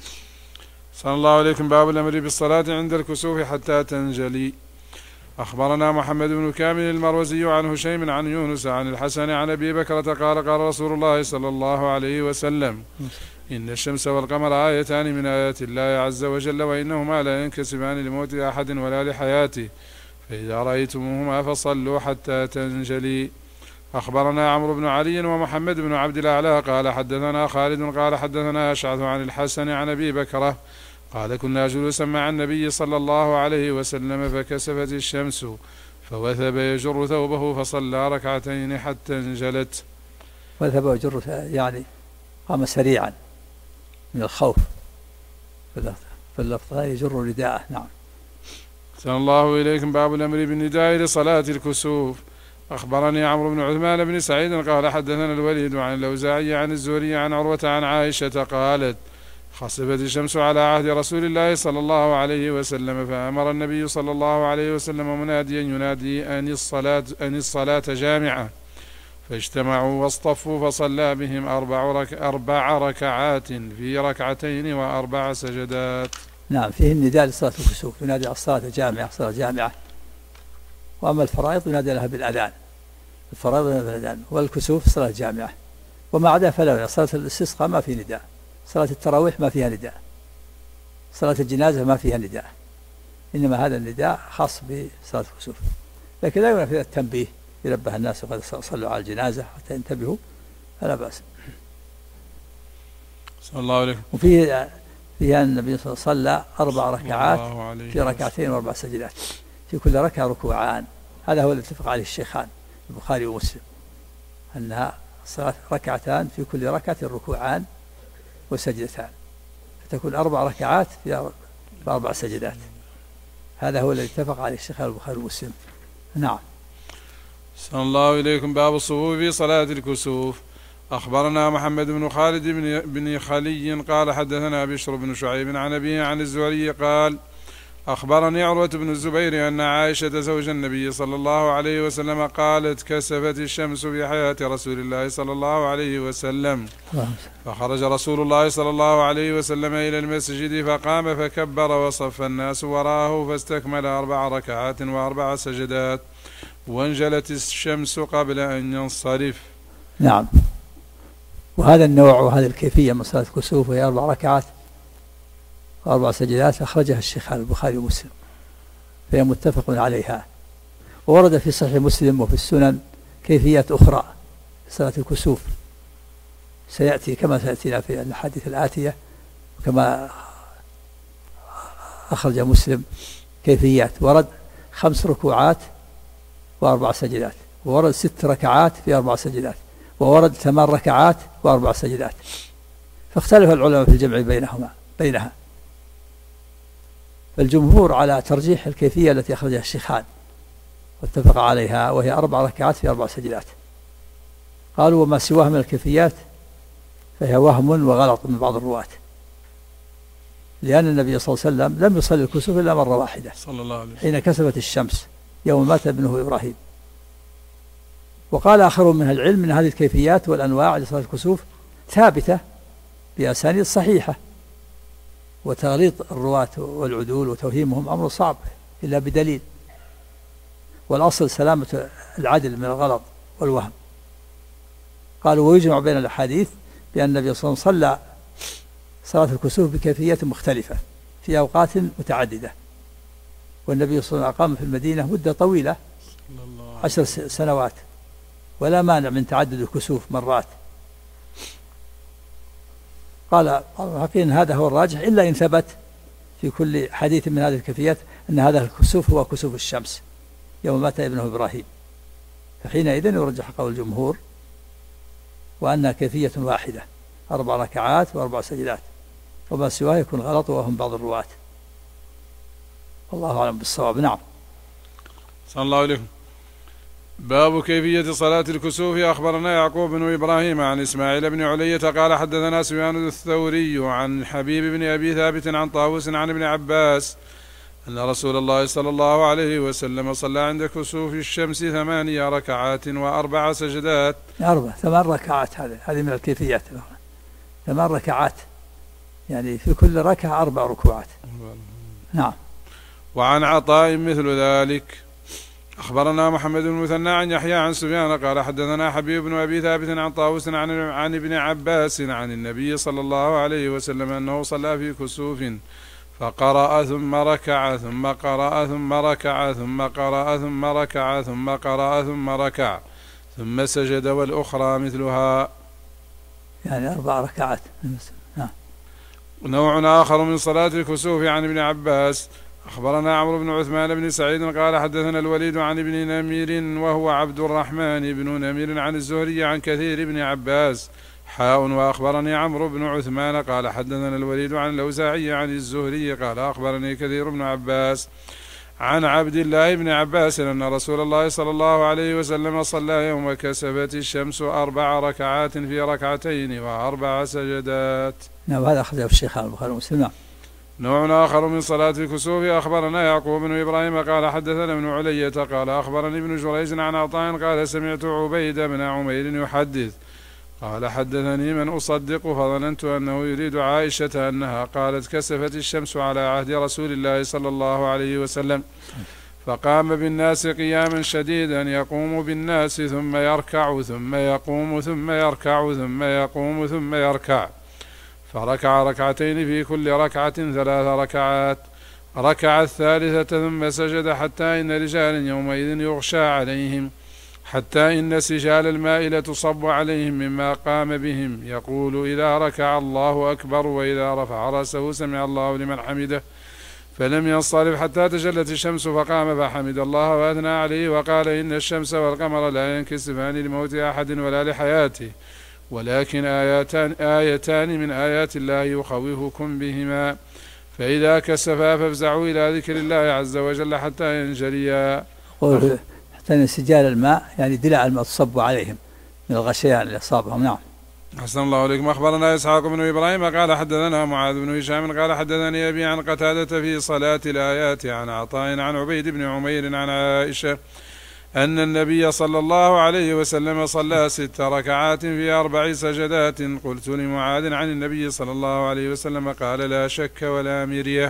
صلى الله عليكم. باب الأمر بالصلاة عند الكسوف حتى تنجلي. أخبرنا محمد بن كامل المروزي عن هشيم عن يونس عن الحسن عن أبي بكرة قال قال رسول الله صلى الله عليه وسلم: إن الشمس والقمر آيتان من آيات الله عز وجل، وإنهما لا ينكسفان لموت أحد ولا لحياته، فإذا رأيتموهما فصلوا حتى تنجلي. أخبرنا عمرو بن علي ومحمد بن عبد الأعلى قال حدثنا خالد قال حدثنا أشعث عن الحسن عن أبي بكرة قال: كنا جلوسا مع النبي صلى الله عليه وسلم فكسفت الشمس فوثب يجر ثوبه فصلى 2 حتى انجلت. وثب يجر يعني قام سريعا من الخوف، في اللفظ يجر رداءه. نعم. صلى الله إليكم. باب الأمر بالنداء لصلاة الكسوف. أخبرني عمرو بن عثمان بن سعيد قال حدثنا الوليد عن الأوزاعي عن الزهري عن عروة عن عائشة قالت: خسفت الشمس على عهد رسول الله صلى الله عليه وسلم، فأمر النبي صلى الله عليه وسلم مناديا ينادي: أن الصلاة جامعة، فاجتمعوا واصطفوا فصلى بهم 4 ركعات في 2 و4 سجدات. نعم، فيه النداء لصلاة الكسوف، ينادي الصلاة جامعة، صلاة جامعة. وأما الفرائض ينادي لها بالأذان، الفرائض بالأذان، والكسوف صلاة جامعة. وما عدا فلا، صلاة الاستسقاء ما في نداء، صلاة التراويح ما فيها نداء، صلاة الجنازة ما فيها نداء، إنما هذا النداء خاص بصلاة الكسوف. لكن لا يمنع في التنبيه، ينبه الناس وقد صلوا على الجنازة حتى ينتبهوا، فلا بأس. صلى الله عليه. وفيه النبي صلى الله عليه وسلم صلى 4 ركعات في ركعتين و4 سجدات، في كل ركعة ركوعان. هذا هو الذي اتفق عليه الشيخان البخاري ومسلم، أنها صلاة ركعتان في كل ركعة ركوعان وسجدتان، فتكون 4 ركعات في 4 سجدات. هذا هو الذي اتفق عليه الشيخان البخاري ومسلم. نعم. صلى الله إليكم. باب الصفوف في صلاة الكسوف. أخبرنا محمد بن خالد بن خلي قال حدثنا بشر بن شعيب عن أبيه عن الزهري قال أخبرني عروة بن الزبير أن عائشة زوج النبي صلى الله عليه وسلم قالت كسفت الشمس في حياة رسول الله صلى الله عليه وسلم، فخرج رسول الله صلى الله عليه وسلم إلى المسجد فقام فكبر وصف الناس وراءه فاستكمل 4 ركعات و4 سجدات، وانجلت الشمس قبل أن ينصرف. نعم. وهذا النوع وهذه الكيفية من صلاة الكسوف وهي 4 ركعات و4 سجدات أخرجها الشيخان البخاري ومسلم، فهي متفق عليها. وورد في صحيح مسلم وفي السنن كيفيات أخرى صلاة الكسوف، سيأتي كما سيأتينا في الحديث الآتية، وكما أخرج مسلم كيفيات. ورد 5 ركوعات و4 سجدات، وورد 6 ركعات في 4 سجدات، وورد 8 ركعات و4 سجدات، فاختلف العلماء في الجمع بينها. فالجمهور على ترجيح الكيفية التي أخرجها الشيخان واتفق عليها، وهي 4 ركعات في 4 سجدات. قالوا وما سواه من الكيفيات فهي وهم وغلط من بعض الرواة، لأن النبي صلى الله عليه وسلم لم يصلي الكسوف إلا مرة واحدة صلى الله عليه وسلم حين كسفت الشمس يوم مات ابنه إبراهيم. وقال آخرون من العلم من هذه الكيفيات والأنواع لصلاة الكسوف ثابتة بأسانيد صحيحة، وتغليط الرواة والعدول وتوهيمهم أمر صعب إلا بدليل، والأصل سلامة العدل من الغلط والوهم. قالوا ويجمع بين الأحاديث بأن النبي صلى الله عليه وسلم صلى صلاة الكسوف بكيفية مختلفة في أوقات متعددة، والنبي صلى الله عليه وسلم أقام في المدينة مدة طويلة 10 سنوات، ولا مانع من تعدد الكسوف مرات. قال حقيقة هذا هو الراجح، إلا إن ثبت في كل حديث من هذه الكيفيات أن هذا الكسوف هو كسوف الشمس يوم مات ابنه إبراهيم، فحينئذ يرجح قول الجمهور وأنها كيفية واحدة 4 ركعات و4 سجدات، وما سواه يكون غلط وهم بعض الرواة. الله أعلم بالصواب. نعم. صلى الله عليه. باب كيفية صلاة الكسوف. أخبرنا يعقوب بن إبراهيم عن إسماعيل بن علية قال حدثنا سفيان الثوري عن حبيب بن أبي ثابت عن طاووس عن ابن عباس أن رسول الله صلى الله عليه وسلم صلى عند كسوف الشمس 8 ركعات و4 سجدات. 8 ركعات، هذه من الكيفيات. 8 ركعات يعني في كل ركعة 4 ركوعات. نعم. وعن عطاء مثل ذلك. أخبرنا محمد بن المثنى عن يحيى عن سفيان قال حدثنا حبيب بن أبي ثابت عن طاووس عن ابن عباس عن النبي صلى الله عليه وسلم أنه صلى في كسوف فقرأ ثم ركع ثم قرأ ثم ركع ثم قرأ ثم ركع ثم قرأ ثم ركع ثم سجد، والأخرى مثلها، يعني 4 ركعات. نوع آخر من صلاة الكسوف عن ابن عباس. أخبرنا عمرو بن عثمان بن سعيد قال حدثنا الوليد عن ابن نمير وهو عبد الرحمن بن نمير عن الزهري عن كثير بن عباس وأخبرني عمرو بن عثمان قال حدثنا الوليد عن الأوزاعي عن الزهري قال أخبرني كثير بن عباس عن عبد الله بن عباس أن رسول الله صلى الله عليه وسلم صلى يوم كسفت الشمس 4 ركعات في ركعتين و4 سجدات. نعم. هذا أخرجه الشيخان البخاري ومسلم. نوع آخر من صلاة الكسوف. أخبرنا يعقوب بن إبراهيم قال حدثنا ابن علية قال أخبرني ابن جريج عن عطاء قال سمعت عبيد بن عمير يحدث قال حدثني من أصدق فظننت أنه يريد عائشة أنها قالت كسفت الشمس على عهد رسول الله صلى الله عليه وسلم فقام بالناس قياما شديدا يقوم بالناس ثم يركع ثم يقوم ثم يركع ثم يقوم ثم يركع، فركع ركعتين في كل ركعة 3 ركعات، ركع الثالثة ثم سجد حتى إن رجالا يومئذ يغشى عليهم، حتى إن سجال الماء لتصب عليهم مما قام بهم، يقول إذا ركع الله أكبر، وإذا رفع رأسه سمع الله لمن حمده، فلم ينصرف حتى تجلت الشمس فقام فحمد الله وأثنى عليه وقال إن الشمس والقمر لا ينكسفان لموت أحد ولا لحياته، ولكن آيتان من آيات الله يخوفكم بهما، فإذا كسفا فافزعوا إلى ذكر الله عز وجل حتى ينجليا. حتى إن سجال الماء يعني دلع الماء تصب عليهم من الغشيان اللي أصابهم. نعم. أحسن الله عليكم. أخبرنا إسحاق بن إبراهيم قال حدثنا معاذ بن هشام قال حدثني أبي عن قتادة في صلاة الآيات عن عطاء عن عبيد بن عمير عن عائشة أن النبي صلى الله عليه وسلم صلى 6 ركعات في 4 سجدات. قلت لمعاذ عن النبي صلى الله عليه وسلم قال لا شك ولا مرية.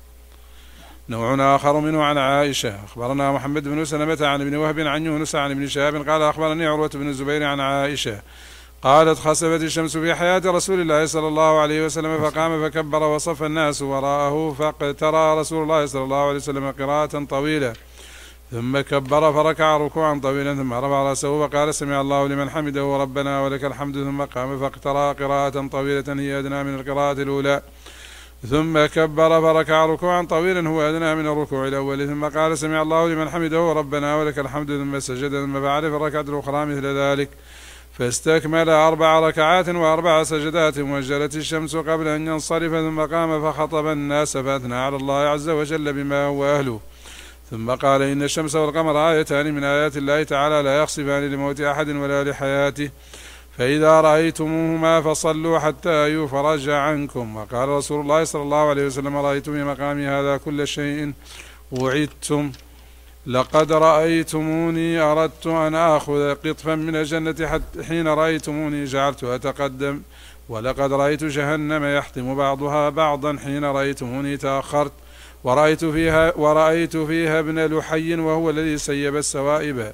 نوع آخر منه عن عائشة. أخبرنا محمد بن سلمة عن ابن وهب عن يونس عن ابن شهاب قال أخبرني عروة بن الزبير عن عائشة قالت خسفت الشمس في حياة رسول الله صلى الله عليه وسلم فقام فكبر وصف الناس وراءه، فاقترى رسول الله صلى الله عليه وسلم قراءة طويلة ثم كبر فركع ركوعا طويلا ثم رفع رأسه وقال سمع الله لمن حمده وربنا ولك الحمد، ثم قام فاقترى قراءة طويلة هي أدنى من القراءة الأولى ثم كبر فركع ركوعا طويلا هو أدنى من الركوع الأول ثم قال سمع الله لمن حمده وربنا ولك الحمد، ثم سجد ثم فعل في الركعة الأخرى مثل ذلك فاستكمل 4 ركعات و4 سجدات وانجلت الشمس قبل أن ينصرف، ثم قام فخطب الناس فأثنى على الله عز وجل بما هو أهله، ثم قال إن الشمس والقمر آيتان من آيات الله تعالى لا يخسفان لموت أحد ولا لحياته، فإذا رأيتموهما فصلوا حتى يفرج عنكم. وقال رسول الله صلى الله عليه وسلم رأيت في مقامي هذا كل شيء وعدتم، لقد رأيتموني أردت أن آخذ قطفا من الجنة حين رأيتموني جعلت أتقدم، ولقد رأيت جهنم يحطم بعضها بعضا حين رأيتموني تأخرت، ورأيت فيها ابن لحي وهو الذي سيب السوائب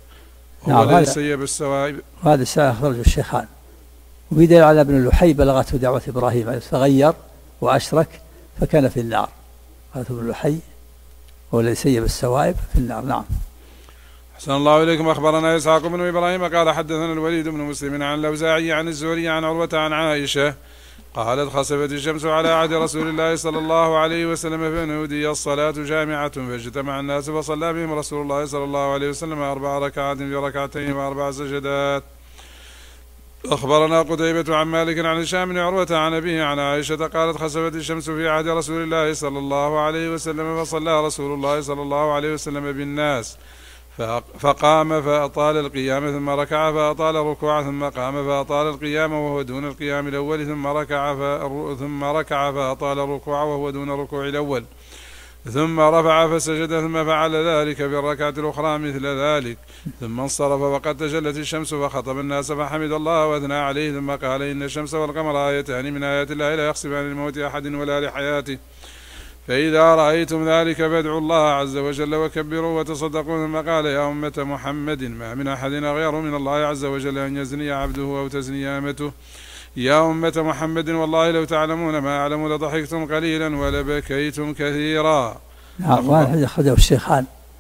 وهذا أخرجه الشيخان. وبدل على ابن لحي بلغته دعوة إبراهيم فغير وأشرك فكان في النار. هذا ابن لحي هو الذي سيب السوائب في النار. نعم. أحسن الله إليكم. أخبرنا إسحاق بن إبراهيم قال حدثنا الوليد بن مسلم عن الأوزاعي عن الزهري عن عروة عن عائشة قالت خسفت الشمس على عهد رسول الله صلى الله عليه وسلم فنودي الصلاة جامعة فاجتمع الناس فصلى بهم رسول الله صلى الله عليه وسلم 4 ركعات في ركعتين و4 سجدات. أخبرنا قتيبة عن مالك عن هشام بن عروة عن أبيه عن عائشة قالت خسفت الشمس في عهد رسول الله صلى الله عليه وسلم فصلى رسول الله صلى الله عليه وسلم بالناس فقام فأطال القيام ثم ركع فأطال الركوع ثم قام فأطال القيام وهو دون القيام الأول ثم ركع فأطال الركوع وهو دون الركوع الأول ثم رفع فسجد ثم فعل ذلك في الركعة الأخرى مثل ذلك ثم انصرف وقد تجلت الشمس فخطب الناس فحمد الله وأثنى عليه ثم قال إن الشمس والقمر آيتان من آيات الله لا يخسفان لموت أحد ولا لحياته، فإذا رأيتم ذلك فادعوا الله عز وجل وكبروا وتصدقوا. ثم قال يا أمة محمد ما من أحد غير من الله عز وجل أن يزني عبده أو تزني أمته، يا أمة محمد والله لو تعلمون ما أعلم لضحكتم قليلا ولبكيتم كثيرا. نعم. وهذا أخرجه الشيخان.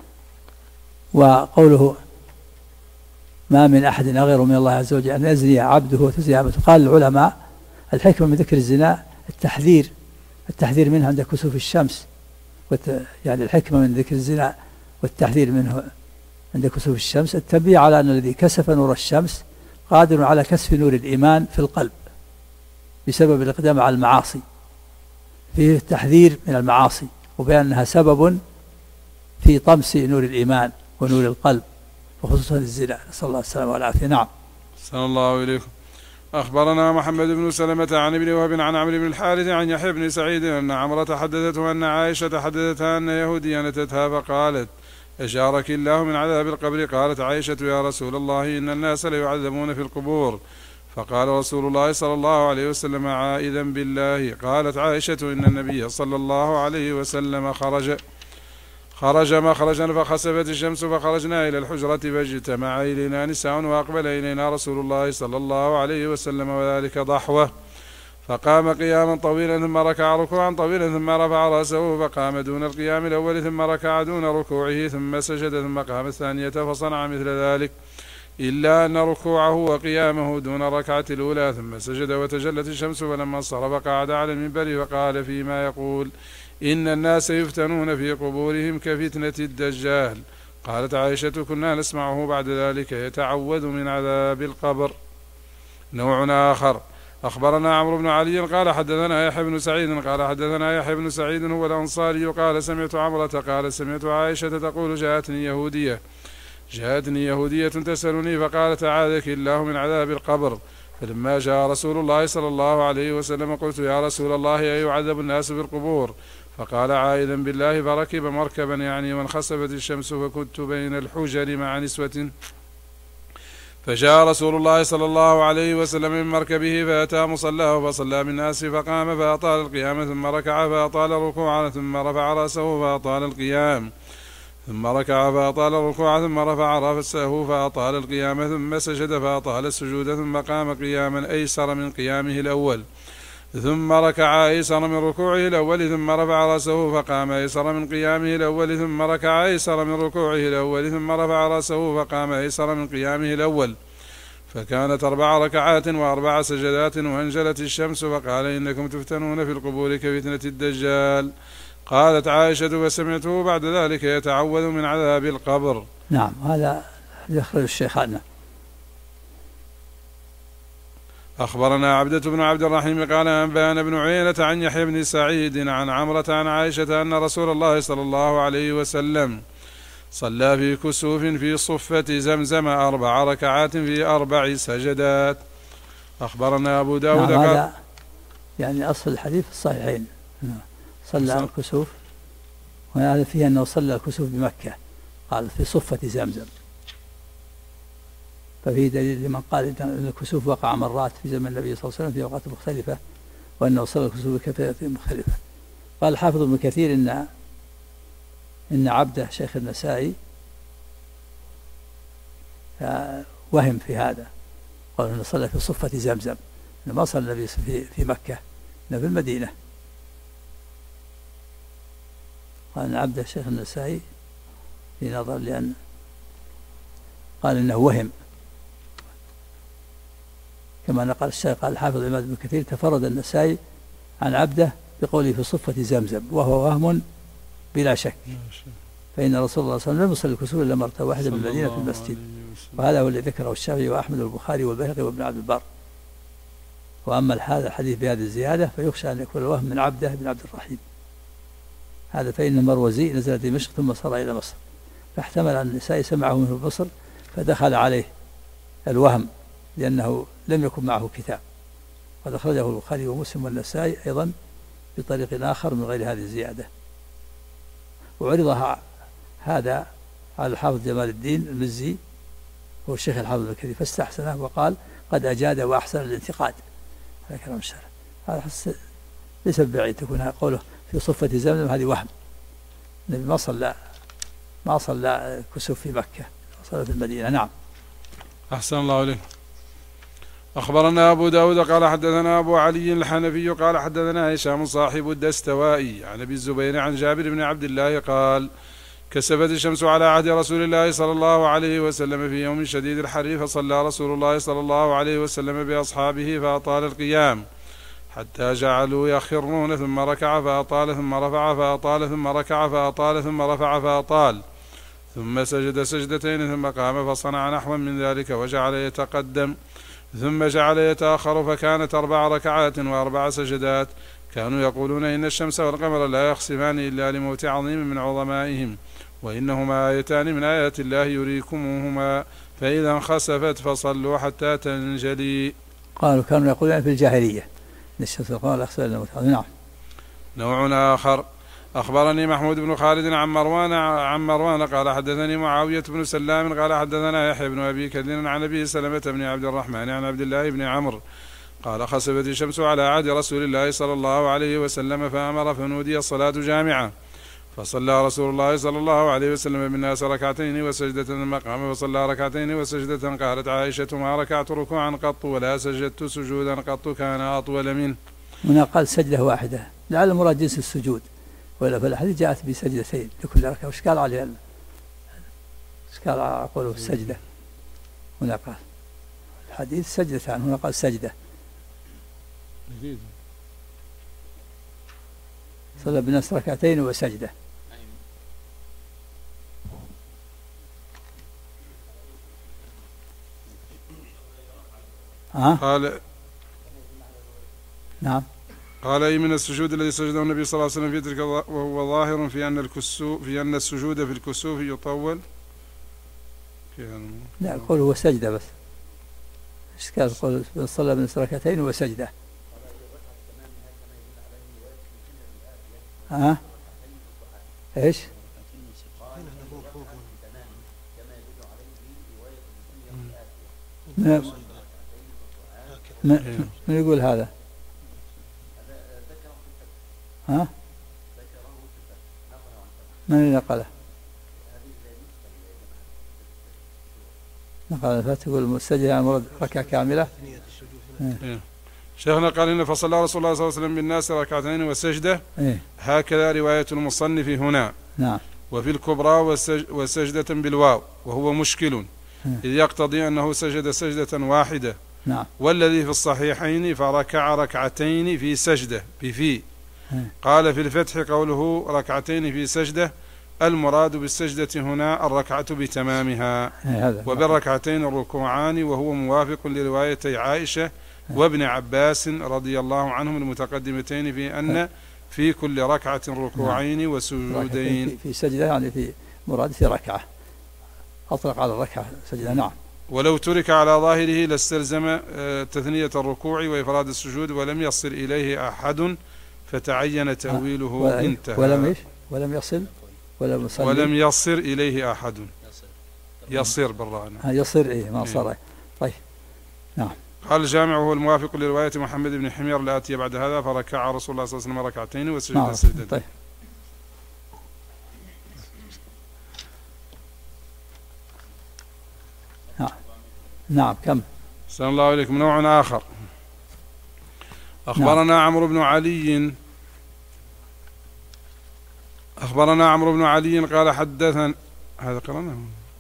وقوله ما من أحد غير من الله عز وجل أن يزني عبده وتزني أمته، قال العلماء الحكمة من ذكر الزنا التحذير منه عند كسوف الشمس، يعني الحكمة من ذكر الزنا والتحذير منه عند كسوف الشمس التنبيه على أن الذي كسف نور الشمس قادر على كسف نور الإيمان في القلب بسبب الإقدام على المعاصي، فيه التحذير من المعاصي وبأنها سبب في طمس نور الإيمان ونور القلب وخصوصا الزنا، نسأل الله السلامة والعافية. نعم. صلى الله عليكم. أخبرنا محمد بن سلمة عن ابن وهب عن عمرو بن الحارث عن يحيى بن سعيد أن عمرة حدثته أن عائشة حدثتها أن يهوديا أتتها فقالت أجارك الله من عذاب القبر. قالت عائشة يا رسول الله إن الناس ليعذبون في القبور، فقال رسول الله صلى الله عليه وسلم عائذا بالله. قالت عائشة إن النبي صلى الله عليه وسلم خرج مخرجا فخسفت الشمس فخرجنا إلى الحجرة فاجتمع إلينا نساء وأقبل إلينا رسول الله صلى الله عليه وسلم وذلك ضحوة، فقام قياما طويلا ثم ركع ركوعا طويلا ثم رفع رأسه فقام دون القيام الأول ثم ركع دون ركوعه ثم سجد ثم قام الثانية فصنع مثل ذلك، إلا أن ركوعه وقيامه دون الركعة الأولى. ثم سجد وتجلت الشمس، فلما انصرف قعد على المنبر فقال فيما يقول: إن الناس يفتنون في قبورهم كفتنة الدجال. قالت عائشة: كنا نسمعه بعد ذلك يتعوذ من عذاب القبر. نوع آخر: أخبرنا عمرو بن علي قال حدثنا يحيى بن سعيد قال حدثنا يحيى بن سعيد هو الأنصاري قال سمعت عمرة قال سمعت عائشة تقول: جاءتني يهودية تسألني فقالت: أعاذك الله من عذاب القبر. فلما جاء رسول الله صلى الله عليه وسلم قلت: يا رسول الله أيعذب الناس في القبور؟ فقال: عائذا بالله، فركب مركبا يعني وانخسفت الشمس فكنت بين الحجر مع نسوة، فجاء رسول الله صلى الله عليه وسلم من مركبه فأتى مصلاه فصلى بالناس فقام فأطال القيام ثم ركع فأطال الركوع ثم رفع رأسه فأطال القيام ثم ركع فأطال الركوع ثم رفع رأسه فأطال القيام ثم سجد فأطال السجود ثم قام قياما أيسر من قيامه الأول ثم ركع أيسر من ركوعه الأول ثم رفع رأسه فقام أيسر من قيامه الأول ثم ركع أيسر من ركوعه الأول ثم رفع رأسه فقام أيسر من قيامه الأول، فكانت 4 ركعات و4 سجدات وانجلت الشمس، فقال: إنكم تفتنون في القبور كفتنة الدجال. قالت عائشة: وسمعته بعد ذلك يتعوذ من عذاب القبر. نعم، هذا يخرج الشيخان. أخبرنا عبدة بن عبد الرحيم قال أنبأنا بن عيينة عن يحيى بن سعيد عن عمرة عن عائشة أن رسول الله صلى الله عليه وسلم صلى في كسوف في صفة زمزم 4 ركعات في 4 سجدات. أخبرنا أبو داود نعم، هذا يعني أصل الحديث في الصحيحين، صلى الكسوف، وهذا فيه أنه صلى الكسوف بمكة، قال في صفة زمزم، ففيه دليل لمن قال أن الكسوف وقع مرات في زمن النبي صلى الله عليه وسلم في أوقات مختلفة، وأنه صلى الكسوف بكثرة مختلفة. قال الحافظ ابن كثير إن عبده شيخ النسائي وهم في هذا، قال أنه صلى في صفة زمزم، ما صلى النبي في مكة، إنه في المدينة. قال أن عبده شيخ النسائي في نظر، لأن قال إنه وهم، كما نقل الشيخ قال الحافظ الإمام ابن كثير: تفرد النسائي عن عبده بقوله في صفة زمزم، وهو وهم بلا شك، فإن رسول الله صلى الله عليه وسلم لم يصلي الكسوف إلا مرة واحدة بالمدينة في المسجد، وهذا هو الذي ذكره الشافعي وأحمد والبخاري والبيهقي وابن عبد البر. وأما هذا الحديث بهذه الزيادة فيخشى أن يكون الوهم من عبده بن عبد الرحيم هذا، فإن المروزي نزل في دمشق ثم صار إلى مصر، فاحتمل أن النسائي سمعه منه في مصر فدخل عليه الوهم، لأنه لم يكن معه كتاب، قد أخرجه البخاري ومسلم والنسائي أيضا بطريق آخر من غير هذه الزيادة. وعرض هذا على الحافظ جمال الدين المزي هو الشيخ الحافظ ابن كثير فاستحسنه وقال: قد أجاد وأحسن الانتقاد. هذا كلام الشرع، هذا ليس بعيد تكون قوله في صفة زمزم، هذه وهم، النبي ما صلى كسوف في مكة، صلى في المدينة. نعم. أحسن الله إليك. أخبرنا أبو داود قال حدثنا أبو علي الحنفي قال حدثنا هشام صاحب الدستوائي عن أبي الزبير عن جابر بن عبد الله قال: كسفت الشمس على عهد رسول الله صلى الله عليه وسلم في يوم شديد الحر، فصلى رسول الله صلى الله عليه وسلم بأصحابه فأطال القيام حتى جعلوا يخرون، ثم ركع فأطال ثم رفع فأطال ثم ركع فأطال ثم رفع فأطال ثم سجد سجدتين ثم قام فصنع نحوا من ذلك وجعل يتقدم ثم جعل يتأخر، فكانت 4 ركعات و4 سجدات. كانوا يقولون: إن الشمس والقمر لا يخسفان إلا لموت عظيم من عظمائهم، وإنهما آيتان من آيات الله يريكموهما، فإذا انخسفت فصلوا حتى تنجلي. كانوا يقولون في الجاهلية إن الشمس والقمر لا يخسفان إلا لموت عظيم. نعم. نوع آخر: أخبرني محمود بن خالد عن مروان قال حدثني معاوية بن سلام قال حدثنا يحيى بن أبي كثير عن أبي سلمة بن عبد الرحمن عن عبد الله بن عمرو قال: خسفت الشمس على عهد رسول الله صلى الله عليه وسلم فأمر فنودي الصلاة جامعة، فصلى رسول الله صلى الله عليه وسلم بالناس 2 ركعتين وسجدة ثم قام فصلى 2 ركعتين وسجدة. قالت عائشة: ما ركعت ركوعا قط ولا سجدت سجودا قط كان أطول منه. هنا قال سجدة واحدة لعل المراد جنس السجود، ولا فالحديث جاءت بسجدتين لكل ركعة، وش قال عليه وش قال أقوله السجدة؟ هنا قال الحديث سجدتان، هنا قال سجدة. صلى بالناس ركعتين وسجدة. قال نعم. قال أي من السجود الذي سجده النبي صلى الله عليه وسلم في تلك، وهو ظاهر في أن السجود في الكسوف يطول. لا يقول هو سجدة بس. ايش قال؟ قول صلى بالناس ركعتين وسجدة. ايش؟ من يقول هذا؟ من اللي نقله؟ نقل الفتح يقول المسجد يعني مراد ركعة كاملة. شيخنا قال إن فصلى رسول الله صلى الله عليه وسلم بالناس ركعتين وسجدة. هكذا رواية المصنف هنا. نعم. وفي الكبرى وسجدة بالواو، وهو مشكل إذ يقتضي أنه سجد سجدة واحدة. نعم. والذي في الصحيحين فركع ركعتين في سجدة بفي. قال في الفتح قوله ركعتين في سجدة المراد بالسجدة هنا الركعة بتمامها، وبالركعتين الركوعان، وهو موافق لروايتي عائشة وابن عباس رضي الله عنهم المتقدمتين في أن في كل ركعة ركوعين وسجودين. في سجدة يعني في مراد في ركعة، أطلق على الركعة سجدة. نعم. ولو ترك على ظاهره لاستلزم تثنية الركوع وإفراد السجود، ولم يصل إليه أحد فتعين تأويله. انتهى. ولم يصل إليه أحد. يصير بالراء. يصير إيه ما صار. طيب. نعم. قال الجامع هو الموافق لرواية محمد بن حمير الآتية بعد هذا، فركع رسول الله صلى الله عليه وسلم ركعتين وسجد سجدتين. طيب. نعم. كم؟ السلام الله عليكم. نوع آخر. أخبرنا عمرو بن علي قال حدثنا، هذا قرأناه.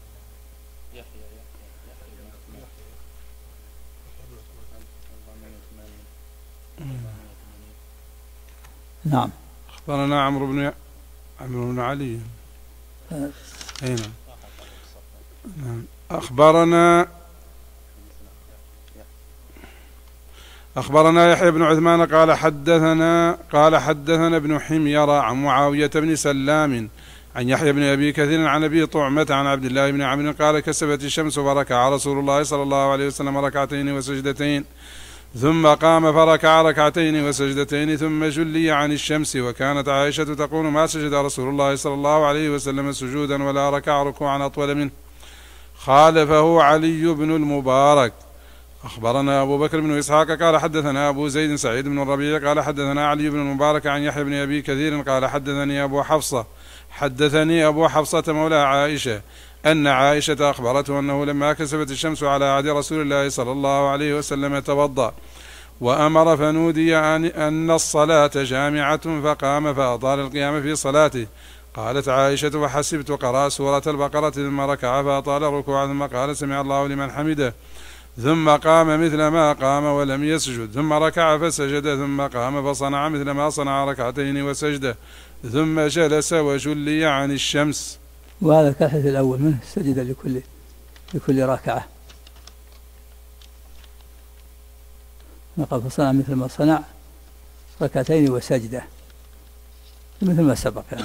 نعم. أخبرنا عمرو بن علي. أين؟ نعم. أخبرنا يحيى بن عثمان قال حدثنا ابن حمير عن معاوية بن سلام عن يحيى بن أبي كثير عن أبي طعمة عن عبد الله بن عمرو قال كسفت الشمس فركع رسول الله صلى الله عليه وسلم ركعتين وسجدتين، ثم قام فركع ركعتين وسجدتين، ثم جلي عن الشمس. وكانت عائشة تقول ما سجد رسول الله صلى الله عليه وسلم سجودا ولا ركع ركوعا أطول منه. خالفه علي بن المبارك. أخبرنا أبو بكر بن إسحاق قال حدثنا أبو زيد سعيد بن الربيع قال حدثنا علي بن المبارك عن يحيى بن أبي كثير قال حدثني أبو حفصة مولى عائشة أن عائشة أخبرته أنه لما كسفت الشمس على عهد رسول الله صلى الله عليه وسلم توضأ وأمر فنودي أن الصلاة جامعة فقام فأطال القيام في صلاته. قالت عائشة فحسبت قرأ سورة البقرة ثم ركع فأطال الركوع ثم قال سمع الله لمن حمده، ثم قام مثل ما قام ولم يسجد، ثم ركع فسجد، ثم قام فصنع مثل ما صنع ركعتين وسجده، ثم جلس وجلي عن الشمس. وهذا كالحديث الأول منه سجد لكل ركعة. نقل فصنع مثل ما صنع ركعتين وسجده مثل ما سبق يعني.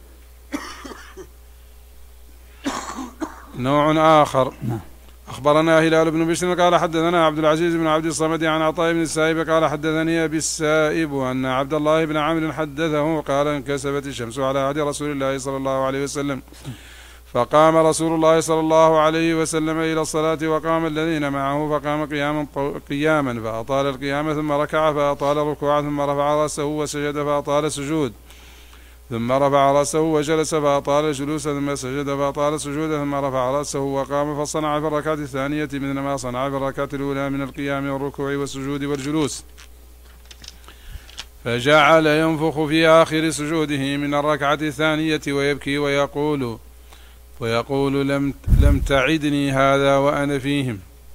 نوع آخر. نعم. أخبرنا هلال بن بشر قال حدثنا عبد العزيز بن عبد الصمد عن عطاء بن السائب قال حدثني أبي السائب أن عبد الله بن عمرو حدثه قال انكسفت الشمس على عهد رسول الله صلى الله عليه وسلم، فقام رسول الله صلى الله عليه وسلم إلى الصلاة وقام الذين معه فقام قياما فأطال القيام، ثم ركع فأطال الركوع، ثم رفع رأسه وسجد فأطال السجود، ثم رفع رأسه وجلس فأطال الجلوس، ثم سجد فأطال السجود، ثم رفع رأسه وقام فصنع في الركعة الثانية مثل ما صنع في الركعة الأولى من القيام والركوع والسجود والجلوس. فجعل ينفخ في آخر سجوده من الركعة الثانية ويبكي ويقول لم تعدني هذا وأنا فيهم،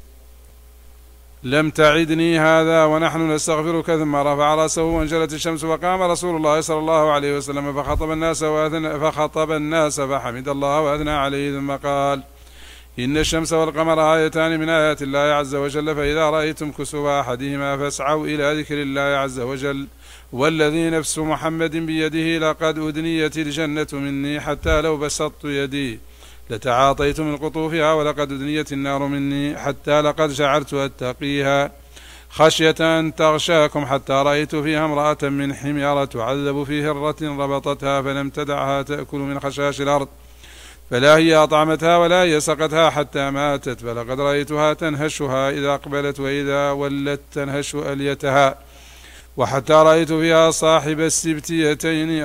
لم تعدني هذا ونحن نستغفرك. ثم رفع رأسه وانجلت الشمس وقام رسول الله صلى الله عليه وسلم فخطب الناس فحمد الله وأثنى عليه، ثم قال: إن الشمس والقمر آيتان من آيات الله عز وجل، فإذا رأيتم كسوف أحدهما فاسعوا إلى ذكر الله عز وجل، والذي نفس محمد بيده لقد أدنيت الجنة مني حتى لو بسطت يدي لتعاطيت من قطوفها، ولقد أدنيت النار مني حتى لقد شعرت أتقيها خشية أن تغشاكم، حتى رأيت فيها امرأة من حميرة تعذب في هرة ربطتها فلم تدعها تأكل من خشاش الأرض، فلا هي أطعمتها ولا هي سقتها حتى ماتت، فلقد رأيتها تنهشها إذا أقبلت وإذا ولت تنهش أليتها، وحتى رأيت فيها صاحب السبتيتين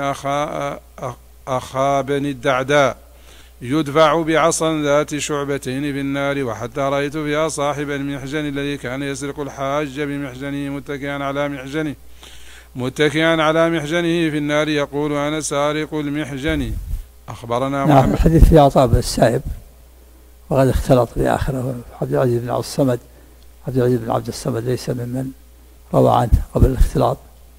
أخا بني الدعداء يدفع بعصا ذات شعبتين في النار، وحتى رأيت فيها صاحب المحجن الذي كان يسرق الحاج بمحجنه متكئا على محجنه في النار يقول: أنا سارق المحجن. أخبرنا محمد. نعم. الحديث في عطاء بن السائب وقد اختلط بآخره. عبد العزيز بن عبد الصمد ليس ممن روى عنه قبل الاختلاط،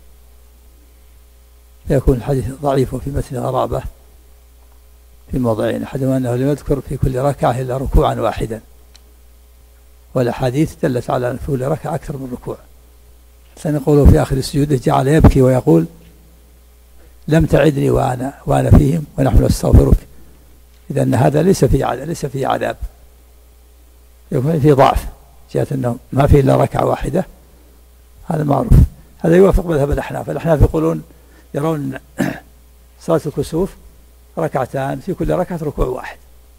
فيكون الحديث ضعيف وفي مثل غرابة في موضعين: أحدهما أنه لم يذكر في كل ركعة إلا ركوعا واحدا، والأحاديث دلت على أن في كل ركعة أكثر من ركوع. ثاني قوله في آخر سجوده جعل يبكي ويقول: لم تعدني وأنا فيهم ونحن نستغفرك. إذا أن هذا ليس فيه عذاب، يكون فيه ضعف جاءة أنه ما فيه إلا ركعة واحدة، هذا معروف. هذا يوافق مذهب الأحناف يرون صلاة الكسوف ركعتان، في كل ركعة ركوع واحد.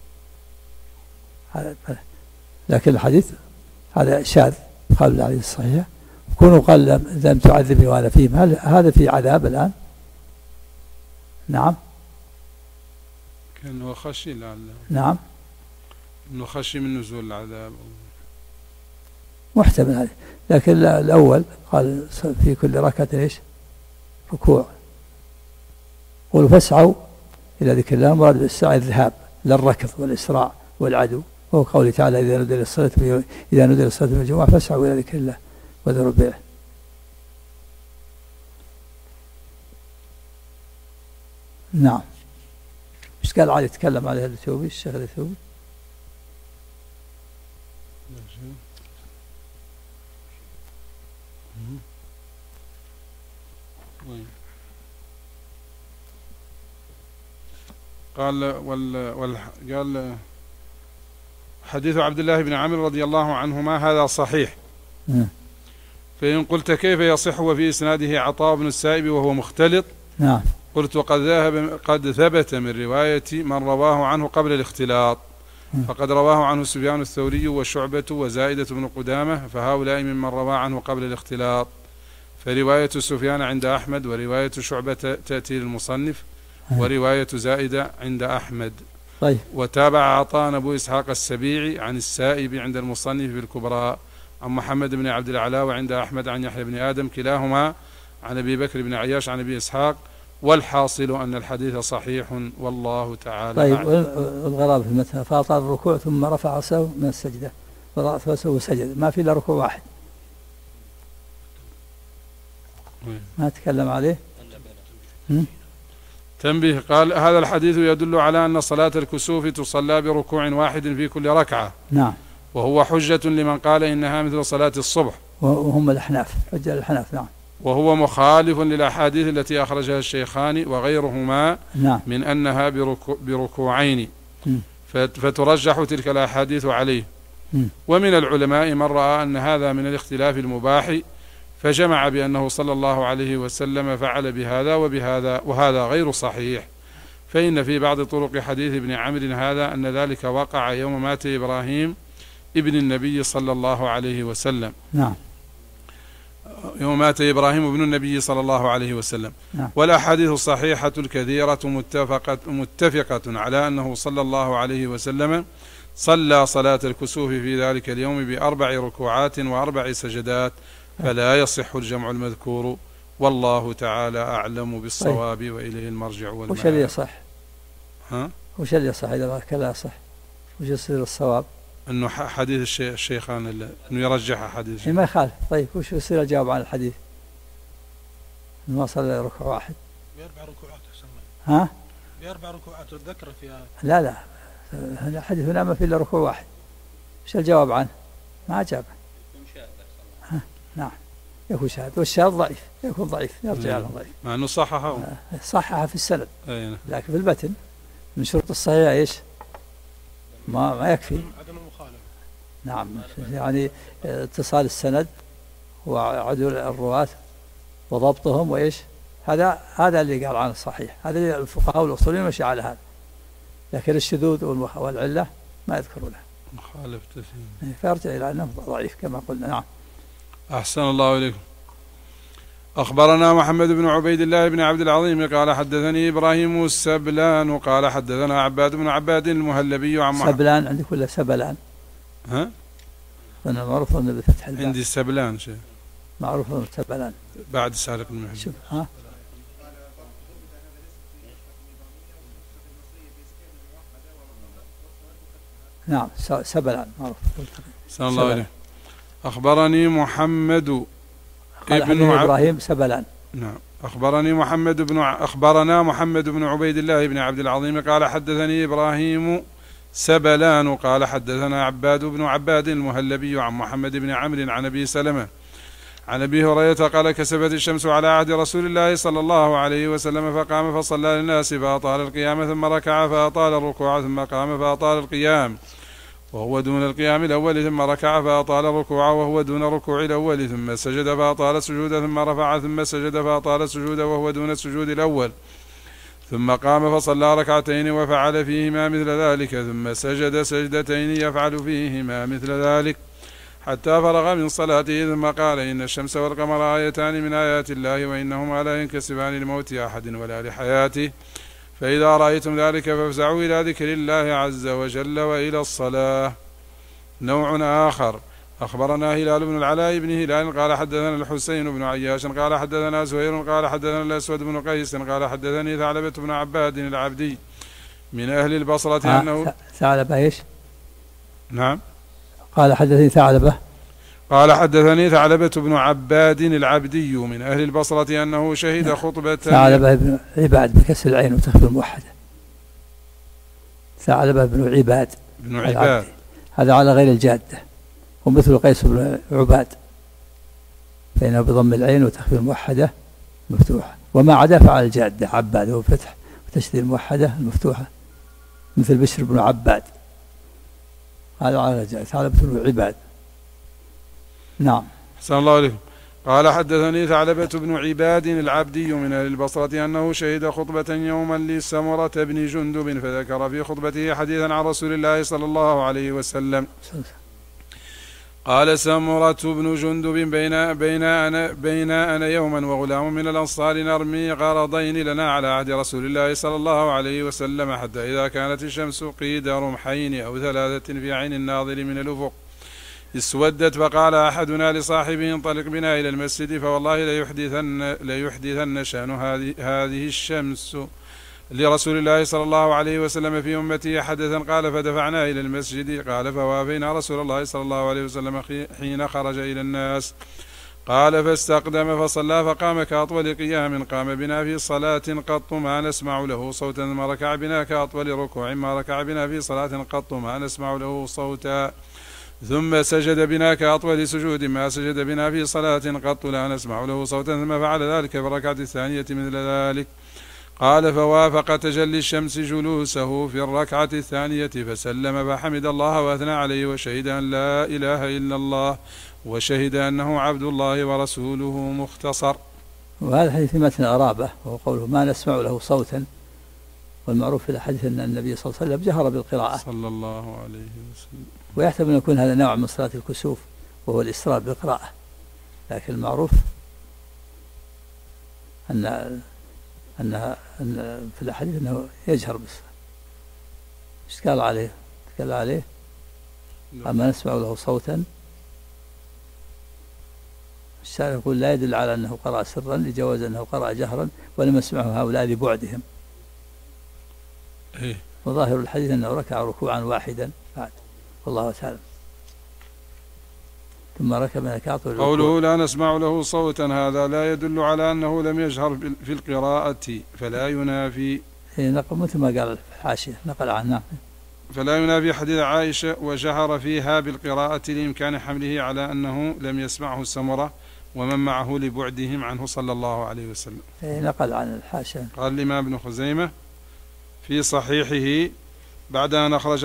لكن الحديث هذا شاذ قال الحديث الصحيح. كونوا قال لم تعذبني وأنا فيهم، هل هذا في عذاب الآن؟ نعم. كأنه خشي لعله. نعم. إنه خشي من نزول العذاب. محتمل هذا، لكن الأول قال في كل ركعة إيش؟ ركوع. قولوا فاسعوا إلى ذكر الله، مراد بالسعي الذهاب للركض والإسراع والعدو، وهو قوله تعالى: إذا نودي للصلاة من الجمعة فاسعوا إلى ذكر الله وذروا البيع. نعم. ايش قال علي يتكلم عليه الثوبي، الشيخ الثوبي؟ قال حديث عبد الله بن عمرو رضي الله عنهما هذا صحيح، فإن قلت كيف يصح وفي إسناده عطاء بن السائب وهو مختلط؟ نعم. قلت قد ثبت من رواية من رواه عنه قبل الاختلاط، فقد رواه عنه سفيان الثوري وشعبة وزائدة بن قدامة، فهؤلاء ممن رواه عنه قبل الاختلاط. فرواية سفيان عند أحمد، ورواية شعبة تأتي للمصنف، ورواية زائدة عند أحمد. طيب. وتابع عطاء أبو إسحاق السبيعي عن السائب عند المصنف في الكبرى، عن محمد بن عبد الأعلى وعند أحمد عن يحيى بن آدم، كلاهما عن أبي بكر بن عياش عن أبي إسحاق. والحاصل أن الحديث صحيح والله تعالى. طيب. والغرابة في المتن: فأطال الركوع ثم رفع رأسه من السجدة ورأسه وسجد، ما في إلا ركوع واحد، ما تكلم عليه. تنبيه. قال: هذا الحديث يدل على أن صلاة الكسوف تصلى بركوع واحد في كل ركعة. نعم. وهو حجة لمن قال إنها مثل صلاة الصبح، وهم الأحناف، حجة الأحناف. نعم. وهو مخالف للأحاديث التي أخرجها الشيخان وغيرهما، نعم، من أنها بركوعين، فترجح تلك الأحاديث عليه. ومن العلماء من رأى أن هذا من الاختلاف المباح، فجمع بأنه صلى الله عليه وسلم فعل بهذا وبهذا، وهذا غير صحيح. فإن في بعض طرق حديث ابن عمرو هذا أن ذلك وقع يوم مات إبراهيم ابن النبي صلى الله عليه وسلم. نعم. يوم مات إبراهيم ابن النبي صلى الله عليه وسلم. نعم. والأحاديث الصحيحة الكثيرة متفقة على أنه صلى الله عليه وسلم صلى صلاة الكسوف في ذلك اليوم ب4 ركوعات و4 سجدات، فلا يصح الجمع المذكور. والله تعالى أعلم بالصواب وإليه المرجع والمآب. وش اللي يصح؟ ها؟ وش اللي يصح إذا كان لا يصح؟ وش يصير الصواب؟ أنه حديث الشيخان أنه يرجح حديث ما يخالف. طيب وش يصير الجواب عن الحديث؟ ما صلى ركوع واحد بأربع ركوعات أحسن. ها؟ بأربع ركوعات الذكر فيها. لا الحديث هنا ما في إلا ركوع واحد. وش الجواب عنه؟ ما أجاب. نعم يكون شاذ، والشاذ ضعيف، يكون ضعيف يرجع على ضعيف مع أنه صححه. صححه في السند أيه. لكن في المتن من شروط الصحيح ايش؟ ما يكفي. عدم المخالفة. نعم يعني اتصال السند وعدول الرواة وضبطهم وايش؟ هذا اللي قال عنه الصحيح، هذا الفقهاء والاصوليين مشي على هذا، لكن الشذوذ والعله ما يذكرونها. مخالفة فيرجع الى انه ضعيف كما قلنا. نعم. أحسن الله إليكم. أخبرنا محمد بن عبيد الله بن عبد العظيم قال حدثني إبراهيم السبلان قال حدثنا عباد بن عباد المهلبي عن سبلان عندك ولا سبلان؟ ها؟ أنا معروف أنه بفتح الباء. عندي السبلان شيء معروف أنه سبلان بعد سالك المحب. شوف ها. نعم سبلان معروف. صلى الله عليه. أخبرني محمد ابن إبراهيم سبلان. نعم. أخبرنا محمد بن عبيد الله بن عبد العظيم قال حدثني إبراهيم سبلان قال حدثنا عباد بن عباد المهلبي عن محمد بن عمرو عن أبي سلمة عن أبي هريرة قال كسفت الشمس على عهد رسول الله صلى الله عليه وسلم فقام فصلى للناس فأطال القيام ثم ركع فأطال الركوع ثم قام فأطال القيام وهو دون القيام الأول ثم ركع فأطال الركوع وهو دون الركوع الأول ثم سجد فأطال السجود ثم رفع ثم سجد فأطال السجود وهو دون السجود الأول ثم قام فصلى ركعتين وفعل فيهما مثل ذلك ثم سجد سجدتين يفعل فيهما مثل ذلك حتى فرغ من صلاته ثم قال إن الشمس والقمر آيتان من آيات الله وإنهما لا ينكسبان لموت أحد ولا لحياته فإذا رأيتم ذلك فافزعوا إلى ذكر الله عز وجل وإلى الصلاة. نوع آخر. أخبرنا هلال بن العلاء بن هلال قال حدثنا الحسين بن عياش قال حدثنا زهير قال حدثنا الأسود بن قيس قال حدثني ثعلبة بن عباد العبدي من أهل البصرة أنه ثعلبة إيش؟ نعم. قال حدثني ثعلبة قال حدثني ثعلبة بن عباد العبدي من أهل البصرة أنه شهد خطبة. ثعلبة بن عباد بكسر العين وتخفي الموحدة. ثعلبة بن عباد هذا على غير الجادة ومثل قيس بن عباد فإنه بضم العين وتخفي الموحدة مفتوحة وما عدا فعل الجادة عباد هو فتح وتشديد الموحدة المفتوحة مثل بشر بن عباد هذا على الجادة. ثعلبة بن عباد. نعم. صلى الله عليه. قال حدثني ثعلبة بن عباد العبدي من أهل البصرة أنه شهد خطبة يوما لسمرة بن جندب فذكر في خطبته حديثا عن رسول الله صلى الله عليه وسلم. قال سمرة بن جندب بين أنا يوما وغلام من الأنصار نرمي غرضين لنا على عهد رسول الله صلى الله عليه وسلم حتى إذا كانت الشمس قيد رمحين أو 3 في عين الناظر من الأفق اسودت فقال أحدنا لصاحبه انطلق بنا إلى المسجد فوالله ليحدثن شأن هذه الشمس لرسول الله صلى الله عليه وسلم في أمته حدثا. قال فدفعنا إلى المسجد قال فوافينا رسول الله صلى الله عليه وسلم حين خرج إلى الناس قال فاستقدم فصلى فقام كأطول قيام قام بنا في صلاة قط ما نسمع له صوتا ثم ركع بنا كأطول ركوع ما ركع بنا في صلاة قط ما نسمع له صوتا ثم سجد بنا كأطول سجود ما سجد بنا في صلاة قط لا نسمع له صوتا ثم فعل ذلك في الركعة الثانية مثل ذلك. قال فوافق تجلي الشمس جلوسه في الركعة الثانية فسلم فحمد الله وأثنى عليه وشهد أن لا إله إلا الله وشهد أنه عبد الله ورسوله مختصر. وهذا الحديث في متن أرابة وهو قوله ما نسمع له صوتا والمعروف في الحديث أن النبي صلى الله عليه وسلم جهر بالقراءة صلى الله عليه وسلم ويحتمل أن يكون هذا نوع من صلاة الكسوف وهو الإسراء بالقراءة لكن المعروف أن في الحديث أنه يجهر بالصلاة. ايش قال عليه أما نسمع له صوتا الشارع يقول لا يدل على أنه قرأ سرا لجواز أنه قرأ جهرا ولم يسمعه هؤلاء لبعدهم. إيه؟ وظاهر الحديث أنه ركع ركوعا واحدا بعد، والله تعالى. ثم ركب من الكعب. قوله لا نسمع له صوتا هذا لا يدل على أنه لم يجهر في القراءة فلا ينافي. نقل مثل ما قال في الحاشية، نقل عنه فلا ينافي حديث عائشة وجهر فيها بالقراءة لإمكان حمله على أنه لم يسمعه سمرة ومن معه لبعدهم عنه صلى الله عليه وسلم. نقل عن الحاشية. قال الإمام ابن خزيمة في صحيحه بعد أن أخرج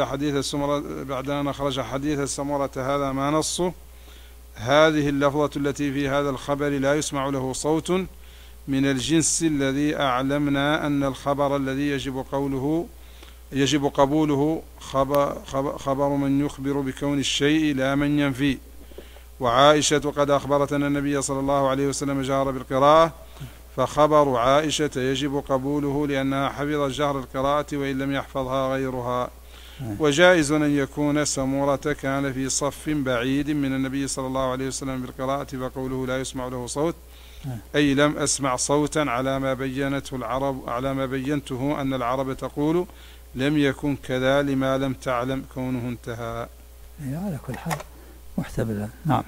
حديث السمرة هذا ما نصه هذه اللفظة التي في هذا الخبر لا يسمع له صوت من الجنس الذي أعلمنا أن الخبر الذي يجب قبوله خبر من يخبر بكون الشيء لا من ينفي. وعائشة قد أخبرت أن النبي صلى الله عليه وسلم جهر بالقراءة، فخبر عائشة يجب قبوله لأنها حفظت جهر القراءة وإن لم يحفظها غيرها. وجائز أن يكون سمورة كان في صف بعيد من النبي صلى الله عليه وسلم بالقراءة فقوله لا يسمع له صوت أي لم أسمع صوتا على ما بينته أن العرب تقول لم يكن كذا لما لم تعلم كونه انتهى. على كل حال محتملا. نعم.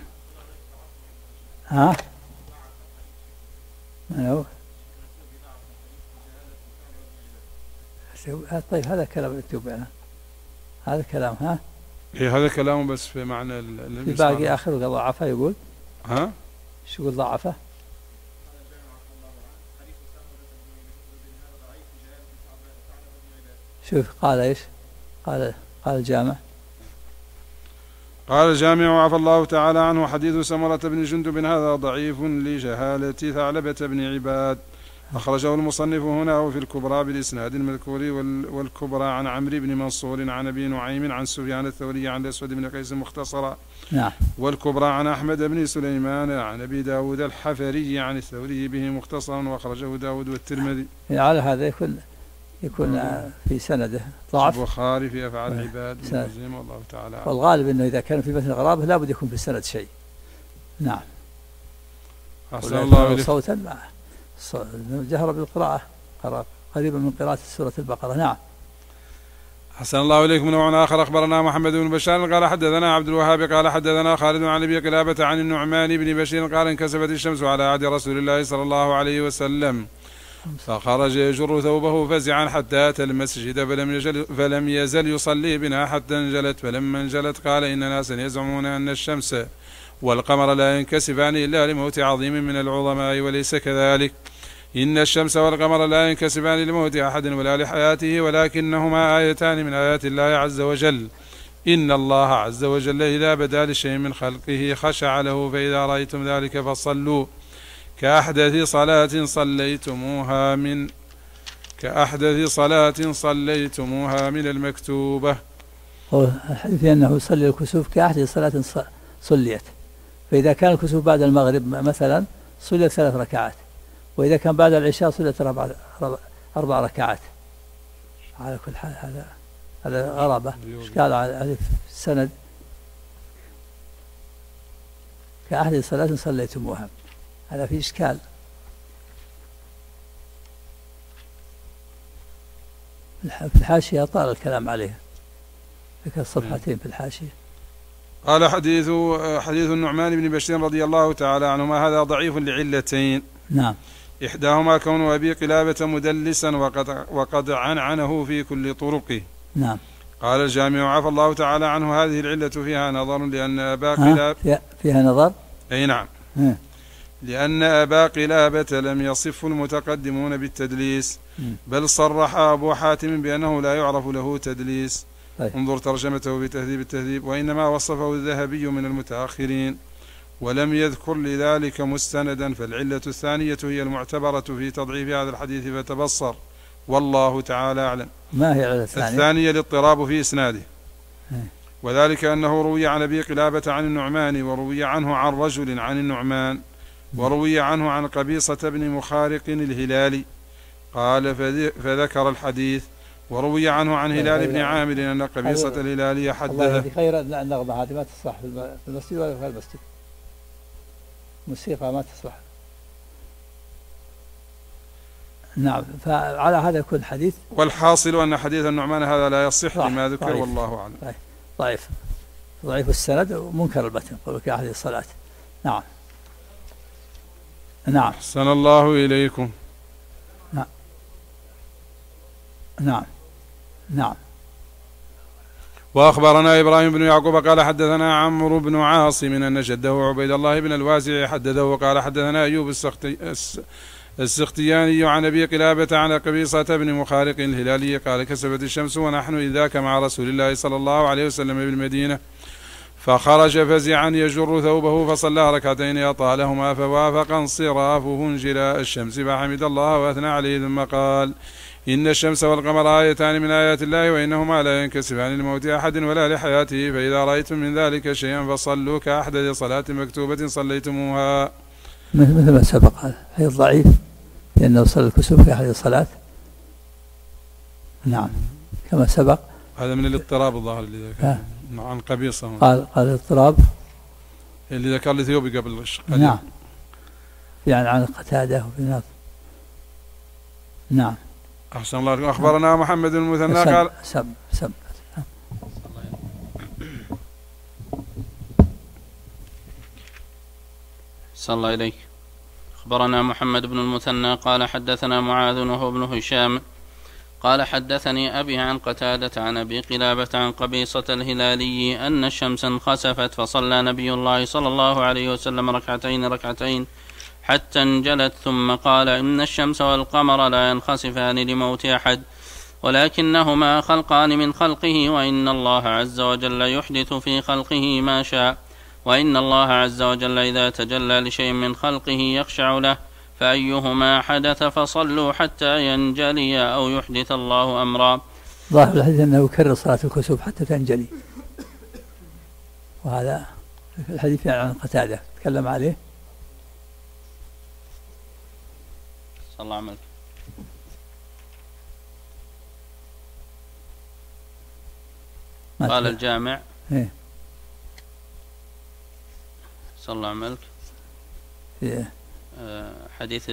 طيب هذا كلام مكتوب يعني. هذا كلام إيه هذا كلام بس في معنى في باقي آخر ضعفه يقول. شو يقول ضعفه؟ شوف قال ايش؟ قال الجامع. قال الجامع عفى الله تعالى عنه حديث سمرة بن جندب هذا ضعيف لجهالة ثعلبة بن عباد. أخرجه المصنف هنا وفي الكبرى بالإسناد المذكور والكبرى عن عمرو بن منصور عن أبي نعيم عن سفيان الثوري عن الأسود بن قيس مختصرا. نعم. والكبرى عن أحمد بن سليمان عن أبي داود الحفري عن الثوري به مختصرا وأخرجه داود والترمذي. على هذا يكون في سنده ضعف. البخاري في أفعال العباد والله تعالى. والغالب أنه إذا كان في مثل غرابة لا بد يكون في السند شيء. نعم. أحسن الله إليك. صوتا جهر بالقراءة قريبا من قراءة سورة البقرة. نعم. أحسن الله إليكم. نوع آخر أخبرنا محمد بن بشار قال حدثنا عبد الوهاب قال حدثنا خالد عن أبي قلابة عن النعمان بن بشير قال انكسفت الشمس على عهد رسول الله صلى الله عليه وسلم فخرج يجر ثوبه فزعا حتى أتى المسجد فلم يزل يصلي بنا حتى انجلت. فلما انجلت قال إن ناسا يزعمون أن الشمس والقمر لا ينكسفان إلا لموت عظيم من العظماء وليس كذلك. إن الشمس والقمر لا ينكسفان لموت أحد ولا لحياته ولكنهما آيتان من آيات الله عز وجل. إن الله عز وجل إذا بدا لشيء من خلقه خشع له فإذا رأيتم ذلك فصلوا كأحدث صلاة صليتموها من المكتوبة. الحديث أنه يصلي الكسوف كأحدث صلاة صليت، فإذا كان الكسوف بعد المغرب مثلا صليت 3 ركعات، وإذا كان بعد العشاء صليت 4 ركعات. على كل حال هذا غرابة. إشكال على السند كأحدث صلاة صليتموها، هذا في إشكال. في الحاشية طال الكلام عليه، ذكر صفحتين في الحاشية. قال حديث النعمان بن بشير رضي الله تعالى عنهما هذا ضعيف لعلتين. نعم. إحداهما كون أبي قلابة مدلسا وقد عنعنه في كل طرقه. نعم. قال الجامع عفى الله تعالى عنه هذه العلة فيها نظر لأن أبا قلابة فيها نظر. أي نعم. لأن أبا قلابة لم يصف المتقدمون بالتدليس بل صرح أبو حاتم بأنه لا يعرف له تدليس. انظر ترجمته بتهذيب التهذيب. وإنما وصفه الذهبي من المتأخرين ولم يذكر لذلك مستندا، فالعلة الثانية هي المعتبرة في تضعيف هذا الحديث فتبصر والله تعالى أعلم. ما هي العلة الثانية؟ الثانية الاضطراب في إسناده، وذلك أنه روي عن أبي قلابة عن النعمان وروي عنه عن رجل عن النعمان وروي عنه عن قبيصة بن مخارق الهلالي قال فذكر الحديث. وروي عنه عن هلال بن عامر أن قبيصة الهلالي حدث. الله خير النغمة هذه ما تصح في المسجد ولا في المسجد. موسيقى ما تصلح. نعم، فعلى هذا يكون الحديث. والحاصل أن حديث النعمان هذا لا يصح لما ذكر، والله أعلم. ضعيف السند ومنكر البتن، قولوا كأحد الصلاة. نعم. نعم. أحسن الله إليكم. نعم. نعم. نعم. وأخبرنا إبراهيم بن يعقوب قال حدثنا عمرو بن عاصم أن جده عبيد الله بن الوازع حدثه وقال حدثنا أيوب السختياني عن أبي قلابة عن قبيصة بن مخارق الهلالي قال كسفت الشمس ونحن إذ ذاك مع رسول الله صلى الله عليه وسلم بالمدينة، فخرج فزعا يجر ثوبه فصلى ركعتين أطالهما فوافق انصرافه انجلاء الشمس فحمد الله وأثنى عليه ثم قال إن الشمس والقمر آيتان من آيات الله وإنهما لا ينكسفان لموت أحد ولا لحياته، فإذا رأيتم من ذلك شيئا فصلوا كأحدث صلاة مكتوبة صليتموها. مثل ما سبق، هذا حديث ضعيف لأنه صلى الكسوف كأحدث الصلاة. نعم كما سبق. هذا من الاضطراب الظاهر اللي ذكر عن قبيصة. قال الاضطراب اللي ذكر لثيوبي قبل الشق. نعم، يعني عن قتادة وبناط. نعم. أحسن الله عليكم. أخبرنا محمد بن المثنى قال سب صلى الله إليك. أخبرنا محمد بن المثنى قال حدثنا معاذ وهو ابن هشام قال حدثني أبي عن قتادة عن أبي قلابة عن قبيصة الهلالي أن الشمس انخسفت فصلى نبي الله صلى الله عليه وسلم ركعتين حتى انجلت، ثم قال إن الشمس والقمر لا ينخسفان لموت أحد ولكنهما خلقان من خلقه، وإن الله عز وجل يحدث في خلقه ما شاء، وإن الله عز وجل إذا تجلى لشيء من خلقه يخشع له، فأيهما حدث فصلوا حتى ينجلي أو يحدث الله أمرا. ظاهر الحديث أنه يكرر صلاة الكسوف حتى تنجلي، وهذا الحديث عن قتادة تكلم عليه. صلى الله عملك. قال الجامع صلى الله عملك حديث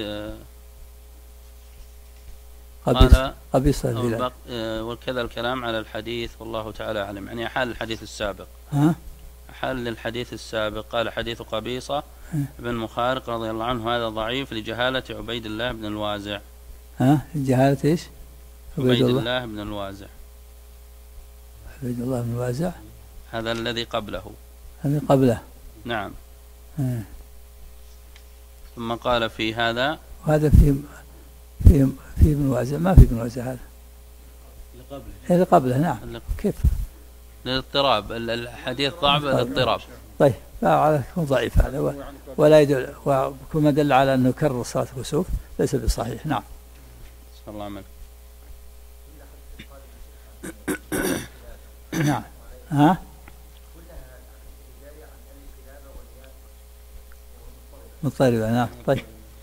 قبيصة الهلال، وكذا الكلام على الحديث والله تعالى أعلم، يعني حال الحديث السابق. حال الحديث السابق قال حديث قبيصة بن مخارق رضي الله عنه هذا ضعيف لجهالة عبيد الله بن الوازع. جهالة إيش؟ عبيد الله بن الوازع. عبيد الله بن الوازع هذا الذي قبله. الذي قبله. نعم. ثم قال في هذا وهذا في ابن الوازع، ما في ابن الوازع هذا اللي قبله. نعم. كيف؟ للاضطراب الحديث ضعف الاضطراب. طيب فعلى يكون ضعيف هذا ولا يدل، وكل ما دل على أنه كرر صلاة الكسوف ليس بصحيح. نعم. صلى الله عليه وسلم. نعم. مضطربة. نعم. طيب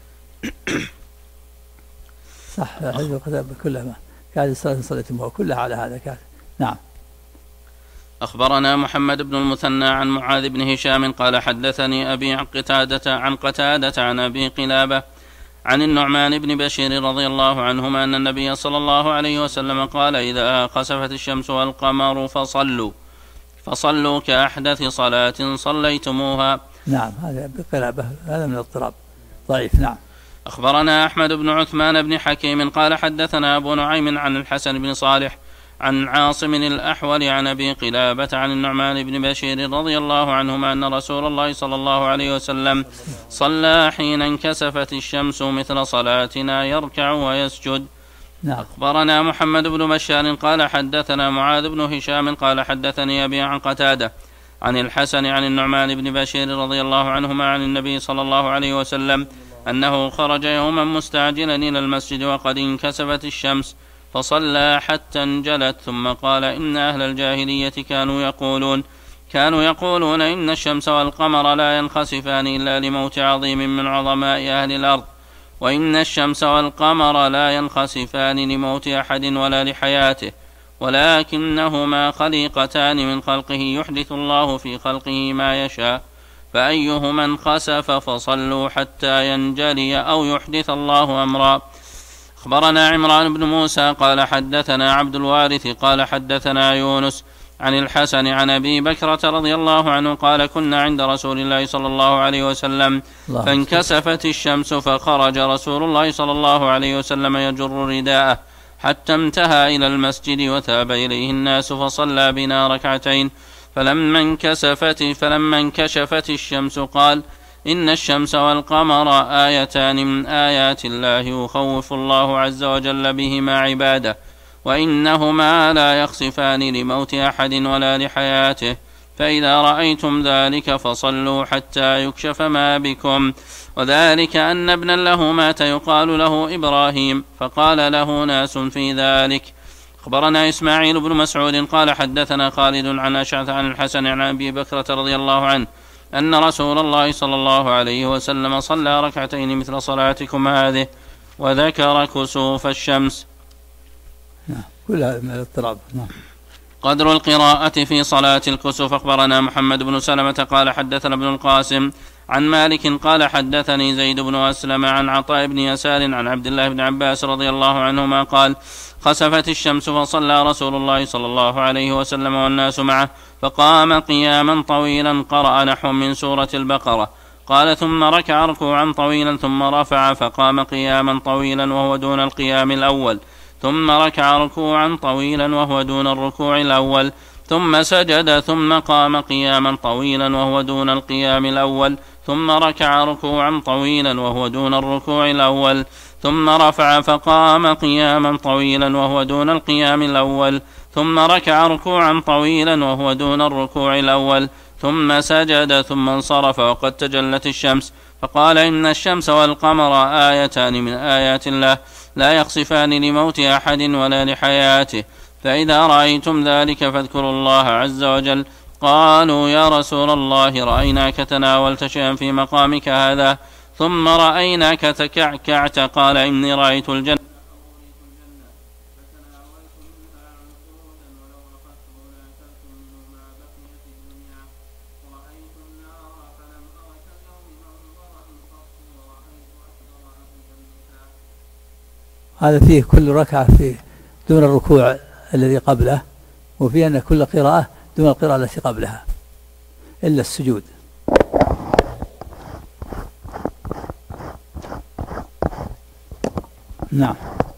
صح. حديث القتادة كلها كانت الصلاة صليتموها كلها على هذا كانت. نعم. أخبرنا محمد بن المثنى عن معاذ بن هشام قال حدثني أبي عن قتادة عن أبي قلابة عن النعمان بن بشير رضي الله عنهما أن النبي صلى الله عليه وسلم قال إذا خسفت الشمس والقمر فصلوا كأحدث صلاة صليتموها. نعم. هذا بقلابة، هذا من الاضطراب ضعيف. نعم. أخبرنا أحمد بن عثمان بن حكيم قال حدثنا أبو نعيم عن الحسن بن صالح عن عاصم الأحول عن أبي قلابة عن النعمان بن بشير رضي الله عنهما أن رسول الله صلى الله عليه وسلم صلى حين انكسفت الشمس مثل صلاتنا يركع ويسجد. نعم. أخبرنا محمد بن بشار قال حدثنا معاذ بن هشام قال حدثني أبي عن قتادة عن الحسن عن النعمان بن بشير رضي الله عنهما عن النبي صلى الله عليه وسلم أنه خرج يوما مستعجلا إلى المسجد وقد انكسفت الشمس فصلى حتى انجلت، ثم قال إن أهل الجاهلية كانوا يقولون إن الشمس والقمر لا ينخسفان إلا لموت عظيم من عظماء أهل الأرض، وإن الشمس والقمر لا ينخسفان لموت أحد ولا لحياته، ولكنهما خليقتان من خلقه يحدث الله في خلقه ما يشاء، فأيهما انخسف فصلوا حتى ينجلي أو يحدث الله أمرا. أخبرنا عمران بن موسى قال حدثنا عبد الوارث قال حدثنا يونس عن الحسن عن أبي بكرة رضي الله عنه قال كنا عند رسول الله صلى الله عليه وسلم فانكسفت الشمس فخرج رسول الله صلى الله عليه وسلم يجر رداءه حتى انتهى إلى المسجد وتاب إليه الناس فصلى بنا ركعتين فلما انكشفت الشمس قال إن الشمس والقمر آيتان من آيات الله يخوف الله عز وجل بهما عباده وإنهما لا يخسفان لموت أحد ولا لحياته فإذا رأيتم ذلك فصلوا حتى يكشف ما بكم. وذلك أن ابنا له مات يقال له إبراهيم فقال له ناس في ذلك. أخبرنا إسماعيل بن مسعود قال حدثنا خالد عن أشعث عن الحسن عن أبي بكرة رضي الله عنه أن رسول الله صلى الله عليه وسلم صلى ركعتين مثل صلاتكم هذه وذكر كسوف الشمس. كلها من الاضطراب. قدر القراءة في صلاة الكسوف. أخبرنا محمد بن سلمة قال حدثنا ابن القاسم عن مالك قال حدثني زيد بن أسلم عن عطاء بن يسار عن عبد الله بن عباس رضي الله عنهما قال خسفت الشمس فصلى رسول الله صلى الله عليه وسلم والناس معه فقام قياما طويلا قرأ نحو من سورة البقرة قال ثم ركع ركوعا طويلا ثم رفع فقام قياما طويلا وهو دون القيام الأول ثم ركع ركوعا طويلا وهو دون الركوع الأول ثم سجد ثم قام قياما طويلا وهو دون القيام الأول ثم ركع ركوعا طويلا وهو دون الركوع الأول ثم رفع فقام قياما طويلا وهو دون القيام الأول ثم ركع ركوعا طويلا وهو دون الركوع الأول ثم سجد ثم انصرف وقد تجلت الشمس فقال إن الشمس والقمر آيتان من آيات الله لا يخسفان لموت أحد ولا لحياته فإذا رأيتم ذلك فاذكروا الله عز وجل. قالوا يا رسول الله رأيناك تناولت شيئا في مقامك هذا ثم رأيناك تكعكعت قال إني رأيت الجنة هذا فيه كل ركعة فيه دون الركوع الذي قبله وفيه أن كل قراءة دون القراءة التي قبلها إلا السجود. نعم.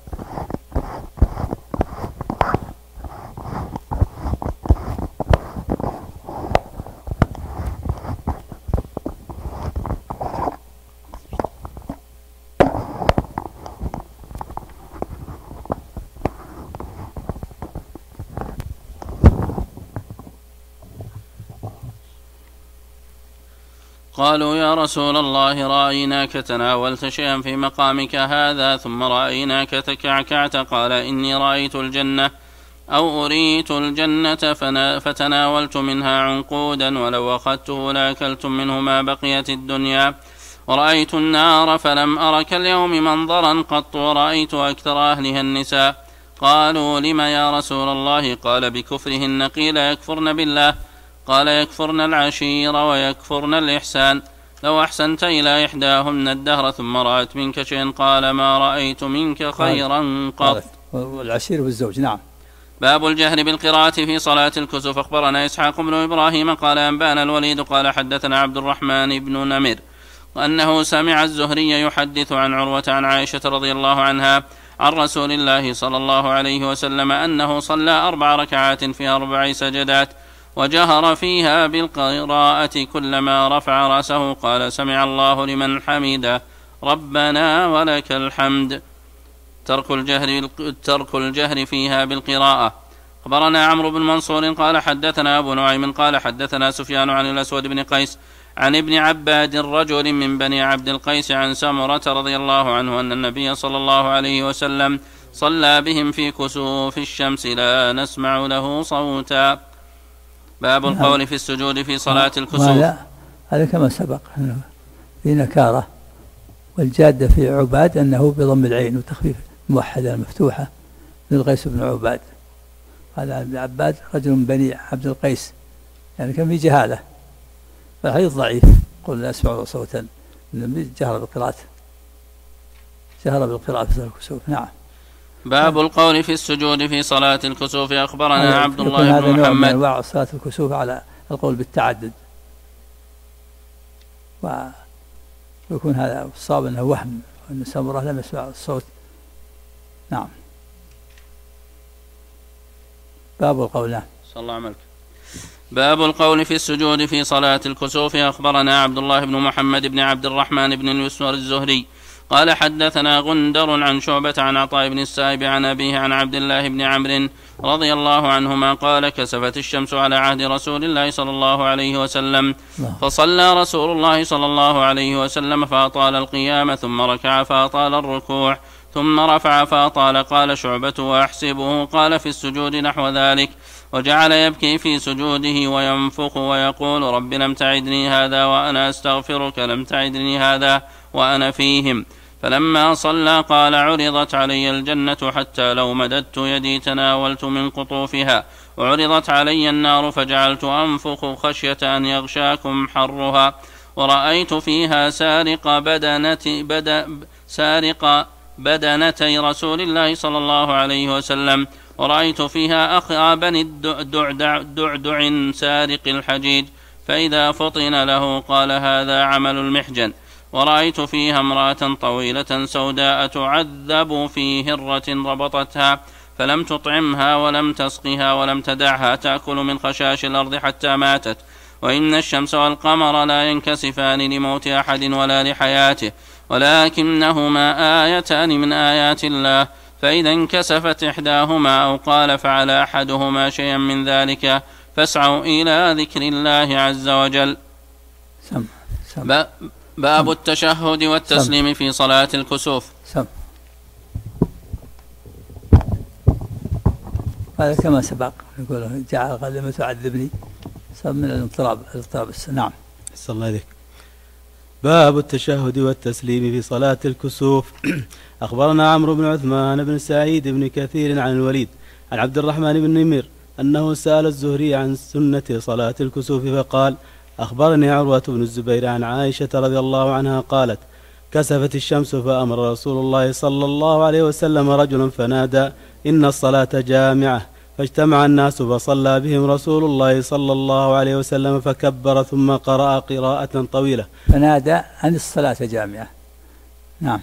قالوا يا رسول الله رأيناك تناولت شيئا في مقامك هذا ثم رأيناك تكعكعت قال إني رأيت الجنة أو أريت الجنة فتناولت منها عنقودا ولو أخذته لأكلتم منه ما بقيت الدنيا ورأيت النار فلم أرك اليوم منظرا قط ورأيت أكثر أهلها النساء. قالوا لم يا رسول الله؟ قال بكفرهن. قيل يكفرن بالله؟ قال يكفرن العشير ويكفرن الإحسان. لو أحسنت إلى إحداهن الدهر ثم رأت منك شيئا قال ما رأيت منك خيرا قط. والعشير والزوج. نعم. باب الجهر بالقراءة في صلاة الكسوف. أخبرنا إسحاق بن إبراهيم قال أنبانا الوليد قال حدثنا عبد الرحمن بن نمر وأنه سمع الزهري يحدث عن عروة عن عائشة رضي الله عنها عن رسول الله صلى الله عليه وسلم أنه صلى 4 ركعات في 4 سجدات وجهر فيها بالقراءة كلما رفع رأسه قال سمع الله لمن حمده ربنا ولك الحمد. ترك الجهر فيها بالقراءة. أخبرنا عمرو بن منصور قال حدثنا أبو نعيم قال حدثنا سفيان عن الأسود بن قيس عن ابن عباد رجل من بني عبد القيس عن سمرة رضي الله عنه أن النبي صلى الله عليه وسلم صلى بهم في كسوف الشمس لا نسمع له صوتا. باب القول في السجود في صلاة الكسوف. هذا كما سبق في نكارة والجادة في عباد أنه بضم العين وتخفيف موحدة المفتوحة من القيس بن عباد. هذا ابن عباد رجل من بني عبد القيس يعني كان في جهالة فالحديث ضعيف. قل لا يسمع صوتا النبي جهر بالقراءة في صلاة الكسوف. نعم. باب القول في السجود في صلاة الكسوف. أخبرنا عبد الله بن محمد. هذا نوع من صلاة الكسوف على القول بالتعدد، ويكون هذا الصواب أنه وهم، وأن سمرة لم يسمع الصوت. نعم. باب القول. نعم. صلى الله عليه. باب القول في السجود في صلاة الكسوف. أخبرنا عبد الله بن محمد بن عبد الرحمن بن اليسور الزهري قال حدثنا غندر عن شعبة عن عطاء بن السائب عن أبيه عن عبد الله بن عمرو رضي الله عنهما قال كسفت الشمس على عهد رسول الله صلى الله عليه وسلم فصلى رسول الله صلى الله عليه وسلم فأطال القيام ثم ركع فأطال الركوع ثم رفع فأطال. قال شعبة وأحسبه قال في السجود نحو ذلك، وجعل يبكي في سجوده وينفخ ويقول رب لم تعدني هذا وأنا أستغفرك، لم تعدني هذا وأنا فيهم. فلما صلى قال عرضت علي الجنة حتى لو مددت يدي تناولت من قطوفها، وعرضت علي النار فجعلت أنفخ خشية أن يغشاكم حرها، ورأيت فيها سارق بدنتي رسول الله صلى الله عليه وسلم، ورأيت فيها أخا بني الدعدع سارق الحجيج، فإذا فطن له قال هذا عمل المحجن. ورأيت فيها امرأة طويلة سوداء تعذب في هرة ربطتها فلم تطعمها ولم تسقها ولم تدعها تأكل من خشاش الأرض حتى ماتت. وإن الشمس والقمر لا ينكسفان لموت أحد ولا لحياته، ولكنهما آيتان من آيات الله، فإذا انكسفت إحداهما أو قال فعل أحدهما شيئا من ذلك فاسعوا إلى ذكر الله عز وجل. باب التشهد والتسليم في صلاة الكسوف. هذا كما سبق يقول جعل قلمه تعذبني من الاضطراب. نعم. صلى الله عليك. باب التشهد والتسليم في صلاة الكسوف. أخبرنا عمرو بن عثمان بن سعيد بن كثير عن الوليد عن عبد الرحمن بن نمير أنه سأل الزهري عن سنة صلاة الكسوف فقال أخبرني عروة بن الزبير عن عائشة رضي الله عنها قالت كسفت الشمس فأمر رسول الله صلى الله عليه وسلم رجلا فنادى إن الصلاة جامعة، فاجتمع الناس فصلى بهم رسول الله صلى الله عليه وسلم فكبر ثم قرأ قراءة طويلة. فنادى أن الصلاة جامعة. نعم.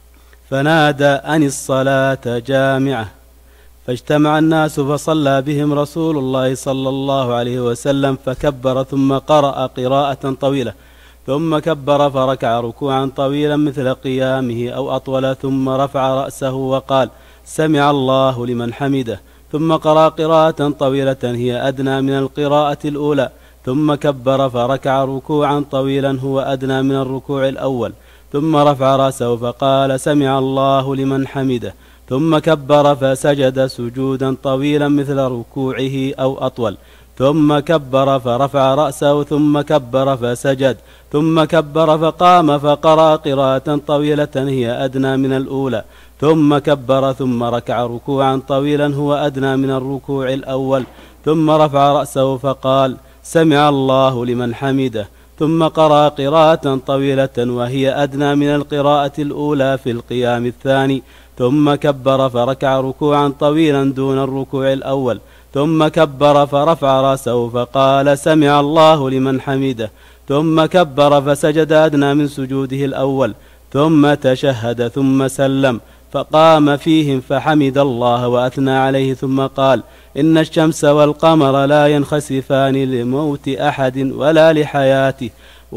فنادى أن الصلاة جامعة، فاجتمع الناس فصلى بهم رسول الله صلى الله عليه وسلم فكبر ثم قرأ قراءة طويلة، ثم كبر فركع ركوعا طويلا مثل قيامه أو أطول، ثم رفع رأسه وقال سمع الله لمن حمده، ثم قرأ قراءة طويلة هي أدنى من القراءة الأولى، ثم كبر فركع ركوعا طويلا هو أدنى من الركوع الأول، ثم رفع رأسه فقال سمع الله لمن حمده، ثم كبر فسجد سجودا طويلا مثل ركوعه أو أطول، ثم كبر فرفع رأسه، ثم كبر فسجد، ثم كبر فقام فقرأ قراءة طويلة هي أدنى من الأولى، ثم كبر ثم ركع ركوعا طويلا هو أدنى من الركوع الأول، ثم رفع رأسه فقال سمع الله لمن حمده، ثم قرأ قراءة طويلة وهي أدنى من القراءة الأولى في القيام الثاني، ثم كبر فركع ركوعا طويلا دون الركوع الأول، ثم كبر فرفع رأسه فقال سمع الله لمن حمده، ثم كبر فسجد أدنى من سجوده الأول، ثم تشهد ثم سلم، فقام فيهم فحمد الله وأثنى عليه، ثم قال إن الشمس والقمر لا ينخسفان لموت أحد ولا لحياته،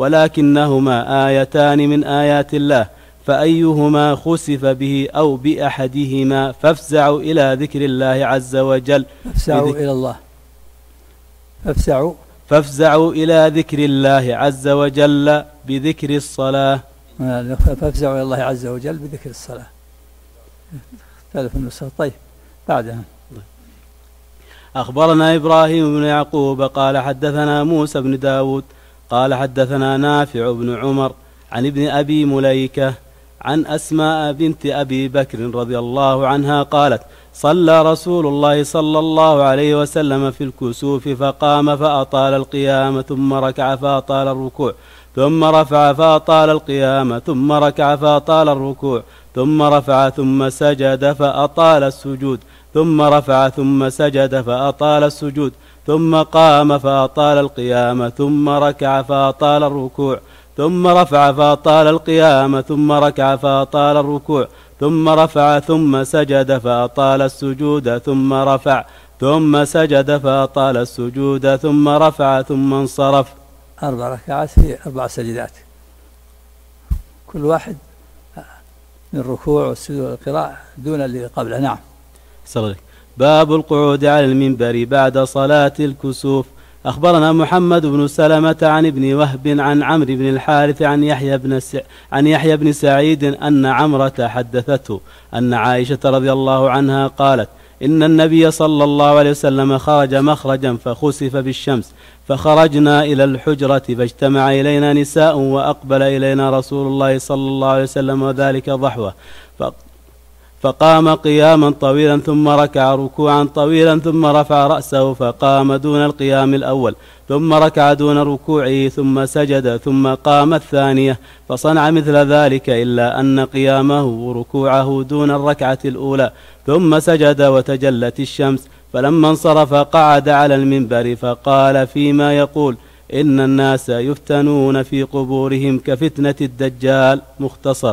ولكنهما آيتان من آيات الله، فأيهما خسف به أو بأحدهما فافزعوا إلى ذكر الله عز وجل. فافزعوا إلى الله. فافزعوا إلى ذكر الله عز وجل بذكر الصلاة. فافزعوا إلى الله عز وجل بذكر الصلاة. ثالث النسخة. طيب بعدها. أخبرنا إبراهيم بن يعقوب قال حدثنا موسى بن داود قال حدثنا نافع بن عمر عن ابن أبي مليكة عن أسماء بنت أبي بكر رضي الله عنها قالت صلى رسول الله صلى الله عليه وسلم في الكسوف فقام فأطال القيام ثم ركع فأطال الركوع ثم رفع فأطال القيام ثم ركع فأطال الركوع ثم رفع ثم سجد فأطال السجود ثم رفع ثم سجد فأطال السجود ثم قام فأطال القيام ثم ركع فأطال الركوع ثم رفع فأطال القيام ثم ركع فأطال الركوع ثم رفع ثم سجد فأطال السجود ثم رفع ثم سجد فأطال السجود ثم رفع ثم انصرف. 4 ركعات في 4 سجدات، كل واحد من الركوع والسجود والقراءة دون اللي قبله. نعم. باب القعود على المنبر بعد صلاة الكسوف. أخبرنا محمد بن سلمة عن ابن وهب عن عمرو بن الحارث عن يحيى بن سعيد أن عمرة حدثته أن عائشة رضي الله عنها قالت إن النبي صلى الله عليه وسلم خرج مخرجا فخسف بالشمس فخرجنا إلى الحجرة فاجتمع إلينا نساء وأقبل إلينا رسول الله صلى الله عليه وسلم وذلك ضحوة فقام قياما طويلا ثم ركع ركوعا طويلا ثم رفع رأسه فقام دون القيام الأول ثم ركع دون ركوعه ثم سجد ثم قام الثانية فصنع مثل ذلك إلا أن قيامه وركوعه دون الركعة الأولى ثم سجد وتجلت الشمس فلما انصرف قعد على المنبر فقال فيما يقول إن الناس يفتنون في قبورهم كفتنة الدجال. مختصر.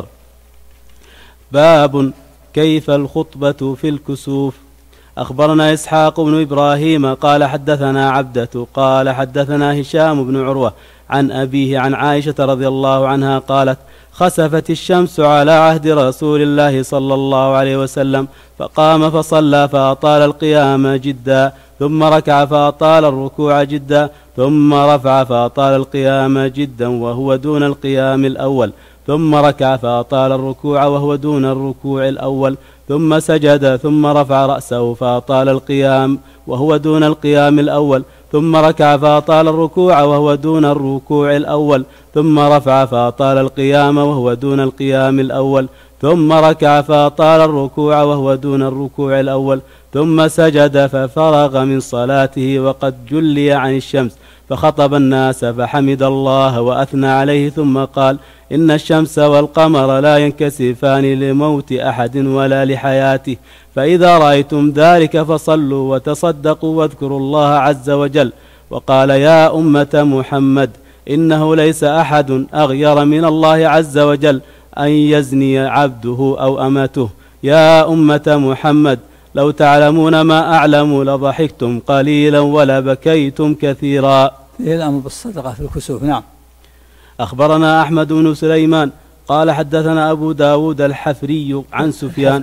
باب كيف الخطبة في الكسوف. أخبرنا إسحاق بن إبراهيم قال حدثنا عبدة قال حدثنا هشام بن عروة عن أبيه عن عائشة رضي الله عنها قالت خسفت الشمس على عهد رسول الله صلى الله عليه وسلم فقام فصلى فأطال القيام جدا ثم ركع فأطال الركوع جدا ثم رفع فأطال القيام جدا وهو دون القيام الأول ثم ركع فأطال الركوع وهو دون الركوع الأول ثم سجد ثم رفع رأسه فأطال القيام وهو دون القيام الأول ثم ركع فأطال الركوع وهو دون الركوع الأول ثم رفع فأطال القيام وهو دون القيام الأول ثم ركع فأطال الركوع وهو دون الركوع الأول ثم سجد ففرغ من صلاته وقد جلي عن الشمس فخطب الناس فحمد الله وأثنى عليه ثم قال إن الشمس والقمر لا ينكسفان لموت أحد ولا لحياته فإذا رأيتم ذلك فصلوا وتصدقوا واذكروا الله عز وجل. وقال يا أمة محمد إنه ليس أحد أغير من الله عز وجل أن يزني عبده أو أمته. يا أمة محمد لو تعلمون ما أعلم لضحكتم قليلا ولا بكيتم كثيرا. فيه الأمر بالصدقة في الكسوف. نعم. أخبرنا أحمد بن سليمان قال حدثنا أبو داود الحفري عن سفيان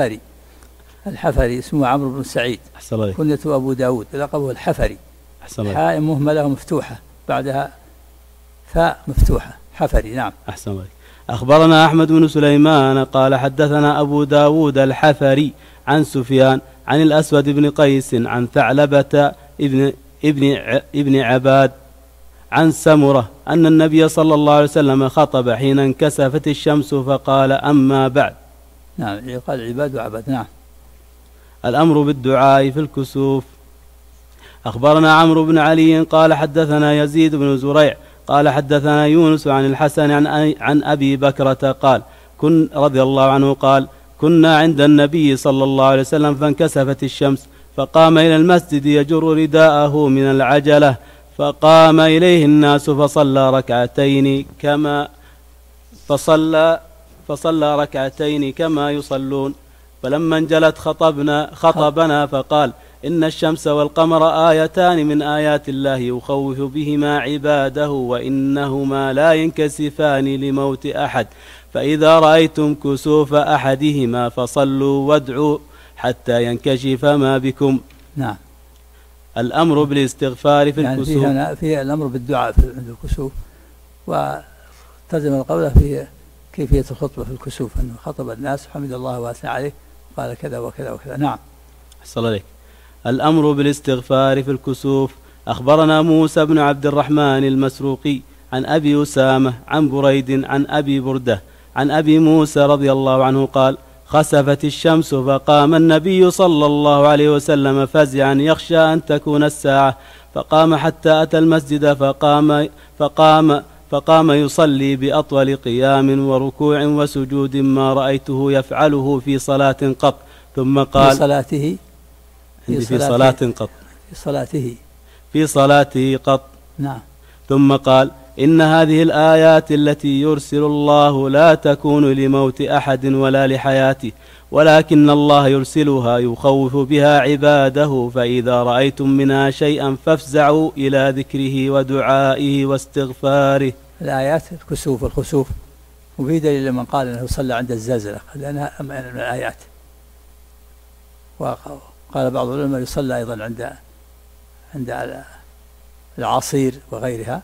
الحفري اسمه عمرو بن سعيد كنيته أبو داود لقبه الحفري حاء مهملة مفتوحة بعدها فاء مفتوحة حفري. نعم. أحسن الله. أخبرنا أحمد بن سليمان قال حدثنا أبو داود الحفري عن سفيان عن الأسود بن قيس عن ثعلبة ابن عباد عن سمرة أن النبي صلى الله عليه وسلم خطب حين انكسفت الشمس فقال أما بعد. نعم. قال عباد وعبد. نعم. الأمر بالدعاء في الكسوف. أخبرنا عمرو بن علي قال حدثنا يزيد بن زريع قال حدثنا يونس عن الحسن عن أبي بكرة قال رضي الله عنه قال كنا عند النبي صلى الله عليه وسلم فانكسفت الشمس فقام إلى المسجد يجر رداءه من العجلة فقام إليه الناس فصلى ركعتين كما يصلون فلما انجلت خطبنا فقال إن الشمس والقمر آيتان من آيات الله يخوف بهما عباده وإنهما لا ينكسفان لموت أحد فإذا رأيتم كسوف أحدهما فصلوا وادعوا حتى ينكشف ما بكم. نعم. الأمر بالاستغفار في الكسوف. يعني فيه الأمر بالدعاء في الكسوف وترجم القول في كيفية الخطبة في الكسوف أنه خطب الناس حمد الله وأثنى عليه قال كذا وكذا وكذا. نعم. أحسن عليك. الأمر بالاستغفار في الكسوف. أخبرنا موسى بن عبد الرحمن المسروقي عن أبي أسامة عن بريد عن أبي بردة عن أبي موسى رضي الله عنه قال: خسفت الشمس فقام النبي صلى الله عليه وسلم فزعا يخشى أن تكون الساعة، فقام حتى أتى المسجد فقام يصلي بأطول قيام وركوع وسجود ما رأيته يفعله في صلاة قط، ثم قال: في صلاته قط. نعم. ثم قال: إن هذه الآيات التي يرسل الله لا تكون لموت أحد ولا لحياته، ولكن الله يرسلها يخوف بها عباده، فإذا رأيتم منها شيئا فافزعوا إلى ذكره ودعائه واستغفاره. الآيات الخسوف، وفي دليل لمن قال أنه صلى عند الزلزلة لأنها من الآيات. وقال بعض العلماء يصلى أيضا عند العصير وغيرها.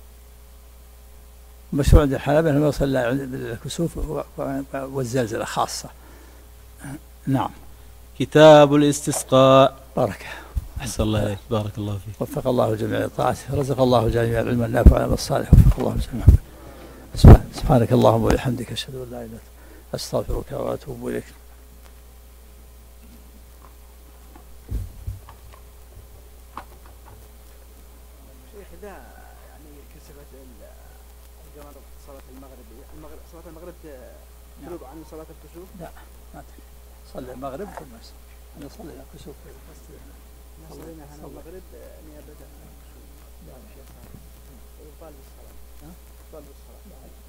مشروع عند الحنابلة أنه يصلى عند الكسوف والزلزلة خاصة. نعم. كتاب الاستسقاء. بركة. أحسن الله إليك، بارك الله فيك. وفق الله الجميع لطاعته، رزق الله الجميع العلم النافع والعمل الصالح، وفق الله الجميع. سبحانك اللهم وبحمدك، أشهد أن لا إله إلا أنت، أستغفرك وأتوب إليك. صلاة المغرب تنوب عن صلاة الكسوف؟ لا، ما صلي المغرب ثم نصلي الكسوف. صلينا هنا المغرب نيابة عن الكسوف. لا يا شيخ، يقال بالصلاة. يقال بالصلاة.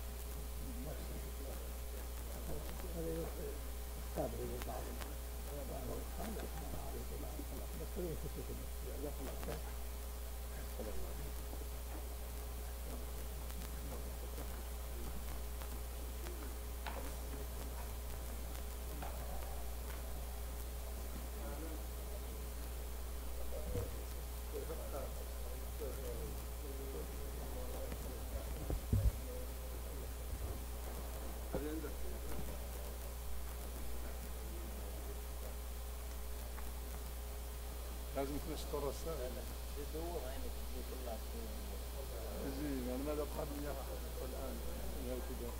لازم تنشطر الساعة. يدور عينك يطلع زين. أنا ماذا قبل الآن كده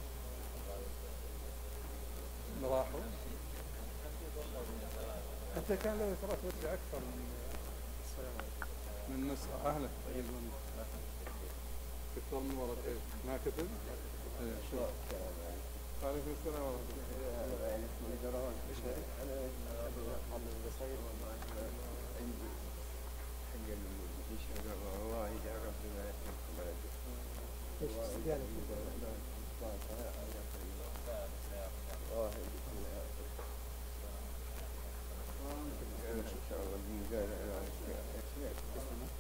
راحوا حتى كان لو ترى ترجع أكثر من نص أهلك تقريبا أكثر من ورا. كيف ما كتب؟ شو عليكم السلام ورحمة الله.